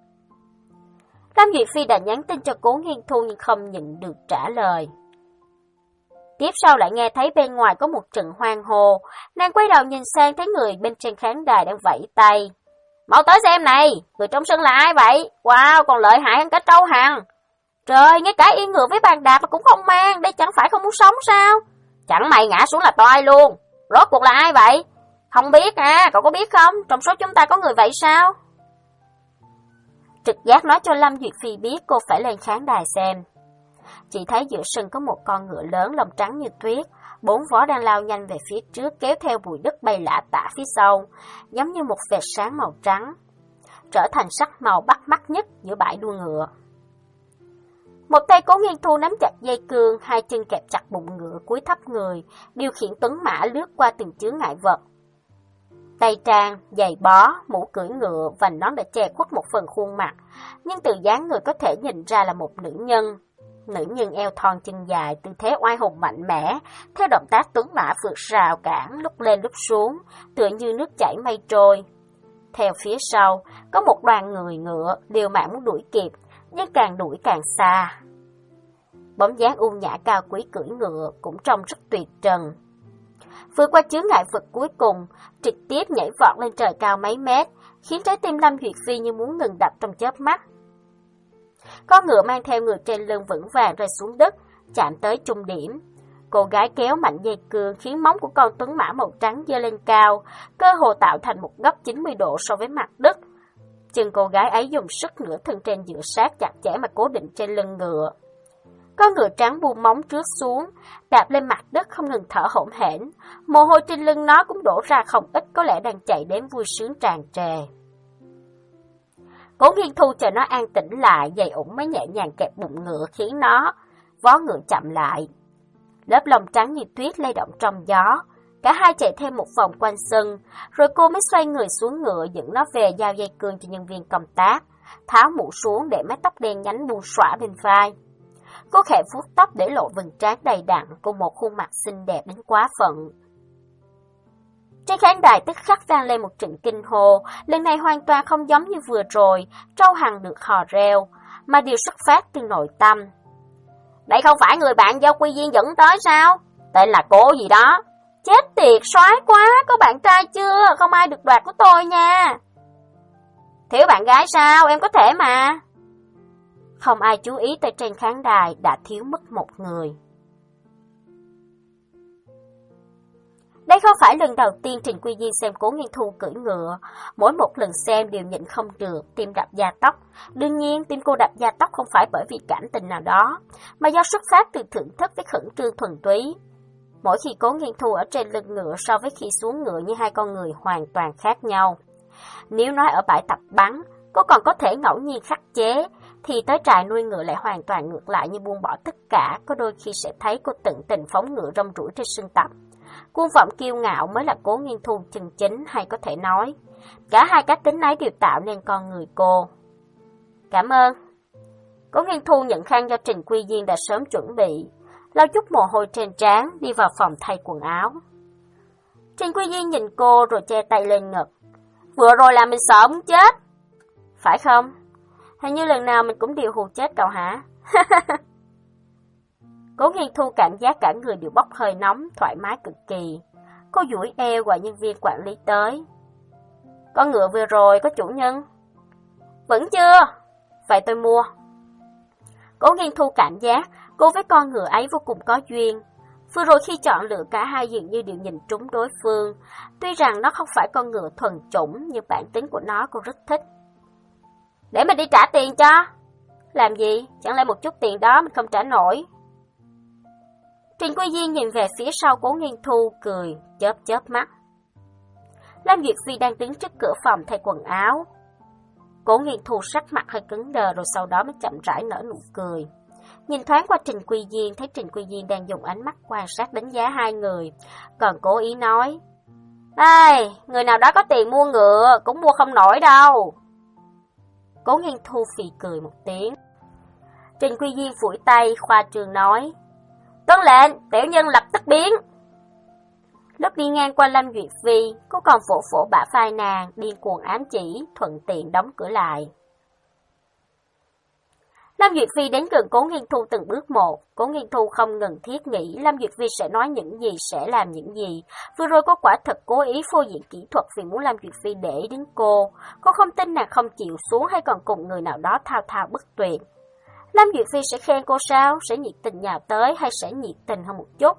Lâm Duyệt Phi đã nhắn tin cho Cố Nghiên Thu nhưng không nhận được trả lời. Tiếp sau lại nghe thấy bên ngoài có một trận hoang hô, nàng quay đầu nhìn sang thấy người bên trên khán đài đang vẫy tay. Mau tới xem này, người trong sân là ai vậy? Wow, còn lợi hại hơn cả Trâu Hằng. Trời, ngay cả yên ngựa với bàn đạp mà cũng không mang, đây chẳng phải không muốn sống sao? Chẳng mày ngã xuống là toai luôn. Rốt cuộc là ai vậy? Không biết à, cậu có biết không? Trong số chúng ta có người vậy sao? Trực giác nói cho Lâm Duyệt Phi biết cô phải lên khán đài xem. Chỉ thấy giữa sân có một con ngựa lớn lông trắng như tuyết, bốn vó đang lao nhanh về phía trước, kéo theo bụi đất bay lả tả phía sau, giống như một vệt sáng màu trắng, trở thành sắc màu bắt mắt nhất giữa bãi đua ngựa. Một tay Cố Nghiên Thu nắm chặt dây cương, hai chân kẹp chặt bụng ngựa, cúi thấp người, điều khiển tuấn mã lướt qua từng chướng ngại vật. Tay trang, giày bó, mũ cưỡi ngựa, vành nón đã che khuất một phần khuôn mặt, nhưng từ dáng người có thể nhìn ra là một nữ nhân. Nữ nhân eo thon chân dài, tư thế oai hùng mạnh mẽ, theo động tác tuấn mã vượt rào cản, lúc lên lúc xuống, tựa như nước chảy mây trôi. Theo phía sau, có một đoàn người ngựa, liều mạng muốn đuổi kịp, nhưng càng đuổi càng xa. Bóng dáng ưu nhã cao quý cưỡi ngựa cũng trông rất tuyệt trần. Vượt qua chướng ngại vật cuối cùng, trực tiếp nhảy vọt lên trời cao mấy mét, khiến trái tim Lâm Duyệt Phi như muốn ngừng đập trong chớp mắt. Con ngựa mang theo người trên lưng vững vàng rơi xuống đất, chạm tới trung điểm. Cô gái kéo mạnh dây cương khiến móng của con tuấn mã màu trắng giơ lên cao, cơ hồ tạo thành một góc chín mươi độ so với mặt đất. Chân cô gái ấy dùng sức nửa thân trên dựa sát chặt chẽ mà cố định trên lưng ngựa. Con ngựa trắng buông móng trước xuống, đạp lên mặt đất không ngừng thở hổn hển. Mồ hôi trên lưng nó cũng đổ ra không ít, có lẽ đang chạy đến vui sướng tràn trề. Cố Nghiên Thu chờ nó an tĩnh lại, giày ủng mới nhẹ nhàng kẹp bụng ngựa khiến nó vó ngựa chậm lại. Lớp lông trắng như tuyết lay động trong gió. Cả hai chạy thêm một vòng quanh sân, rồi cô mới xoay người xuống ngựa dẫn nó về giao dây cương cho nhân viên công tác, tháo mũ xuống để mái tóc đen nhánh buông xõa bên vai. Cô khẽ vuốt tóc để lộ vầng trán đầy đặn cùng một khuôn mặt xinh đẹp đến quá phận. Trên khán đài tức khắc vang lên một trận kinh hô, lần này hoàn toàn không giống như vừa rồi, trâu hằng được hò reo, mà đều xuất phát từ nội tâm. Đây không phải người bạn do Quy Viên dẫn tới sao? Tên là cô gì đó. Chết tiệt, soái quá, có bạn trai chưa? Không ai được đoạt của tôi nha. Thiếu bạn gái sao? Em có thể mà. Không ai chú ý tới trên khán đài đã thiếu mất một người. Đây không phải lần đầu tiên Trình Quy Viên xem Cố Nghiên Thu cưỡi ngựa. Mỗi một lần xem đều nhịn không được, tim đập da tóc. Đương nhiên, tim cô đập da tóc không phải bởi vì cảm tình nào đó, mà do xuất phát từ thưởng thức với khẩn trương thuần túy. Mỗi khi Cố Nghiên Thu ở trên lưng ngựa so với khi xuống ngựa như hai con người hoàn toàn khác nhau. Nếu nói ở bãi tập bắn, cô còn có thể ngẫu nhiên khắc chế, thì tới trại nuôi ngựa lại hoàn toàn ngược lại, như buông bỏ tất cả, có đôi khi sẽ thấy cô tận tình phóng ngựa rong ruổi trên sân tập. Cuồng vọng kiêu ngạo mới là Cố Nghiên Thu chân chính, hay có thể nói, cả hai cá tính ấy đều tạo nên con người cô. Cảm ơn. Cố Nghiên Thu nhận khăn do Trình Quy Viên đã sớm chuẩn bị, lau chút mồ hôi trên trán, đi vào phòng thay quần áo. Trình Quy Viên nhìn cô rồi che tay lên ngực. Vừa rồi là mình sợ muốn chết. Phải không? Hình như lần nào mình cũng đều hù chết cậu hả? Cố Nghiên Thu cảm giác cả người đều bốc hơi nóng, thoải mái cực kỳ. Cô duỗi eo gọi nhân viên quản lý tới. Con ngựa vừa rồi có chủ nhân? Vẫn chưa? Vậy tôi mua. Cố Nghiên Thu cảm giác cô với con ngựa ấy vô cùng có duyên. Vừa rồi khi chọn lựa cả hai dường như đều nhìn trúng đối phương. Tuy rằng nó không phải con ngựa thuần chủng, nhưng bản tính của nó cô rất thích. Để mình đi trả tiền cho. Làm gì? Chẳng lẽ một chút tiền đó mình không trả nổi? Trình Quy Viên nhìn về phía sau Cố Nghiên Thu, cười, chớp chớp mắt. Lam Duyệt Phi đang đứng trước cửa phòng thay quần áo. Cố Nghiên Thu sắc mặt hơi cứng đờ rồi sau đó mới chậm rãi nở nụ cười. Nhìn thoáng qua Trình Quy Viên, thấy Trình Quy Viên đang dùng ánh mắt quan sát đánh giá hai người, còn cố ý nói: Ê, người nào đó có tiền mua ngựa cũng mua không nổi đâu. Cố Nghiên Thu phì cười một tiếng. Trình Quy Viên phủi tay, khoa trương nói: Tuân lệnh, tiểu nhân lập tức biến. Lúc đi ngang qua Lâm Duyệt Phi, cô còn vỗ vỗ bả vai nàng, điên cuồng ám chỉ, thuận tiện đóng cửa lại. Lâm Duyệt Phi đến gần Cố Nghiên Thu từng bước một. Cố Nghiên Thu không ngừng thiết nghĩ Lâm Duyệt Phi sẽ nói những gì, sẽ làm những gì. Vừa rồi cô quả thật cố ý phô diễn kỹ thuật vì muốn Lâm Duyệt Phi để đứng cô. Cô không tin nàng không chịu xuống hay còn cùng người nào đó thao thao bất tuyệt. Lâm Duyệt Phi sẽ khen cô sao? Sẽ nhiệt tình nhào tới hay sẽ nhiệt tình hơn một chút?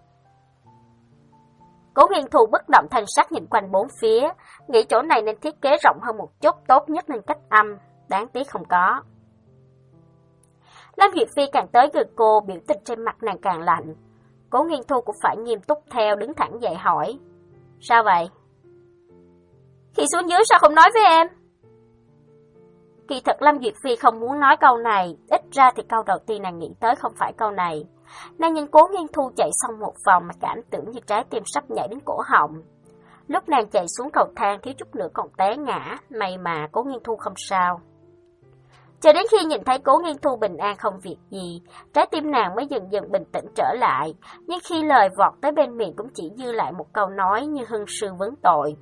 Cố Nghiên Thu bất động thanh sắc nhìn quanh bốn phía, nghĩ chỗ này nên thiết kế rộng hơn một chút, tốt nhất nên cách âm, đáng tiếc không có. Lâm Duyệt Phi càng tới gần cô, biểu tình trên mặt nàng càng lạnh. Cố Nghiên Thu cũng phải nghiêm túc theo, đứng thẳng dậy hỏi: Sao vậy? Khi xuống dưới sao không nói với em? Kỳ thật Lâm Duyệt Phi không muốn nói câu này, ít ra thì câu đầu tiên nàng nghĩ tới không phải câu này. Nàng nhìn Cố Nghiên Thu chạy xong một vòng mà cảm tưởng như trái tim sắp nhảy đến cổ họng. Lúc nàng chạy xuống cầu thang thiếu chút nữa còn té ngã, may mà Cố Nghiên Thu không sao. Cho đến khi nhìn thấy Cố Nghiên Thu bình an không việc gì, trái tim nàng mới dần dần bình tĩnh trở lại, nhưng khi lời vọt tới bên miệng cũng chỉ dư lại một câu nói như hưng sư vấn tội.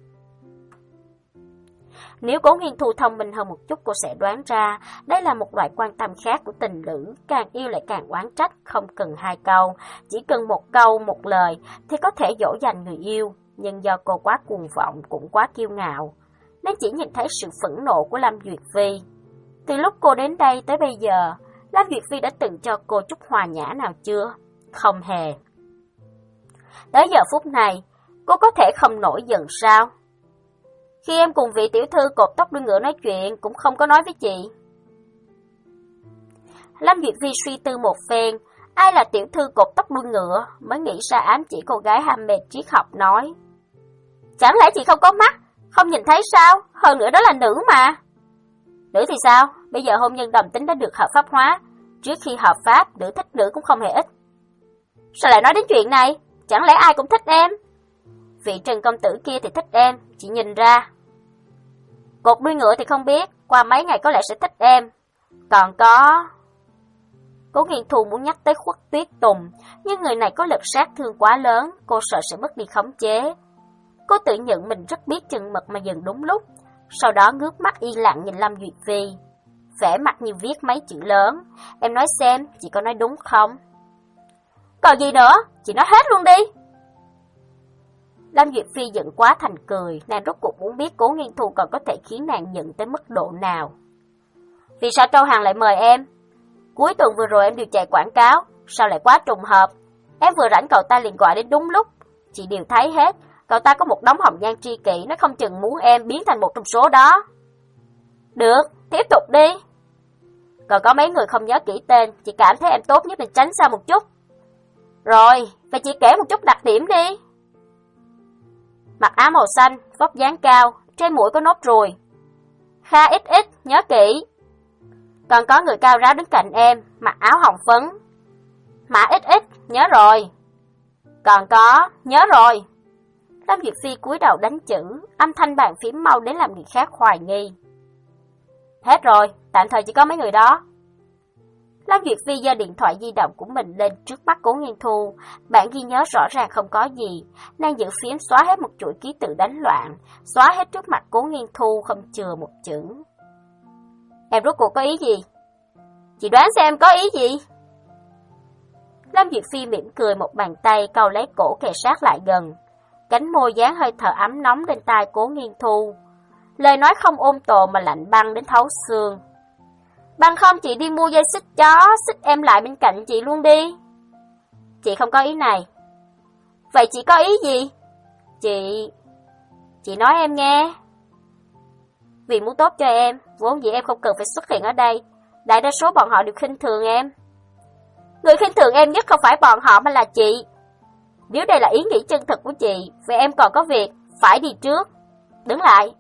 Nếu Cố Nghiên Thu thông minh hơn một chút, cô sẽ đoán ra đây là một loại quan tâm khác của tình lữ, càng yêu lại càng oán trách, không cần hai câu, chỉ cần một câu, một lời thì có thể dỗ dành người yêu, nhưng do cô quá cuồng vọng, cũng quá kiêu ngạo, nên chỉ nhìn thấy sự phẫn nộ của Lâm Duyệt Phi. Từ lúc cô đến đây tới bây giờ, Lâm Duyệt Phi đã từng cho cô chút hòa nhã nào chưa? Không hề. Tới giờ phút này, cô có thể không nổi giận sao? Khi em cùng vị tiểu thư cột tóc đuôi ngựa nói chuyện, cũng không có nói với chị. Lâm Duyệt Phi suy tư một phen, Ai là tiểu thư cột tóc đuôi ngựa mới nghĩ ra ám chỉ cô gái ham mê triết học nói. Chẳng lẽ chị không có mắt, không nhìn thấy sao? Hơn nữa đó là nữ mà. Nữ thì sao? Bây giờ hôn nhân đồng tính đã được hợp pháp hóa. Trước khi hợp pháp, nữ thích nữ cũng không hề ít. Sao lại nói đến chuyện này? Chẳng lẽ ai cũng thích em? Vị Trần công tử kia thì thích em, chị nhìn ra. Cột đuôi ngựa thì không biết, qua mấy ngày có lẽ sẽ thích em. Còn có... Cố Nghiên Thu muốn nhắc tới Khuất Tuyết Tùng, nhưng người này có lực sát thương quá lớn, cô sợ sẽ mất đi khống chế. Cô tự nhận mình rất biết chừng mực mà dừng đúng lúc, sau đó ngước mắt yên lặng nhìn Lâm Duyệt Phi. Vẻ mặt như viết mấy chữ lớn, em nói xem, chị có nói đúng không? Còn gì nữa, chị nói hết luôn đi. Lâm Duyệt Phi giận quá thành cười, nàng rốt cuộc muốn biết Cố Nghiên Thu còn có thể khiến nàng giận tới mức độ nào. Vì sao Châu Hằng lại mời em? Cuối tuần vừa rồi em điều chạy quảng cáo, sao lại quá trùng hợp? Em vừa rảnh cậu ta liền gọi đến đúng lúc, chị đều thấy hết. Cậu ta có một đống hồng nhan tri kỷ, nó không chừng muốn em biến thành một trong số đó. Được, tiếp tục đi. Còn có mấy người không nhớ kỹ tên, chị cảm thấy em tốt nhất nên tránh xa một chút. Rồi, vậy chị kể một chút đặc điểm đi. Mặc áo màu xanh, vóc dáng cao, trên mũi có nốt ruồi. Kha ít ít, nhớ kỹ. Còn có người cao ráo đứng cạnh em, mặc áo hồng phấn. Mã ít ít, nhớ rồi. Còn có, nhớ rồi. Lâm Duyệt Phi cúi đầu đánh chữ, âm thanh bàn phím mau đến làm người khác hoài nghi. Hết rồi, tạm thời chỉ có mấy người đó. Lâm Duyệt Phi giơ điện thoại di động của mình lên trước mắt Cố Nghiên Thu, bản ghi nhớ rõ ràng không có gì, nàng giữ phím xóa hết một chuỗi ký tự đánh loạn, xóa hết trước mặt Cố Nghiên Thu không chừa một chữ. Em rốt cuộc có ý gì? Chị đoán xem em có ý gì? Lâm Duyệt Phi mỉm cười, một bàn tay cau lấy cổ kề sát lại gần, cánh môi dán hơi thở ấm nóng lên tai Cố Nghiên Thu. Lời nói không ôn tồn mà lạnh băng đến thấu xương. Bằng không chị đi mua dây xích chó, xích em lại bên cạnh chị luôn đi. Chị không có ý này. Vậy chị có ý gì? Chị... Chị nói em nghe. Vì muốn tốt cho em, vốn dĩ em không cần phải xuất hiện ở đây. Đại đa số bọn họ đều khinh thường em. Người khinh thường em nhất không phải bọn họ mà là chị. Nếu đây là ý nghĩ chân thực của chị, vậy em còn có việc, phải đi trước. Đứng lại.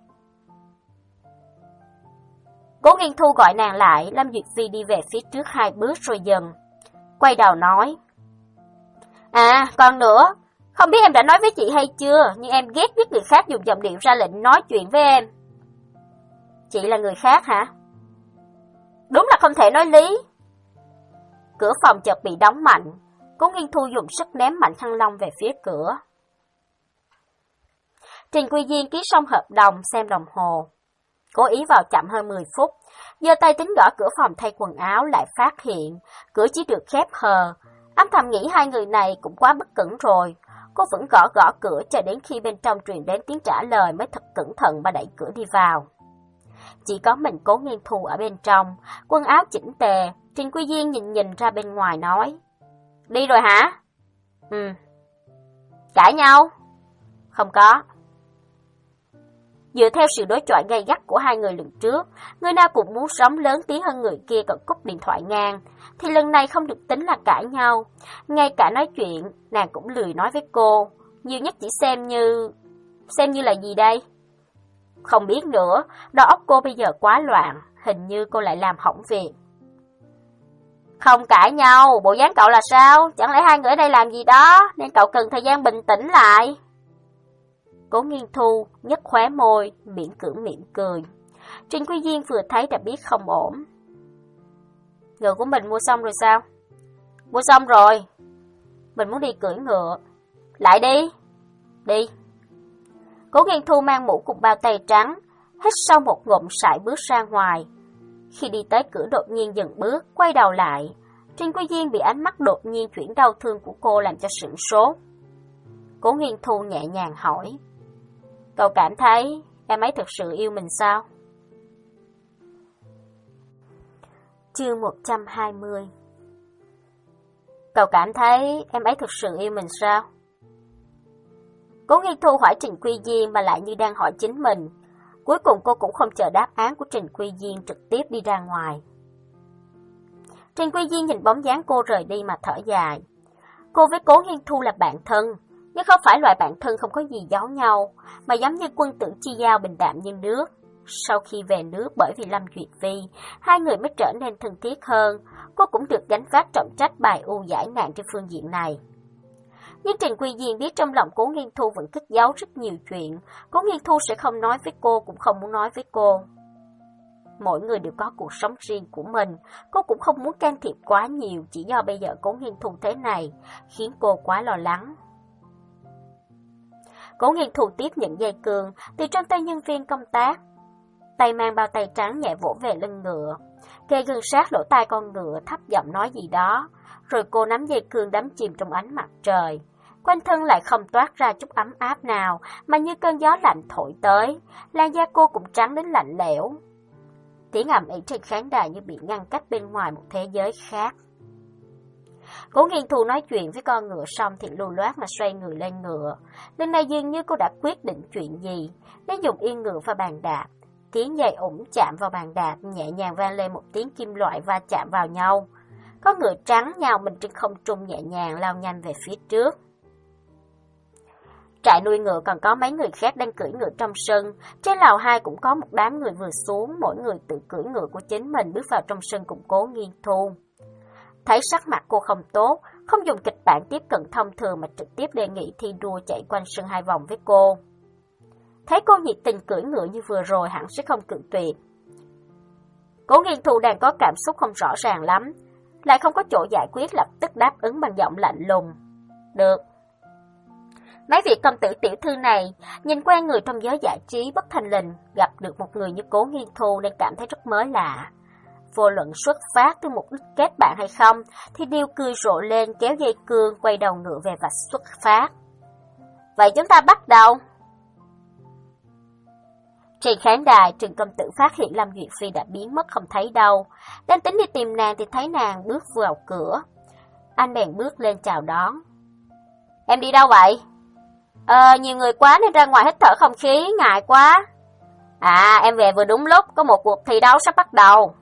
Cố Nghiên Thu gọi nàng lại, Lâm Duyệt Phi đi về phía trước hai bước rồi dần. Quay đầu nói. À, còn nữa, không biết em đã nói với chị hay chưa, nhưng em ghét nhất người khác dùng giọng điệu ra lệnh nói chuyện với em. Chị là người khác hả? Đúng là không thể nói lý. Cửa phòng chợt bị đóng mạnh, Cố Nghiên Thu dùng sức ném mạnh khăn lông về phía cửa. Trình Quy Diên ký xong hợp đồng, xem đồng hồ. Cố ý vào chậm hơn mười phút, giơ tay tính gõ cửa phòng thay quần áo lại phát hiện, cửa chỉ được khép hờ. Âm thầm nghĩ hai người này cũng quá bất cẩn rồi. Cô vẫn gõ gõ cửa cho đến khi bên trong truyền đến tiếng trả lời mới thật cẩn thận mà đẩy cửa đi vào. Chỉ có mình Cố Nghiên Thu ở bên trong, quần áo chỉnh tề. Trình Quy Diên nhìn nhìn ra bên ngoài nói. Đi rồi hả? Ừ. Cãi nhau? Không có. Dựa theo sự đối chọi gay gắt của hai người lần trước, người nào cũng muốn sống lớn tiếng hơn người kia còn cúp điện thoại ngang, thì lần này không được tính là cãi nhau. Ngay cả nói chuyện, nàng cũng lười nói với cô, nhiều nhất chỉ xem như... Xem như là gì đây? Không biết nữa, đầu óc cô bây giờ quá loạn, hình như cô lại làm hỏng việc. Không cãi nhau, bộ dáng cậu là sao? Chẳng lẽ hai người ở đây làm gì đó, nên cậu cần thời gian bình tĩnh lại? Cố Nghiên Thu nhếch khóe môi, miễn cưỡng mỉm cười. Trình Quy Diên vừa thấy đã biết không ổn. Ngựa của mình mua xong rồi sao? Mua xong rồi. Mình muốn đi cưỡi ngựa. Lại đi. Đi. Cố Nghiên Thu mang mũ cùng bao tay trắng, hít sâu một ngụm sải bước ra ngoài. Khi đi tới cửa đột nhiên dừng bước, quay đầu lại. Trình Quy Diên bị ánh mắt đột nhiên chuyển đau thương của cô làm cho sửng sốt. Cố Nghiên Thu nhẹ nhàng hỏi. Cậu cảm thấy em ấy thực sự yêu mình sao? Chương một trăm hai mươi. Cậu cảm thấy em ấy thực sự yêu mình sao? Cố Nghiên Thu hỏi Trình Quy Diên mà lại như đang hỏi chính mình. Cuối cùng cô cũng không chờ đáp án của Trình Quy Diên, trực tiếp đi ra ngoài. Trình Quy Diên nhìn bóng dáng cô rời đi mà thở dài. Cô với Cố Nghiên Thu là bạn thân, nhưng không phải loại bạn thân không có gì giấu nhau, mà giống như quân tử chi giao bình đạm như nước. Sau khi về nước bởi vì Lâm Duyệt Vi, hai người mới trở nên thân thiết hơn, cô cũng được gánh vác trọng trách bài ưu giải nạn trên phương diện này. Nhưng Trình Quy Diên biết trong lòng Cố Nghiên Thu vẫn cất giấu rất nhiều chuyện, Cố Nghiên Thu sẽ không nói với cô cũng không muốn nói với cô. Mỗi người đều có cuộc sống riêng của mình, cô cũng không muốn can thiệp quá nhiều, chỉ do bây giờ Cố Nghiên Thu thế này, khiến cô quá lo lắng. Cố Nghiên Thu tiếp nhận dây cương từ trong tay nhân viên công tác, tay mang bao tay trắng nhẹ vỗ về lưng ngựa, kề gần sát lỗ tai con ngựa thấp giọng nói gì đó, rồi cô nắm dây cương đắm chìm trong ánh mặt trời. Quanh thân lại không toát ra chút ấm áp nào, mà như cơn gió lạnh thổi tới, làn da cô cũng trắng đến lạnh lẽo. Tiếng ầm ĩ trên khán đài như bị ngăn cách bên ngoài một thế giới khác. Cố Nghiên Thu nói chuyện với con ngựa xong thì lưu loát mà xoay người lên ngựa. Lần này dường như cô đã quyết định chuyện gì, nên dùng yên ngựa và bàn đạp. Tiếng giày ủng chạm vào bàn đạp, nhẹ nhàng vang lên một tiếng kim loại va chạm vào nhau. Con ngựa trắng nhào mình trên không trung nhẹ nhàng lao nhanh về phía trước. Trại nuôi ngựa còn có mấy người khác đang cưỡi ngựa trong sân. Trên lầu hai cũng có một đám người vừa xuống, mỗi người tự cưỡi ngựa của chính mình bước vào trong sân cùng Cố Nghiên Thu. Thấy sắc mặt cô không tốt, không dùng kịch bản tiếp cận thông thường mà trực tiếp đề nghị thi đua chạy quanh sân hai vòng với cô. Thấy cô nhiệt tình cưỡi ngựa như vừa rồi hẳn sẽ không cự tuyệt. Cố Nghiên Thu đang có cảm xúc không rõ ràng lắm, lại không có chỗ giải quyết, lập tức đáp ứng bằng giọng lạnh lùng. Được. Mấy vị công tử tiểu thư này nhìn quen người trong giới giải trí, bất thình lình gặp được một người như Cố Nghiên Thu nên cảm thấy rất mới lạ. Vô luận xuất phát từ mục đích kết bạn hay không thì đều cười rộ lên, kéo dây cương quay đầu ngựa về và xuất phát. Vậy chúng ta bắt đầu. Trên khán đài, Trừng công tử phát hiện Lâm Duyệt Phi đã biến mất không thấy đâu. Đang tính đi tìm nàng thì thấy nàng bước vào cửa. Anh bèn bước lên chào đón. Em đi đâu vậy? Ờ, nhiều người quá nên ra ngoài hít thở không khí, ngại quá. À, em về vừa đúng lúc, có một cuộc thi đấu sắp bắt đầu.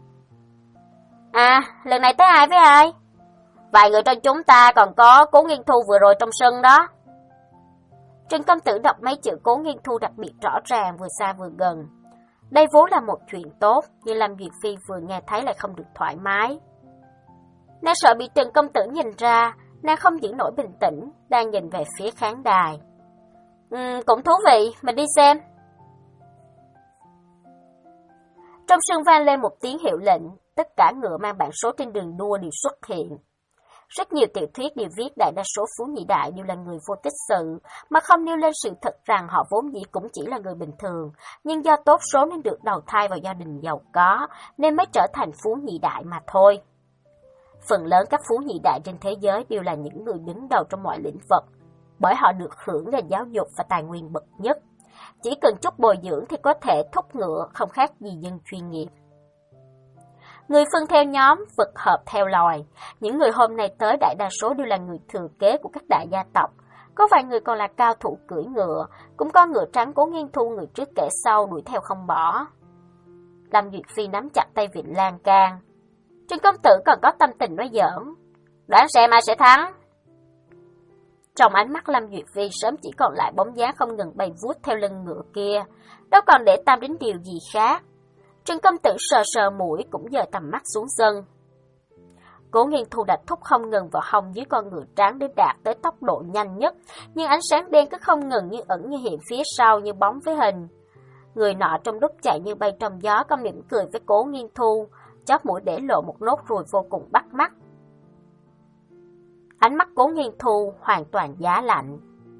À, lần này tới ai với ai? Vài người trong chúng ta, còn có Cố Nghiên Thu vừa rồi trong sân đó. Trừng công tử đọc mấy chữ Cố Nghiên Thu đặc biệt rõ ràng, vừa xa vừa gần. Đây vốn là một chuyện tốt, nhưng Lâm Duyệt Phi vừa nghe thấy lại không được thoải mái. Nàng sợ bị Trừng công tử nhìn ra, nàng không giữ nổi bình tĩnh, đang nhìn về phía khán đài. Ừm, cũng thú vị, mình đi xem. Trong sân vang lên một tiếng hiệu lệnh, tất cả ngựa mang bản số trên đường đua đều xuất hiện. Rất nhiều tiểu thuyết đều viết đại đa số phú nhị đại đều là người vô tích sự, mà không nêu lên sự thật rằng họ vốn dĩ cũng chỉ là người bình thường, nhưng do tốt số nên được đầu thai vào gia đình giàu có, nên mới trở thành phú nhị đại mà thôi. Phần lớn các phú nhị đại trên thế giới đều là những người đứng đầu trong mọi lĩnh vực, bởi họ được hưởng nền giáo dục và tài nguyên bậc nhất. Chỉ cần chút bồi dưỡng thì có thể thúc ngựa, không khác gì dân chuyên nghiệp. Người phân theo nhóm, vật hợp theo loài. Những người hôm nay tới đại đa số đều là người thừa kế của các đại gia tộc. Có vài người còn là cao thủ cưỡi ngựa, cũng có ngựa trắng Cố Nghiên Thu người trước kẻ sau đuổi theo không bỏ. Lâm Duyệt Phi nắm chặt tay vịn lan can. Trừng công tử còn có tâm tình nói giỡn. Đoán xem ai sẽ thắng. Trong ánh mắt Lâm Duyệt Phi sớm chỉ còn lại bóng dáng không ngừng bay vuốt theo lưng ngựa kia, đâu còn để tâm đến điều gì khác. Trừng công tử sờ sờ mũi cũng dời tầm mắt xuống sân. Cố Nghiên Thu đặt thúc không ngừng vào hông dưới con ngựa trắng để đạt tới tốc độ nhanh nhất, nhưng ánh sáng đen cứ không ngừng như ẩn như hiện phía sau như bóng với hình. Người nọ trong lúc chạy như bay trong gió có mỉm cười với Cố Nghiên Thu, chóp mũi để lộ một nốt ruồi vô cùng bắt mắt. Ánh mắt Cố Nghiên Thu hoàn toàn giá lạnh.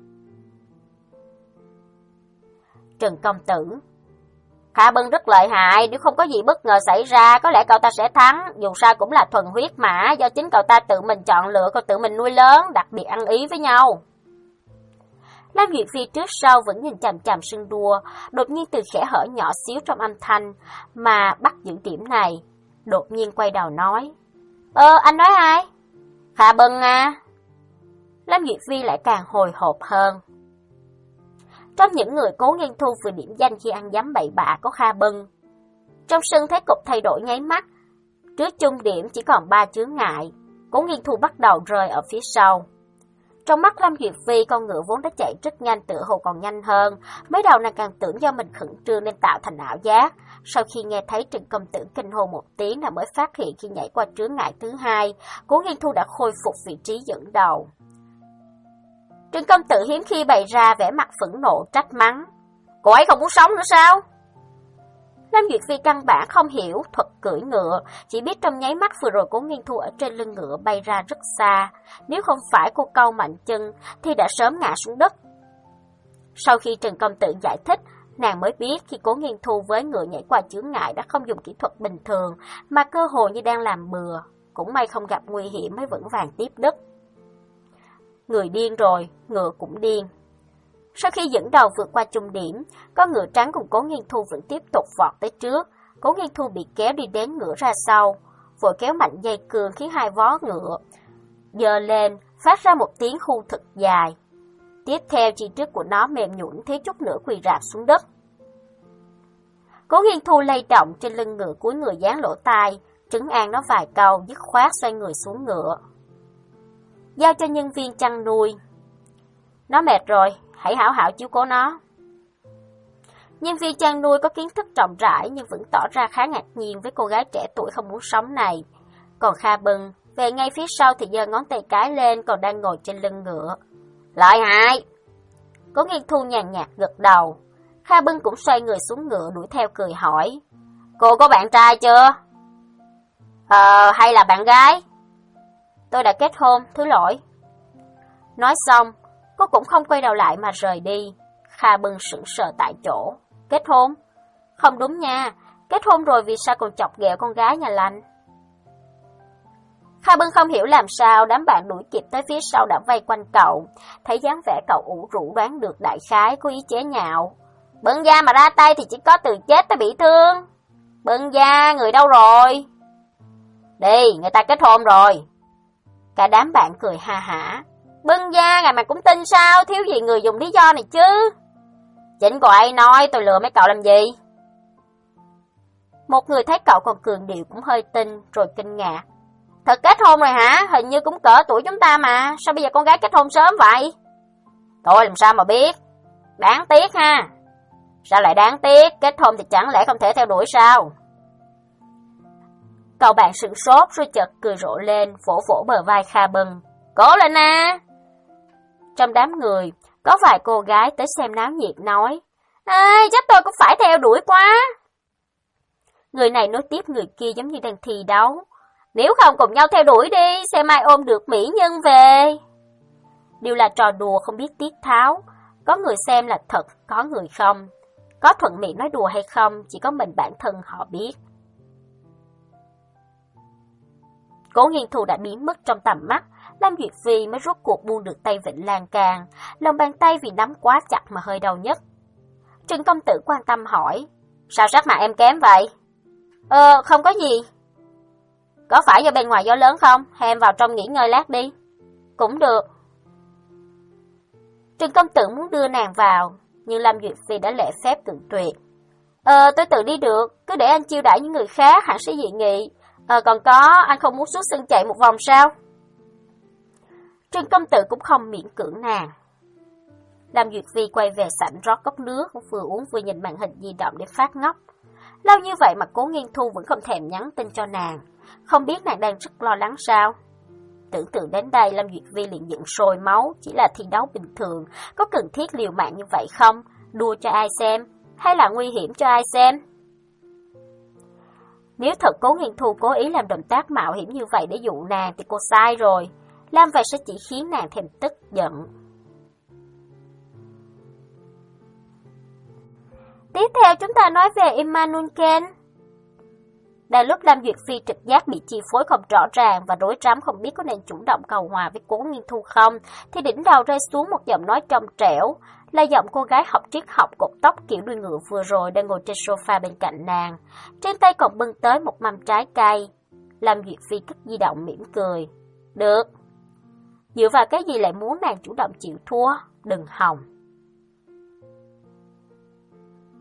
Trừng công tử: Kha Bân rất lợi hại, nếu không có gì bất ngờ xảy ra, có lẽ cậu ta sẽ thắng, dù sao cũng là thuần huyết mã, do chính cậu ta tự mình chọn lựa, còn tự mình nuôi lớn, đặc biệt ăn ý với nhau. Lam Duyệt Phi trước sau vẫn nhìn chằm chằm sân đua, đột nhiên từ khẽ hở nhỏ xíu trong âm thanh mà bắt giữ điểm này, đột nhiên quay đầu nói: Ờ, anh nói ai? Kha Bân à? Lam Duyệt Phi lại càng hồi hộp hơn. Trong những người Cố Nghiên Thu vừa điểm danh khi ăn dám bậy bạ có Kha Bân. Trong sân thấy cục thay đổi nháy mắt, Trước trung điểm chỉ còn ba chướng ngại, Cố Nghiên Thu bắt đầu rơi ở phía sau. Trong mắt Lâm Duyệt Phi, con ngựa vốn đã chạy rất nhanh tựa hồ còn nhanh hơn, mới đầu nàng càng tưởng do mình khẩn trương nên tạo thành ảo giác. Sau khi nghe thấy Trần Công Tử kinh hô một tiếng, nàng mới phát hiện khi nhảy qua chướng ngại thứ hai, Cố Nghiên Thu đã khôi phục vị trí dẫn đầu. Trần Công Tử hiếm khi bày ra vẻ mặt phẫn nộ trách mắng: "Cô ấy không muốn sống nữa sao?" Lâm Duyệt Phi căn bản không hiểu thuật cưỡi ngựa, chỉ biết trong nháy mắt vừa rồi Cố Nghiên Thu ở trên lưng ngựa bay ra rất xa, nếu không phải cô cau mạnh chân thì đã sớm ngã xuống đất. Sau khi Trần Công Tử giải thích, nàng mới biết khi Cố Nghiên Thu với ngựa nhảy qua chướng ngại đã không dùng kỹ thuật bình thường, mà cơ hồ như đang làm bừa, cũng may không gặp nguy hiểm mới vững vàng tiếp đất. Người điên rồi, ngựa cũng điên. Sau khi dẫn đầu vượt qua trung điểm, con ngựa trắng cùng Cố Nghiên Thu vẫn tiếp tục vọt tới trước. Cố Nghiên Thu bị kéo đi đến ngựa ra sau, vội kéo mạnh dây cương khiến hai vó ngựa giơ lên, phát ra một tiếng khu thực dài. Tiếp theo chi trước của nó mềm nhũn thiếu chút nữa quỳ rạp xuống đất. Cố Nghiên Thu lay động trên lưng ngựa, cúi người dán lỗ tai, trấn an nó vài câu, dứt khoát xoay người xuống ngựa, giao cho nhân viên chăn nuôi. Nó mệt rồi, hãy hảo hảo chiếu cố nó. Nhân viên chăn nuôi có kiến thức rộng rãi nhưng vẫn tỏ ra khá ngạc nhiên với cô gái trẻ tuổi không muốn sống này. Còn Kha Bân về ngay phía sau thì giơ ngón tay cái lên, còn đang ngồi trên lưng ngựa. Lợi hại! Cố Nghiên Thu nhàn nhạt gật đầu. Kha Bân cũng xoay người xuống ngựa đuổi theo cười hỏi: Cô có bạn trai chưa? Ờ, hay là bạn gái? Tôi đã kết hôn, thứ lỗi. Nói xong, cô cũng không quay đầu lại mà rời đi. Kha Bân sững sờ tại chỗ. Kết hôn? Không đúng nha, kết hôn rồi vì sao còn chọc ghẹo con gái nhà lành? Kha Bân không hiểu làm sao đám bạn đuổi kịp tới phía sau đã vây quanh cậu. Thấy dáng vẻ cậu ủ rũ đoán được đại khái, có ý chế nhạo. Bân gia mà ra tay thì chỉ có từ chết tới bị thương. Bân gia, người đâu rồi? Đi, người ta kết hôn rồi. Cả đám bạn cười ha hả. Bân gia, ngài mà cũng tin sao, thiếu gì người dùng lý do này chứ. Chính cô ấy nói, tôi lừa mấy cậu làm gì? Một người thấy cậu còn cường điệu cũng hơi tin, rồi kinh ngạc. Thật kết hôn rồi hả? Hình như cũng cỡ tuổi chúng ta mà, sao bây giờ con gái kết hôn sớm vậy? Tôi làm sao mà biết? Đáng tiếc ha. Sao lại đáng tiếc? Kết hôn thì chẳng lẽ không thể theo đuổi sao? Cậu bạn sửng sốt rồi chợt cười rộ lên, vỗ vỗ bờ vai Kha Bân. Cố lên à! Trong đám người, có vài cô gái tới xem náo nhiệt nói. Ê, chắc tôi cũng phải theo đuổi quá. Người này nối tiếp người kia giống như đang thi đấu. Nếu không cùng nhau theo đuổi đi, xem ai ôm được mỹ nhân về. Đều là trò đùa không biết tiết tháo. Có người xem là thật, có người không. Có thuận miệng nói đùa hay không, chỉ có mình bản thân họ biết. Cố Nghiên Thu đã biến mất trong tầm mắt, Lâm Duyệt Phi mới rốt cuộc buông được tay vịnh lan can, lòng bàn tay vì nắm quá chặt mà hơi đau nhức. Trần Công Tử quan tâm hỏi, sao sắc mặt em kém vậy? Ờ, không có gì. Có phải do bên ngoài gió lớn không? Hay em vào trong nghỉ ngơi lát đi? Cũng được. Trần Công Tử muốn đưa nàng vào, nhưng Lâm Duyệt Phi đã lễ phép cự tuyệt. Ờ, tôi tự đi được, cứ để anh chiêu đãi những người khác, hẳn sẽ dị nghị. Ờ, còn có, anh không muốn xuống sân chạy một vòng sao? Trần Công Tử cũng không miễn cưỡng nàng. Lâm Duyệt Phi quay về sảnh rót cốc nước, vừa uống vừa nhìn màn hình di động để phát ngốc. Lâu như vậy mà Cố Nghiên Thu vẫn không thèm nhắn tin cho nàng, không biết nàng đang rất lo lắng sao? Tưởng tượng đến đây, Lâm Duyệt Phi liền giận sôi máu, chỉ là thi đấu bình thường, có cần thiết liều mạng như vậy không? Đua cho ai xem, hay là nguy hiểm cho ai xem? Nếu thật Cố Nghiên Thu cố ý làm động tác mạo hiểm như vậy để dụ nàng thì cô sai rồi, làm vậy sẽ chỉ khiến nàng thêm tức giận. Tiếp theo chúng ta nói về Immanuel Kane. Đang lúc Lâm Duyệt Phi trực giác bị chi phối không rõ ràng và rối rắm không biết có nên chủ động cầu hòa với Cố Nghiên Thu không, thì đỉnh đầu rơi xuống một giọng nói trong trẻo, là giọng cô gái học triết học cột tóc kiểu đuôi ngựa vừa rồi đang ngồi trên sofa bên cạnh nàng. Trên tay còn bưng tới một mâm trái cây. Lâm Duyệt Phi cất di động mỉm cười. Được. Dựa vào cái gì lại muốn nàng chủ động chịu thua? Đừng hòng.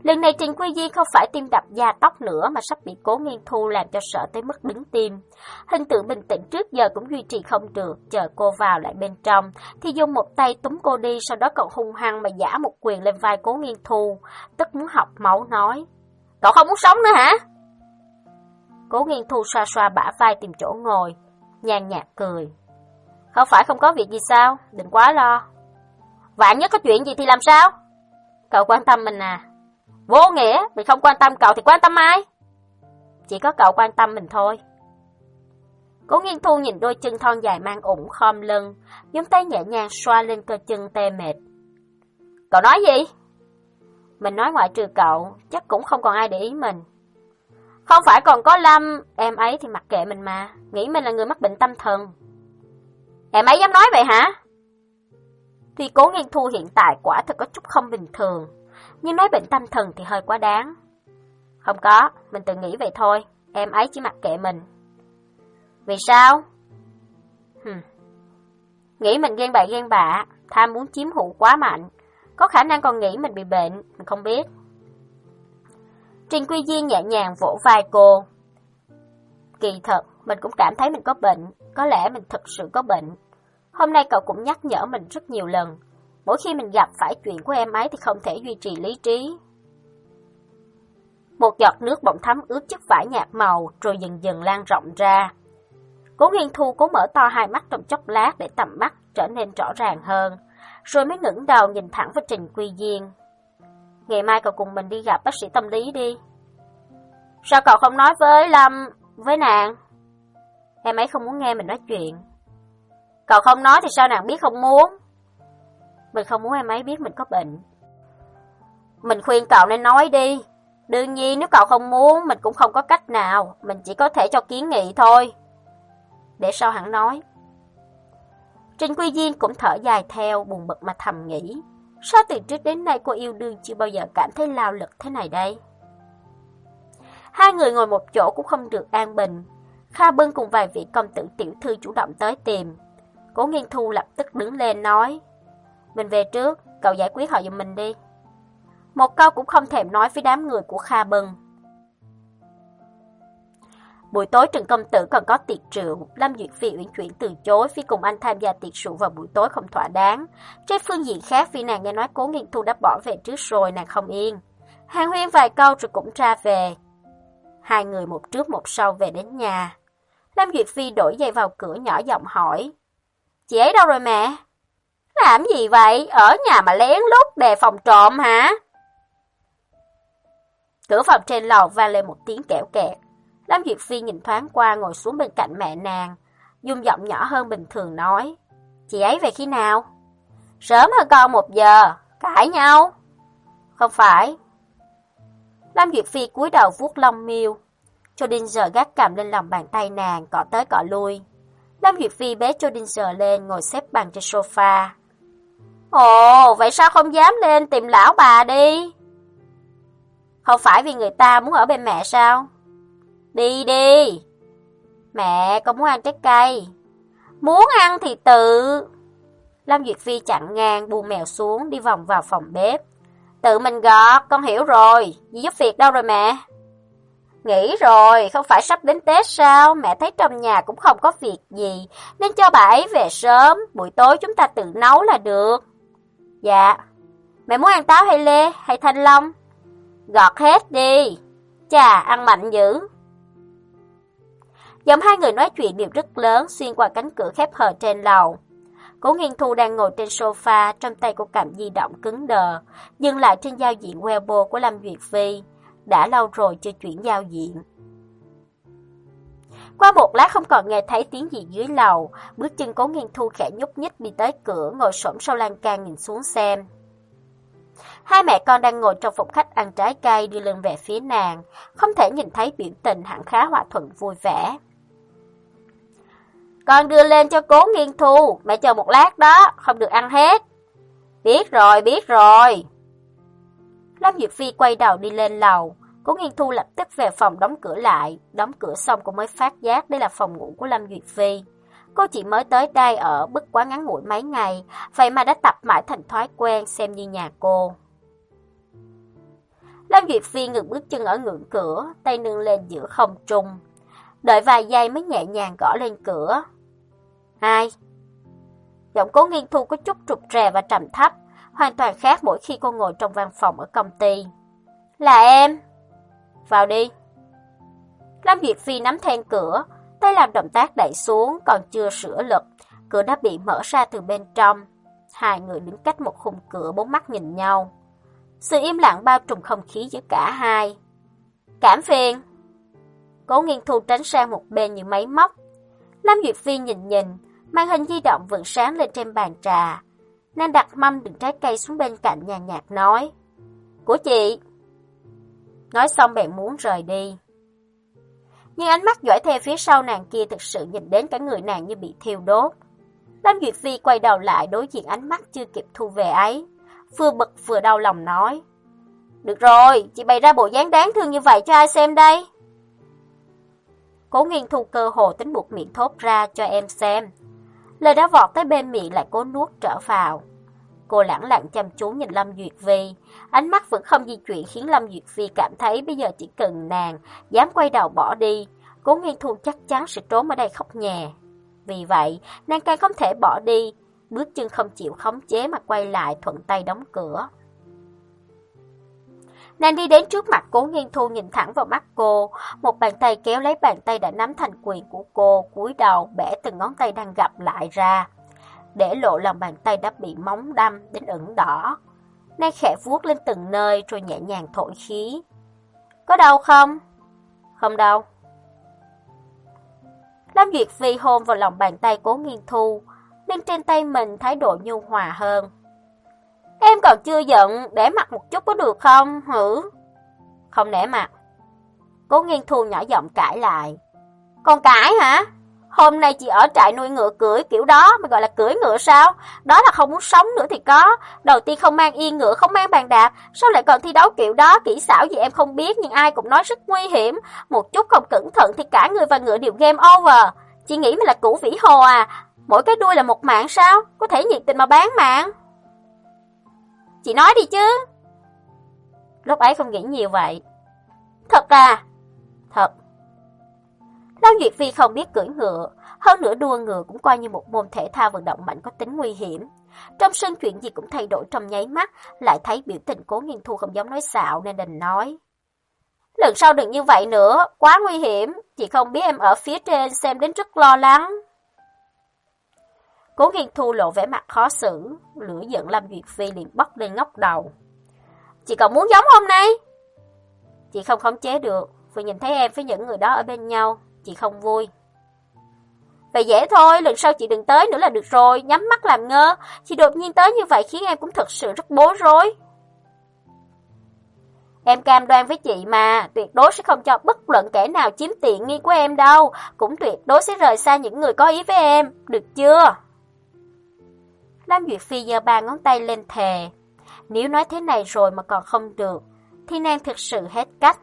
Lần này Trình Quy Diên không phải tim đập da tóc nữa mà sắp bị Cố Nghiên Thu làm cho sợ tới mức đứng tim. Hình tượng bình tĩnh trước giờ cũng duy trì không được, chờ cô vào lại bên trong thì dùng một tay túm cô đi, sau đó còn hung hăng mà giã một quyền lên vai Cố Nghiên Thu, tức muốn học máu nói: "Cậu không muốn sống nữa hả?" Cố Nghiên Thu xoa xoa bả vai tìm chỗ ngồi, nhàn nhạt cười: "Không phải không có việc gì sao, đừng quá lo. Vạn nhất có chuyện gì thì làm sao? Cậu quan tâm mình à? Vô nghĩa, mình không quan tâm cậu thì quan tâm ai? Chỉ có cậu quan tâm mình thôi." Cố Nghiên Thu nhìn đôi chân thon dài mang ủng khom lưng, dùng tay nhẹ nhàng xoa lên cơ chân tê mệt. "Cậu nói gì?" "Mình nói ngoại trừ cậu, chắc cũng không còn ai để ý mình." "Không phải còn có Lâm, em ấy thì mặc kệ mình mà, nghĩ mình là người mắc bệnh tâm thần." "Em ấy dám nói vậy hả?" Tuy Cố Nghiên Thu hiện tại quả thật có chút không bình thường, nhưng nói bệnh tâm thần thì hơi quá đáng. "Không có, mình tự nghĩ vậy thôi, em ấy chỉ mặc kệ mình." "Vì sao?" Hừm. "Nghĩ mình ghen bậy ghen bạ, tham muốn chiếm hữu quá mạnh, có khả năng còn nghĩ mình bị bệnh, mình không biết." Trình Quy Diên nhẹ nhàng vỗ vai cô. "Kỳ thật, mình cũng cảm thấy mình có bệnh, có lẽ mình thực sự có bệnh. Hôm nay cậu cũng nhắc nhở mình rất nhiều lần, mỗi khi mình gặp phải chuyện của em ấy thì không thể duy trì lý trí." Một giọt nước bỗng thấm ướt chiếc vải nhạt màu rồi dần dần lan rộng ra. Cố Nghiên Thu cố mở to hai mắt trong chốc lát để tầm mắt trở nên rõ ràng hơn, rồi mới ngẩng đầu nhìn thẳng vào Trình Quy Diên. "Ngày mai cậu cùng mình đi gặp bác sĩ tâm lý đi." "Sao cậu không nói với Lâm, với nàng?" "Em ấy không muốn nghe mình nói chuyện." "Cậu không nói thì sao nàng biết không muốn?" "Mình không muốn em ấy biết mình có bệnh." "Mình khuyên cậu nên nói đi. Đương nhiên nếu cậu không muốn, mình cũng không có cách nào, mình chỉ có thể cho kiến nghị thôi." "Để sau hẳn nói." Trình Quy Diên cũng thở dài theo, buồn bực mà thầm nghĩ, sao từ trước đến nay cô yêu đương chưa bao giờ cảm thấy lao lực thế này đây. Hai người ngồi một chỗ cũng không được an bình. Kha Bân cùng vài vị công tử tiểu thư chủ động tới tìm. Cố Nghiên Thu lập tức đứng lên nói: "Mình về trước, cậu giải quyết họ giùm mình đi." Một câu cũng không thèm nói với đám người của Kha Bân. Buổi tối Trần công tử còn có tiệc rượu, Lâm Duyệt Phi uyển chuyển từ chối vì cùng anh tham gia tiệc rượu vào buổi tối không thỏa đáng. Trên phương diện khác, vì nàng nghe nói Cố Nghiên Thu đã bỏ về trước rồi, nàng không yên. Hàn huyên vài câu rồi cũng ra về. Hai người một trước một sau về đến nhà. Lâm Duyệt Phi đổi giày vào cửa nhỏ giọng hỏi: "Chị ấy đâu rồi mẹ?" "Làm gì vậy? Ở nhà mà lén lút đề phòng trộm hả?" Cửa phòng trên lầu vang lên một tiếng kẽo kẹt. Lâm Duyệt Phi nhìn thoáng qua ngồi xuống bên cạnh mẹ nàng, dùng giọng nhỏ hơn bình thường nói: "Chị ấy về khi nào?" "Sớm hơn con một giờ." "Cãi nhau?" "Không phải." Lâm Duyệt Phi cúi đầu vuốt lông miêu. Chodinger gác cầm lên lòng bàn tay nàng, cọ tới cọ lui. Lâm Duyệt Phi bế Chodinger lên ngồi xếp bằng trên sofa. "Ồ, vậy sao không dám lên tìm lão bà đi?" "Không phải vì người ta muốn ở bên mẹ sao?" "Đi đi." "Mẹ, con muốn ăn trái cây." "Muốn ăn thì tự..." Lâm Duyệt Phi chặn ngang buông mèo xuống, đi vòng vào phòng bếp. "Tự mình gọt, con hiểu rồi. Dì giúp việc đâu rồi mẹ?" "Nghỉ rồi, không phải sắp đến Tết sao? Mẹ thấy trong nhà cũng không có việc gì, nên cho bà ấy về sớm, buổi tối chúng ta tự nấu là được." "Dạ." "Mẹ muốn ăn táo hay lê, hay thanh long?" "Gọt hết đi." "Chà, ăn mạnh dữ." Giọng hai người nói chuyện đều rất lớn, xuyên qua cánh cửa khép hờ trên lầu. Cố Nghiên Thu đang ngồi trên sofa, trong tay cô cầm di động cứng đờ, dừng lại trên giao diện Weibo của Lâm Duyệt Phi. Đã lâu rồi chưa chuyển giao diện. Qua một lát không còn nghe thấy tiếng gì dưới lầu, bước chân Cố Nghiên Thu khẽ nhúc nhích đi tới cửa, ngồi xổm sau lan can nhìn xuống xem. Hai mẹ con đang ngồi trong phòng khách ăn trái cây, đưa lưng về phía nàng, không thể nhìn thấy biểu tình hẳn khá hòa thuận vui vẻ. "Con đưa lên cho Cố Nghiên Thu, mẹ chờ một lát đó, không được ăn hết." "Biết rồi, biết rồi." Lâm Duyệt Phi quay đầu đi lên lầu. Cố Nghiên Thu lập tức về phòng đóng cửa lại. Đóng cửa xong cô mới phát giác đây là phòng ngủ của Lâm Duyệt Phi. Cô chỉ mới tới đây ở bất quá ngắn ngủi mấy ngày, vậy mà đã tập mãi thành thói quen, xem như nhà cô. Lâm Duyệt Phi ngừng bước chân ở ngưỡng cửa, tay nâng lên giữa không trung. Đợi vài giây mới nhẹ nhàng gõ lên cửa. Ai? Giọng Cố Nghiên Thu có chút rụt rè và trầm thấp, hoàn toàn khác mỗi khi cô ngồi trong văn phòng ở công ty. Là em. Vào đi. Lâm Duyệt Phi nắm then cửa, tay làm động tác đẩy xuống, còn chưa sửa lực, cửa đã bị mở ra từ bên trong. Hai người đứng cách một khung cửa, bốn mắt nhìn nhau. Sự im lặng bao trùm không khí giữa cả hai. Cảm phiền. Cố Nghiên Thu tránh sang một bên như máy móc. Lâm Duyệt Phi nhìn nhìn, màn hình di động vượng sáng lên trên bàn trà. Nàng đặt mâm đựng trái cây xuống bên cạnh, nhàn nhạt nói: Của chị. Nói xong bèn muốn rời đi. Nhưng ánh mắt dõi theo phía sau nàng kia thực sự nhìn đến cả người nàng như bị thiêu đốt. Lâm Duyệt Phi quay đầu lại đối diện ánh mắt chưa kịp thu về ấy, vừa bực vừa đau lòng nói: Được rồi, chị bày ra bộ dáng đáng thương như vậy cho ai xem đây? Cố Nghiên Thu cơ hồ tính buộc miệng thốt ra cho em xem. Lời đã vọt tới bên miệng lại cố nuốt trở vào. Cô lẳng lặng chăm chú nhìn Lâm Duyệt Phi, ánh mắt vẫn không di chuyển khiến Lâm Duyệt Phi cảm thấy bây giờ chỉ cần nàng dám quay đầu bỏ đi, Cố Nghiên Thu chắc chắn sẽ trốn ở đây khóc nhè. Vì vậy, nàng càng không thể bỏ đi, bước chân không chịu khống chế mà quay lại thuận tay đóng cửa. Nàng đi đến trước mặt Cố Nghiên Thu, nhìn thẳng vào mắt cô, một bàn tay kéo lấy bàn tay đã nắm thành quyền của cô, cúi đầu bẻ từng ngón tay đang gập lại ra, để lộ lòng bàn tay đã bị móng đâm đến ửng đỏ. Nàng khẽ vuốt lên từng nơi rồi nhẹ nhàng thổi khí. Có đau không? Không đau. Lâm Duyệt Phi hôn vào lòng bàn tay Cố Nghiên Thu, nên trên tay mình thái độ nhu hòa hơn. Em còn chưa giận, để mặt một chút có được không, hử? Không để mặt. Cố Nghiên Thu nhỏ giọng cãi lại. Còn cãi hả? Hôm nay chị ở trại nuôi ngựa cưỡi kiểu đó mà gọi là cưỡi ngựa sao? Đó là không muốn sống nữa thì có. Đầu tiên không mang yên ngựa, không mang bàn đạp, sao lại còn thi đấu kiểu đó? Kỹ xảo gì em không biết nhưng ai cũng nói rất nguy hiểm. Một chút không cẩn thận thì cả người và ngựa đều game over. Chị nghĩ mình là Cửu Vĩ Hồ à? Mỗi cái đuôi là một mạng sao? Có thể nhiệt tình mà bán mạng. Chị nói đi chứ. Lúc ấy không nghĩ nhiều vậy. Thật à? Thật. Lâm Duyệt Phi không biết cưỡi ngựa, hơn nữa đua ngựa cũng coi như một môn thể thao vận động mạnh có tính nguy hiểm. Trong sân chuyện gì cũng thay đổi trong nháy mắt, lại thấy biểu tình Cố Nghiên Thu không giống nói xạo nên đành nói. Lần sau đừng như vậy nữa, quá nguy hiểm, chị không biết em ở phía trên xem đến rất lo lắng. Cố Nghiên Thu lộ vẻ mặt khó xử, lửa giận Lâm Duyệt Phi liền bốc lên ngóc đầu. Chị còn muốn giống hôm nay? Chị không khống chế được, vừa nhìn thấy em với những người đó ở bên nhau, chị không vui. Vậy dễ thôi, lần sau chị đừng tới nữa là được rồi, nhắm mắt làm ngơ. Chị đột nhiên tới như vậy khiến em cũng thật sự rất bối rối. Em cam đoan với chị mà, tuyệt đối sẽ không cho bất luận kẻ nào chiếm tiện nghi của em đâu, cũng tuyệt đối sẽ rời xa những người có ý với em, được chưa? Lâm Duyệt Phi giơ ba ngón tay lên thề. Nếu nói thế này rồi mà còn không được, thì nàng thực sự hết cách.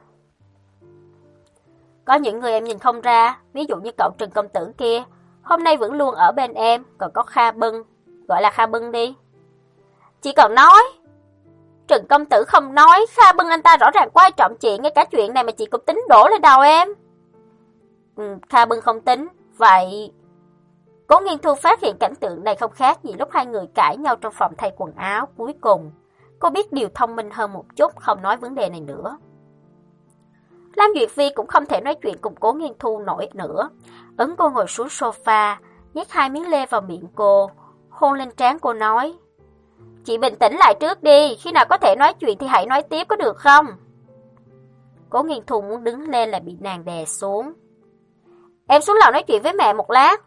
Có những người em nhìn không ra, ví dụ như cậu Trần công tử kia, hôm nay vẫn luôn ở bên em, còn có Kha Bưng, gọi là Kha Bưng đi. Chị còn nói, Trần công tử không nói, Kha Bưng anh ta rõ ràng quan trọng chị, ngay cả chuyện này mà chị cũng tính đổ lên đầu em. Ừ, Kha Bưng không tính, vậy... Cố Nghiên Thu phát hiện cảnh tượng này không khác gì lúc hai người cãi nhau trong phòng thay quần áo. Cuối cùng, cô biết điều thông minh hơn một chút, không nói vấn đề này nữa. Lâm Duyệt Phi cũng không thể nói chuyện cùng Cố Nghiên Thu nổi nữa. Ấn cô ngồi xuống sofa, nhét hai miếng lê vào miệng cô, hôn lên trán cô nói. Chị bình tĩnh lại trước đi, khi nào có thể nói chuyện thì hãy nói tiếp có được không? Cố Nghiên Thu muốn đứng lên lại bị nàng đè xuống. Em xuống lầu nói chuyện với mẹ một lát.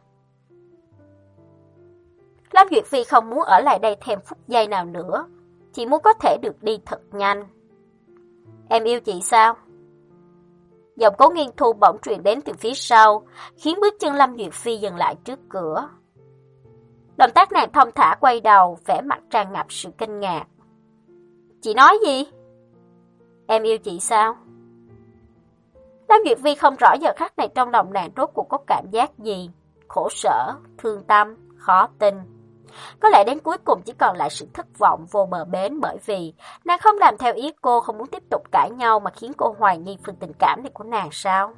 Lâm Duyệt Phi không muốn ở lại đây thêm phút giây nào nữa, chỉ muốn có thể được đi thật nhanh. Em yêu chị sao? Giọng Cố Nghiên Thu bỗng truyền đến từ phía sau, khiến bước chân Lâm Duyệt Phi dừng lại trước cửa. Động tác nàng thong thả quay đầu, vẻ mặt tràn ngập sự kinh ngạc. Chị nói gì? Em yêu chị sao? Lâm Duyệt Phi không rõ giờ khắc này trong lòng nàng rốt cuộc có cảm giác gì, khổ sở, thương tâm, khó tin. Có lẽ đến cuối cùng chỉ còn lại sự thất vọng vô bờ bến, bởi vì nàng không làm theo ý cô, không muốn tiếp tục cãi nhau mà khiến cô hoài nghi phần tình cảm này của nàng sao?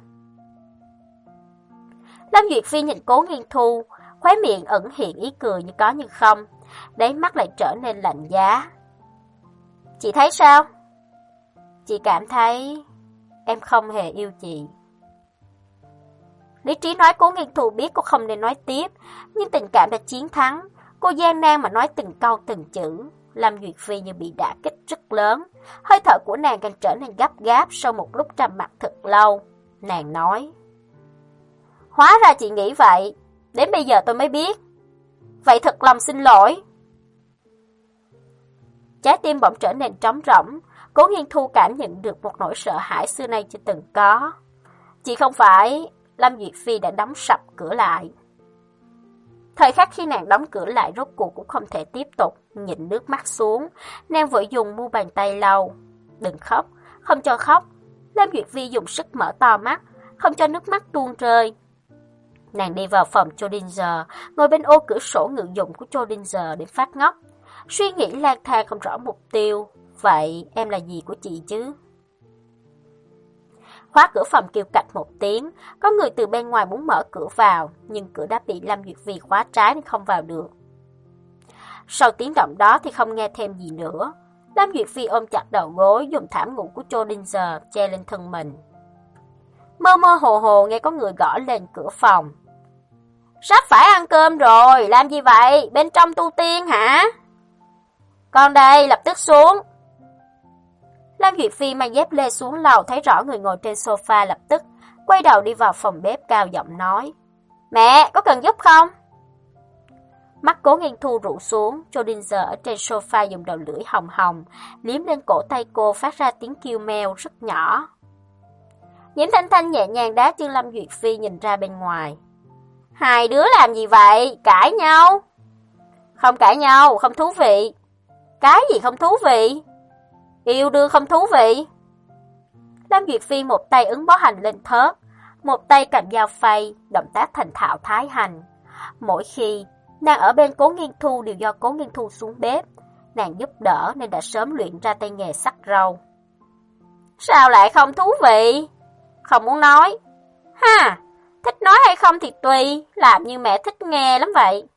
Lâm Duyệt Phi nhìn Cố Nghiên Thu, khóe miệng ẩn hiện ý cười như có như không, đáy mắt lại trở nên lạnh giá. Chị thấy sao? Chị cảm thấy em không hề yêu chị. Lý trí nói Cố Nghiên Thu biết cô không nên nói tiếp, nhưng tình cảm đã chiến thắng. Cô gian nan mà nói từng câu từng chữ. Lâm Duyệt Phi như bị đả kích rất lớn, hơi thở của nàng càng trở nên gấp gáp. Sau một lúc trầm mặc thật lâu, nàng nói: Hóa ra chị nghĩ vậy, đến bây giờ tôi mới biết. Vậy thật lòng xin lỗi. Trái tim bỗng trở nên trống rỗng. Cố Nghiên Thu cảm nhận được một nỗi sợ hãi xưa nay chưa từng có. Chị không phải... Lâm Duyệt Phi đã đóng sập cửa lại. Thời khắc khi nàng đóng cửa lại, rốt cuộc cũng không thể tiếp tục, nhịn nước mắt xuống. Nàng vội dùng mu bàn tay lau. Đừng khóc, không cho khóc. Lâm Duyệt Phi dùng sức mở to mắt, không cho nước mắt tuôn rơi. Nàng đi vào phòng Chodinger, ngồi bên ô cửa sổ ngự dụng của Chodinger để phát ngốc. Suy nghĩ lang thang không rõ mục tiêu. Vậy em là gì của chị chứ? Khóa cửa phòng kêu cạch một tiếng, có người từ bên ngoài muốn mở cửa vào, nhưng cửa đã bị Lâm Duyệt Phi khóa trái nên không vào được. Sau tiếng động đó thì không nghe thêm gì nữa. Lâm Duyệt Phi ôm chặt đầu gối, dùng thảm ngủ của Chodinger che lên thân mình. Mơ mơ hồ hồ nghe có người gõ lên cửa phòng. Sắp phải ăn cơm rồi, làm gì vậy? Bên trong tu tiên hả? Con đây, lập tức xuống. Lâm Duyệt Phi mang dép lê xuống lầu, thấy rõ người ngồi trên sofa, lập tức quay đầu đi vào phòng bếp, cao giọng nói: Mẹ, có cần giúp không? Mắt Cố Nghiên Thu rũ xuống. Chodinger ở trên sofa dùng đầu lưỡi hồng hồng liếm lên cổ tay cô, phát ra tiếng kêu meo rất nhỏ. Nhiễm Thanh Thanh nhẹ nhàng đá chân Lâm Duyệt Phi, nhìn ra bên ngoài. Hai đứa làm gì vậy? Cãi nhau? Không cãi nhau, không thú vị. Cái gì không thú vị? Yêu đương không thú vị. Lâm Duyệt Phi một tay ấn bó hành lên thớt, một tay cầm dao phay, động tác thành thạo thái hành. Mỗi khi nàng ở bên Cố Nghiên Thu đều do Cố Nghiên Thu xuống bếp, nàng giúp đỡ nên đã sớm luyện ra tay nghề sắc rau. Sao lại không thú vị? Không muốn nói. Ha, thích nói hay không thì tùy, làm như mẹ thích nghe lắm vậy.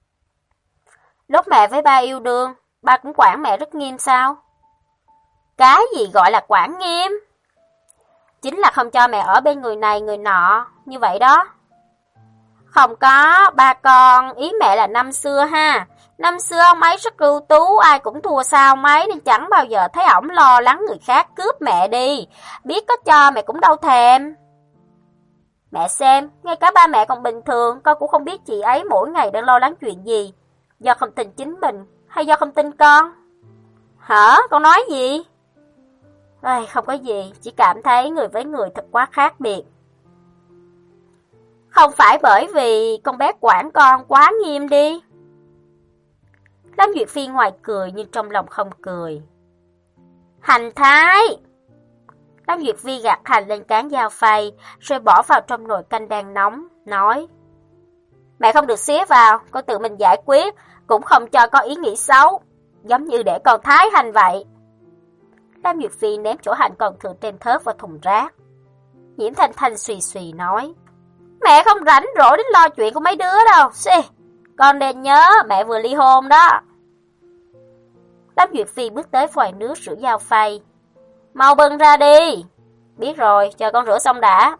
Lúc mẹ với ba yêu đương, ba cũng quản mẹ rất nghiêm sao? Cái gì gọi là quản nghiêm? Chính là không cho mẹ ở bên người này người nọ, như vậy đó. Không có, ba con, ý mẹ là năm xưa ha. Năm xưa ông ấy rất ưu tú, ai cũng thua sao ông ấy, nên chẳng bao giờ thấy ổng lo lắng người khác cướp mẹ đi. Biết có cho mẹ cũng đâu thèm. Mẹ xem, ngay cả ba mẹ còn bình thường, con cũng không biết chị ấy mỗi ngày đang lo lắng chuyện gì. Do không tin chính mình, hay do không tin con? Hả? Con nói gì? Ai, không có gì, chỉ cảm thấy người với người thật quá khác biệt. Không phải bởi vì con bé quản con quá nghiêm đi. Lâm Duyệt Phi ngoài cười nhưng trong lòng không cười. Hành thái! Lâm Duyệt Phi gạt hành lên cán dao phay, rồi bỏ vào trong nồi canh đang nóng, nói: Mẹ không được xía vào, con tự mình giải quyết, cũng không cho con ý nghĩ xấu, giống như để con thái hành vậy. Lâm Duyệt Phi ném chỗ hành còn thừa trên thớt vào thùng rác. Nhiễm Thanh Thanh xùy xùy nói: Mẹ không rảnh rỗi đến lo chuyện của mấy đứa đâu. Xì, con nên nhớ mẹ vừa ly hôn đó. Lâm Duyệt Phi bước tới vòi nước rửa dao phay. Mau bưng ra đi. Biết rồi, chờ con rửa xong đã.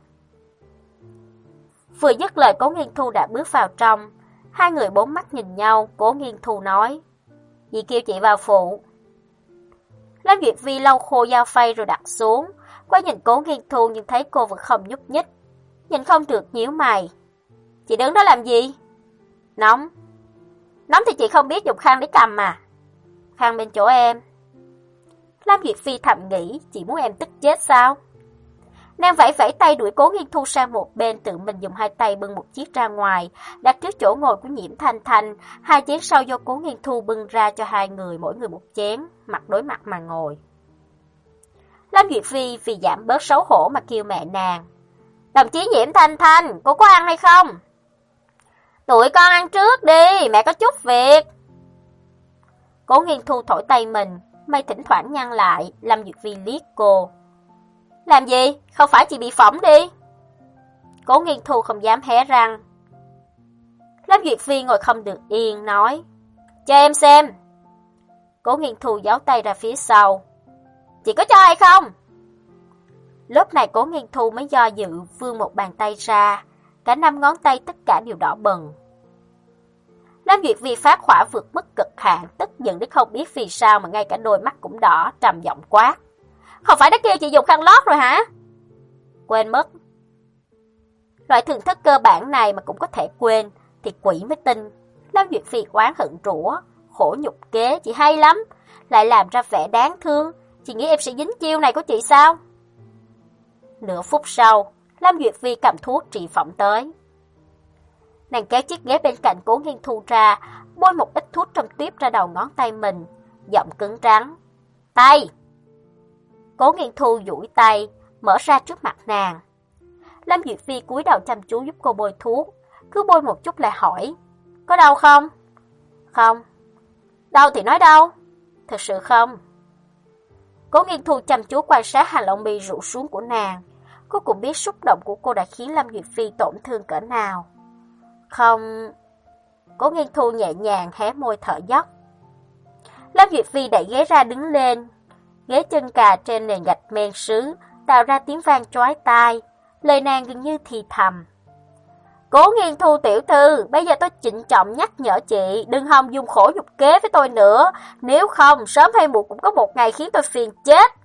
Vừa dứt lời, Cố Nghiên Thu đã bước vào trong. Hai người bốn mắt nhìn nhau. Cố Nghiên Thu nói: Dì kêu chị vào phụ. Lâm Duyệt Phi lau khô dao phay rồi đặt xuống, quay nhìn Cố Nghiên Thu nhưng thấy cô vẫn không nhúc nhích, nhìn không được nhíu mày. Chị đứng đó làm gì? Nóng. Nóng thì chị không biết dùng khăn để cầm mà. Khăn bên chỗ em. Lâm Duyệt Phi thầm nghĩ, chị muốn em tức chết sao? Nàng vẫy vẫy tay đuổi Cố Nghiên Thu sang một bên, tự mình dùng hai tay bưng một chiếc ra ngoài, đặt trước chỗ ngồi của Nhiễm Thanh Thanh. Hai chén sau do Cố Nghiên Thu bưng ra cho hai người, mỗi người một chén, mặt đối mặt mà ngồi. Lâm Duyệt Phi vì giảm bớt xấu hổ mà kêu mẹ nàng: Đồng chí Nhiễm Thanh Thanh, cô có ăn hay không? Tụi con ăn trước đi, mẹ có chút việc. Cố Nghiên Thu thổi tay mình, mày thỉnh thoảng nhăn lại, Lâm Duyệt Phi liếc cô. Làm gì? Không phải chị bị phỏng đi? Cố Nghiên Thu không dám hé răng. Lâm Duyệt Phi ngồi không được yên, nói. Cho em xem. Cố Nghiên Thu giấu tay ra phía sau. Chị có cho hay không? Lúc này Cố Nghiên Thu mới do dự vươn một bàn tay ra, cả năm ngón tay tất cả đều đỏ bừng. Lâm Duyệt Phi phát hỏa vượt mức cực hạn, tức giận đến không biết vì sao mà ngay cả đôi mắt cũng đỏ, trầm giọng quát. Không phải đã kêu chị dùng khăn lót rồi hả? Quên mất. Loại thưởng thức cơ bản này mà cũng có thể quên, thì quỷ mới tin. Lâm Duyệt Phi oán hận rủa, khổ nhục kế, chị hay lắm, lại làm ra vẻ đáng thương. Chị nghĩ em sẽ dính chiêu này của chị sao? Nửa phút sau, Lâm Duyệt Phi cầm thuốc trị phỏng tới. Nàng kéo chiếc ghế bên cạnh Cố Nghiên Thu ra, bôi một ít thuốc trong tuyếp ra đầu ngón tay mình, giọng cứng rắn. Tay! Cố Nghiên Thu duỗi tay, mở ra trước mặt nàng. Lâm Duyệt Phi cúi đầu chăm chú giúp cô bôi thuốc, cứ bôi một chút lại hỏi. Có đau không? Không. Đau thì nói đau. Thật sự không. Cố Nghiên Thu chăm chú quan sát hàng lông mi rũ xuống của nàng. Cô cũng biết xúc động của cô đã khiến Lâm Duyệt Phi tổn thương cỡ nào. Không. Cố Nghiên Thu nhẹ nhàng hé môi thở dốc. Lâm Duyệt Phi đẩy ghế ra đứng lên. Ghế chân cà trên nền gạch men sứ tạo ra tiếng vang chói tai. Lời nàng gần như thì thầm. Cố Nghiên Thu tiểu thư, bây giờ tôi trịnh trọng nhắc nhở chị, đừng hòng dùng khổ nhục kế với tôi nữa. Nếu không, sớm hay muộn cũng có một ngày khiến tôi phiền chết.